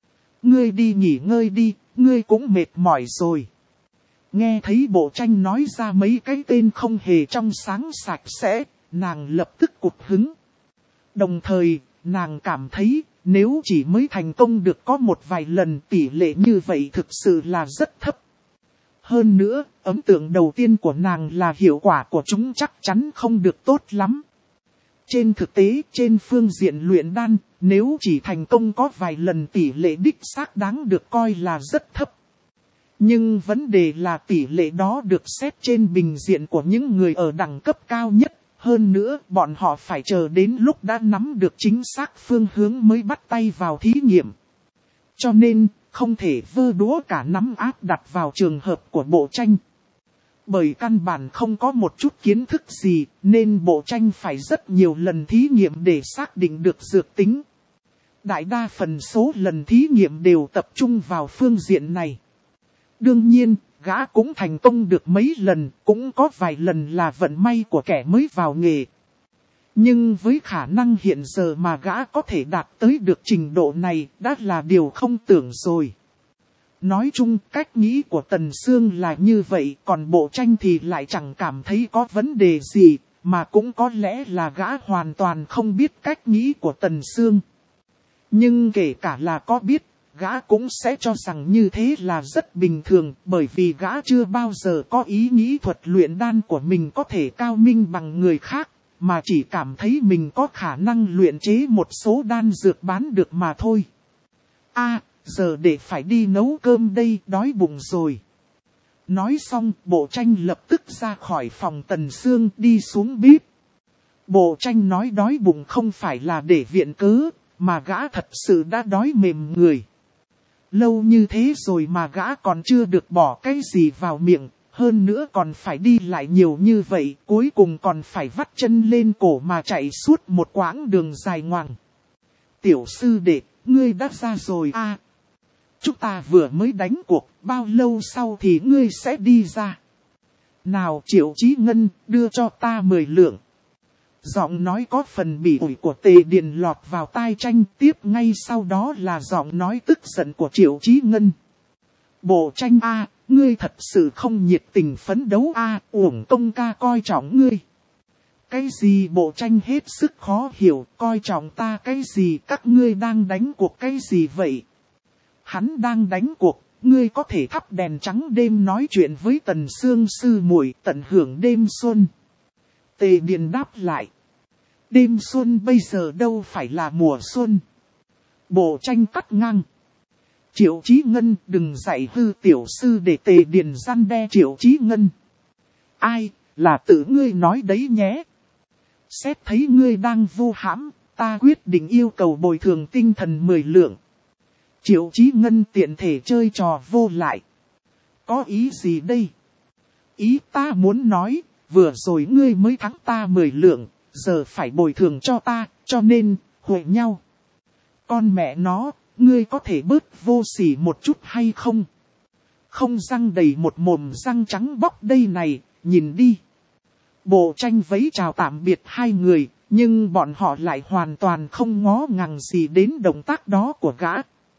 [SPEAKER 1] Ngươi đi nghỉ ngơi đi, ngươi cũng mệt mỏi rồi. Nghe thấy bộ tranh nói ra mấy cái tên không hề trong sáng sạch sẽ, nàng lập tức cụt hứng. Đồng thời, nàng cảm thấy, nếu chỉ mới thành công được có một vài lần tỷ lệ như vậy thực sự là rất thấp. Hơn nữa, ấn tượng đầu tiên của nàng là hiệu quả của chúng chắc chắn không được tốt lắm. Trên thực tế, trên phương diện luyện đan, nếu chỉ thành công có vài lần tỷ lệ đích xác đáng được coi là rất thấp. Nhưng vấn đề là tỷ lệ đó được xét trên bình diện của những người ở đẳng cấp cao nhất. Hơn nữa, bọn họ phải chờ đến lúc đã nắm được chính xác phương hướng mới bắt tay vào thí nghiệm. Cho nên, không thể vơ đũa cả nắm áp đặt vào trường hợp của bộ tranh. Bởi căn bản không có một chút kiến thức gì, nên bộ tranh phải rất nhiều lần thí nghiệm để xác định được dược tính. Đại đa phần số lần thí nghiệm đều tập trung vào phương diện này. Đương nhiên, gã cũng thành công được mấy lần, cũng có vài lần là vận may của kẻ mới vào nghề. Nhưng với khả năng hiện giờ mà gã có thể đạt tới được trình độ này đã là điều không tưởng rồi. Nói chung cách nghĩ của Tần Sương là như vậy, còn bộ tranh thì lại chẳng cảm thấy có vấn đề gì, mà cũng có lẽ là gã hoàn toàn không biết cách nghĩ của Tần Sương. Nhưng kể cả là có biết, gã cũng sẽ cho rằng như thế là rất bình thường, bởi vì gã chưa bao giờ có ý nghĩ thuật luyện đan của mình có thể cao minh bằng người khác, mà chỉ cảm thấy mình có khả năng luyện chế một số đan dược bán được mà thôi. A, giờ để phải đi nấu cơm đây, đói bụng rồi. Nói xong, bộ tranh lập tức ra khỏi phòng Tần Sương đi xuống bếp. Bộ tranh nói đói bụng không phải là để viện cớ, mà gã thật sự đã đói mềm người. Lâu như thế rồi mà gã còn chưa được bỏ cái gì vào miệng, hơn nữa còn phải đi lại nhiều như vậy, cuối cùng còn phải vắt chân lên cổ mà chạy suốt một quãng đường dài ngoằng. Tiểu sư đệ, ngươi đã ra rồi à? Chúng ta vừa mới đánh cuộc, bao lâu sau thì ngươi sẽ đi ra? Nào Triệu Chí Ngân, đưa cho ta mười lượng. Giọng nói có phần bỉ ổi của Tề Điền lọt vào tai Tranh, tiếp ngay sau đó là giọng nói tức giận của Triệu Chí Ngân. Bộ Tranh a, ngươi thật sự không nhiệt tình phấn đấu a, uổng công ca coi trọng ngươi. Cái gì Bộ Tranh hết sức khó hiểu, coi trọng ta cái gì, các ngươi đang đánh cuộc cái gì vậy? Hắn đang đánh cuộc, ngươi có thể thắp đèn trắng đêm nói chuyện với Tần Sương sư muội, tận hưởng đêm xuân. Tề Điền đáp lại. Đêm xuân bây giờ đâu phải là mùa xuân. Bộ Tranh cắt ngang. Triệu Chí Ngân, đừng dạy hư tiểu sư để Tề Điền răn đe Triệu Chí Ngân. Ai, là tự ngươi nói đấy nhé. Xét thấy ngươi đang vu hãm, ta quyết định yêu cầu bồi thường tinh thần mười lượng. Triệu Chí Ngân tiện thể chơi trò vô lại. Có ý gì đây? Ý ta muốn nói, vừa rồi ngươi mới thắng ta mười lượng, giờ phải bồi thường cho ta, cho nên, huệ nhau. Con mẹ nó, ngươi có thể bớt vô sỉ một chút hay không? Không răng đầy một mồm răng trắng bóc đây này, nhìn đi. Bộ Tranh vẫy chào tạm biệt hai người, nhưng bọn họ lại hoàn toàn không ngó ngàng gì đến động tác đó của gã.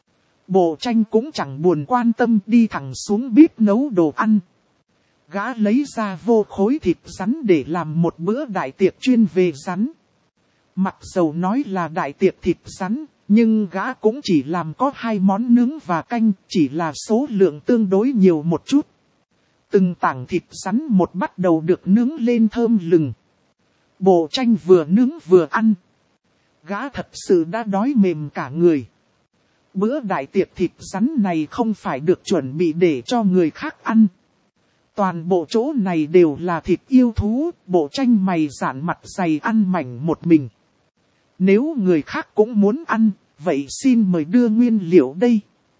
[SPEAKER 1] Bộ Tranh cũng chẳng buồn quan tâm, đi thẳng xuống bếp nấu đồ ăn. Gã lấy ra vô khối thịt rắn để làm một bữa đại tiệc chuyên về rắn. Mặc dầu nói là đại tiệc thịt rắn, nhưng gã cũng chỉ làm có hai món nướng và canh, chỉ là số lượng tương đối nhiều một chút. Từng tảng thịt rắn một bắt đầu được nướng lên thơm lừng. Bộ Tranh vừa nướng vừa ăn. Gã thật sự đã đói mềm cả người. Bữa đại tiệc thịt rắn này không phải được chuẩn bị để cho người khác ăn. Toàn bộ chỗ này đều là thịt yêu thú, bộ tranh mày dạn mặt dày ăn mảnh một mình. Nếu người khác cũng muốn ăn, vậy xin mời đưa nguyên liệu đây.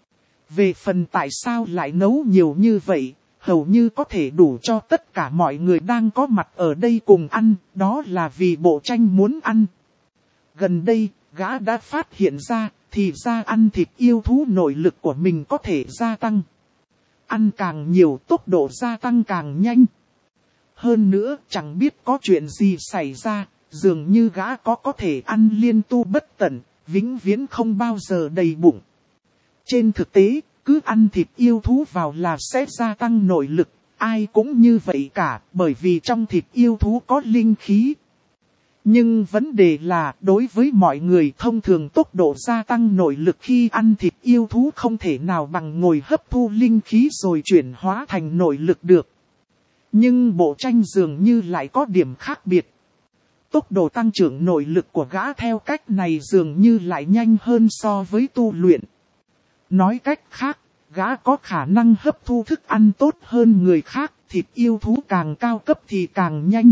[SPEAKER 1] Về phần tại sao lại nấu nhiều như vậy, hầu như có thể đủ cho tất cả mọi người đang có mặt ở đây cùng ăn, đó là vì bộ tranh muốn ăn. Gần đây, gã đã phát hiện ra, thì ra ăn thịt yêu thú nội lực của mình có thể gia tăng. Ăn càng nhiều tốc độ gia tăng càng nhanh. Hơn nữa chẳng biết có chuyện gì xảy ra, dường như gã có có thể ăn liên tu bất tận, vĩnh viễn không bao giờ đầy bụng. Trên thực tế, cứ ăn thịt yêu thú vào là sẽ gia tăng nội lực, ai cũng như vậy cả, bởi vì trong thịt yêu thú có linh khí. Nhưng vấn đề là đối với mọi người thông thường tốc độ gia tăng nội lực khi ăn thịt yêu thú không thể nào bằng ngồi hấp thu linh khí rồi chuyển hóa thành nội lực được. Nhưng bộ tranh dường như lại có điểm khác biệt. Tốc độ tăng trưởng nội lực của gã theo cách này dường như lại nhanh hơn so với tu luyện. Nói cách khác, gã có khả năng hấp thu thức ăn tốt hơn người khác, thịt yêu thú càng cao cấp thì càng nhanh.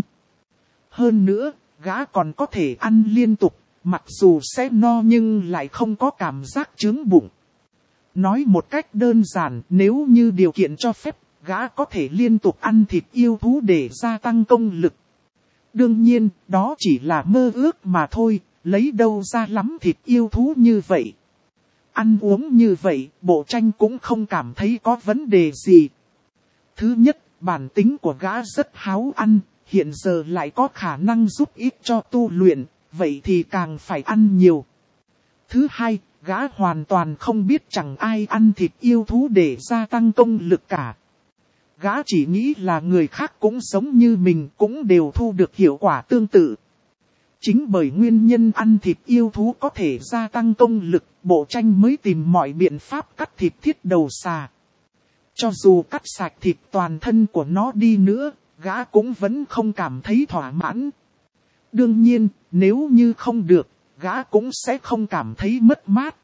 [SPEAKER 1] Hơn nữa, gã còn có thể ăn liên tục, mặc dù sẽ no nhưng lại không có cảm giác chướng bụng. Nói một cách đơn giản, nếu như điều kiện cho phép, gã có thể liên tục ăn thịt yêu thú để gia tăng công lực. Đương nhiên, đó chỉ là mơ ước mà thôi, lấy đâu ra lắm thịt yêu thú như vậy. Ăn uống như vậy, bộ tranh cũng không cảm thấy có vấn đề gì. Thứ nhất, bản tính của gã rất háo ăn, hiện giờ lại có khả năng giúp ích cho tu luyện, vậy thì càng phải ăn nhiều. Thứ hai, gã hoàn toàn không biết chẳng ai ăn thịt yêu thú để gia tăng công lực cả. Gã chỉ nghĩ là người khác cũng giống như mình cũng đều thu được hiệu quả tương tự. Chính bởi nguyên nhân ăn thịt yêu thú có thể gia tăng công lực, bộ tranh mới tìm mọi biện pháp cắt thịt thiết đầu xà. Cho dù cắt sạch thịt toàn thân của nó đi nữa, gã cũng vẫn không cảm thấy thỏa mãn. Đương nhiên, nếu như không được, gã cũng sẽ không cảm thấy mất mát.